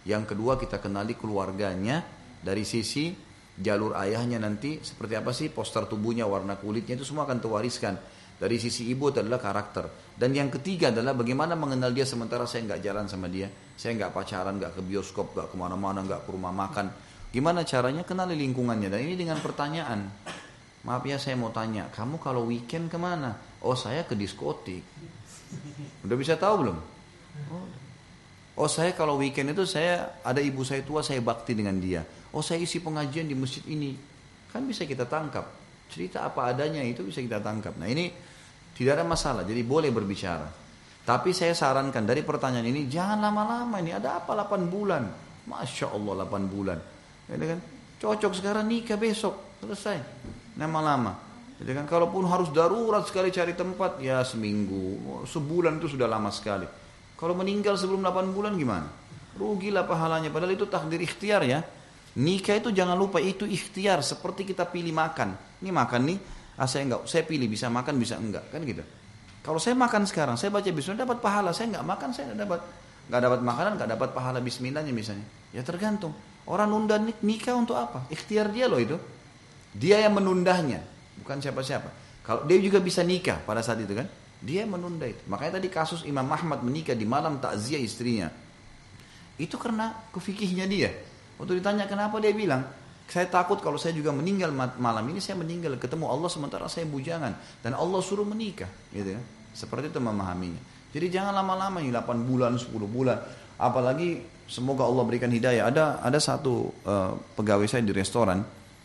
Yang kedua kita kenali keluarganya dari sisi jalur ayahnya nanti seperti apa sih, poster tubuhnya, warna kulitnya, itu semua akan terwariskan. Dari sisi ibu adalah karakter. Dan yang ketiga adalah bagaimana mengenal dia sementara saya nggak jalan sama dia, saya nggak pacaran, nggak ke bioskop, nggak kemana-mana, nggak ke rumah makan. Gimana caranya? Kenali lingkungannya. Dan ini dengan pertanyaan. Maaf ya, saya mau tanya, kamu kalau weekend kemana? Oh, saya ke diskotik. Udah bisa tahu belum? Oh, saya kalau weekend itu saya ada ibu saya tua, saya bakti dengan dia. Oh, saya isi pengajian di masjid ini. Kan bisa kita tangkap. Cerita apa adanya itu bisa kita tangkap. Nah, ini tidak ada masalah, jadi boleh berbicara. Tapi saya sarankan dari pertanyaan ini jangan lama-lama. Ini ada apa 8 bulan? Masya Allah 8 bulan. Ya kan? Cocok sekarang, nikah besok, selesai. Lama-lama. Jadi kan kalaupun harus darurat sekali cari tempat, ya seminggu, sebulan itu sudah lama sekali. Kalau meninggal sebelum 8 bulan gimana? Rugilah pahalanya. Padahal itu takdir ikhtiar ya. Nikah itu jangan lupa itu ikhtiar, seperti kita pilih makan. Ini makan nih, saya pilih bisa makan bisa enggak, kan gitu. Kalau saya makan sekarang, saya baca bismillah dapat pahala, saya enggak makan saya enggak dapat makanan, enggak dapat pahala bismillahnya misalnya. Ya tergantung. Orang nunda nikah untuk apa? Ikhtiar dia loh itu. Dia yang menundanya, bukan siapa-siapa. Kalau dia juga bisa nikah pada saat itu kan, dia yang menunda itu. Makanya tadi kasus Imam Ahmad menikah di malam takziah istrinya. Itu karena kefikihnya dia. Waktu ditanya kenapa, dia bilang, saya takut kalau saya juga meninggal malam ini, saya meninggal ketemu Allah sementara saya bujangan dan Allah suruh menikah, gitu kan? Seperti itu memahaminya. Jadi jangan lama-lama ini 8 bulan, 10 bulan. Apalagi semoga Allah berikan hidayah. Ada satu pegawai saya di restoran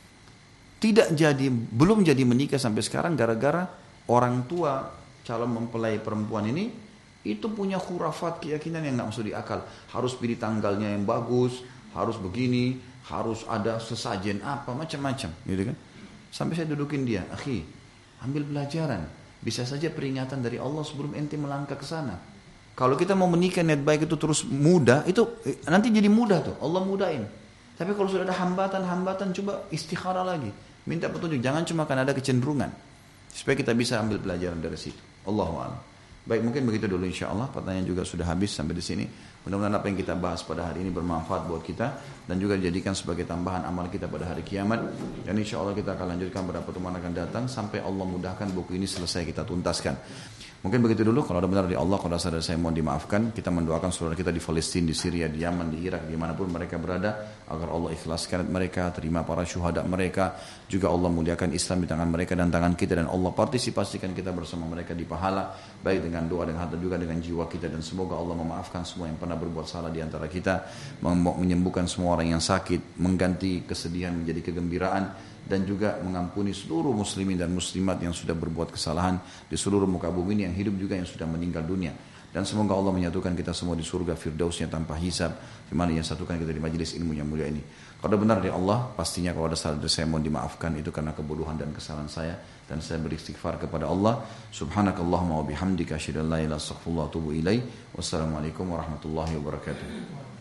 belum jadi menikah sampai sekarang gara-gara orang tua calon mempelai perempuan ini itu punya khurafat, keyakinan yang nggak masuk di akal. Harus pilih tanggalnya yang bagus, harus begini, harus ada sesajen apa, macam-macam, gitu kan. Sampai saya dudukin dia, akhi, ambil pelajaran. Bisa saja peringatan dari Allah sebelum ente melangkah ke sana. Kalau kita mau menikah niat baik itu terus mudah, itu nanti jadi mudah tuh, Allah mudahin. Tapi kalau sudah ada hambatan, coba istikharah lagi, minta petunjuk. Jangan cuma karena ada kecenderungan, supaya kita bisa ambil pelajaran dari situ. Allahu a'lam. Baik, mungkin begitu dulu insyaallah. Pertanyaan juga sudah habis sampai di sini. Mudah-mudahan apa yang kita bahas pada hari ini bermanfaat buat kita dan juga dijadikan sebagai tambahan amal kita pada hari kiamat. Dan insyaallah kita akan lanjutkan pada pertemuan akan datang sampai Allah mudahkan buku ini selesai kita tuntaskan. Mungkin begitu dulu. Kalau ada benar dari Allah, kalau ada saya mohon dimaafkan. Kita mendoakan saudara kita di Palestina, di Syria, di Yaman, di Irak, dimanapun mereka berada, agar Allah ikhlaskan mereka, terima para syuhada mereka, juga Allah muliakan Islam di tangan mereka dan tangan kita, dan Allah partisipasikan kita bersama mereka di pahala, baik dengan doa, dengan harta, juga dengan jiwa kita. Dan semoga Allah memaafkan semua yang pernah berbuat salah di antara kita, menyembuhkan semua orang yang sakit, mengganti kesedihan menjadi kegembiraan, dan juga mengampuni seluruh muslimin dan muslimat yang sudah berbuat kesalahan di seluruh muka bumi ini, yang hidup juga yang sudah meninggal dunia. Dan semoga Allah menyatukan kita semua di surga firdausnya tanpa hisab, di mana yang satukan kita di majelis ilmu yang mulia ini. Kalau benar dari Allah, pastinya kalau ada salah dari saya mohon dimaafkan, itu karena kebodohan dan kesalahan saya, dan saya beristighfar kepada Allah. Subhanakallahumma wa bihamdika asyhadu an la ilaha illa anta astaghfiruka wa atubu ilaik. Wassalamualaikum warahmatullahi wabarakatuh.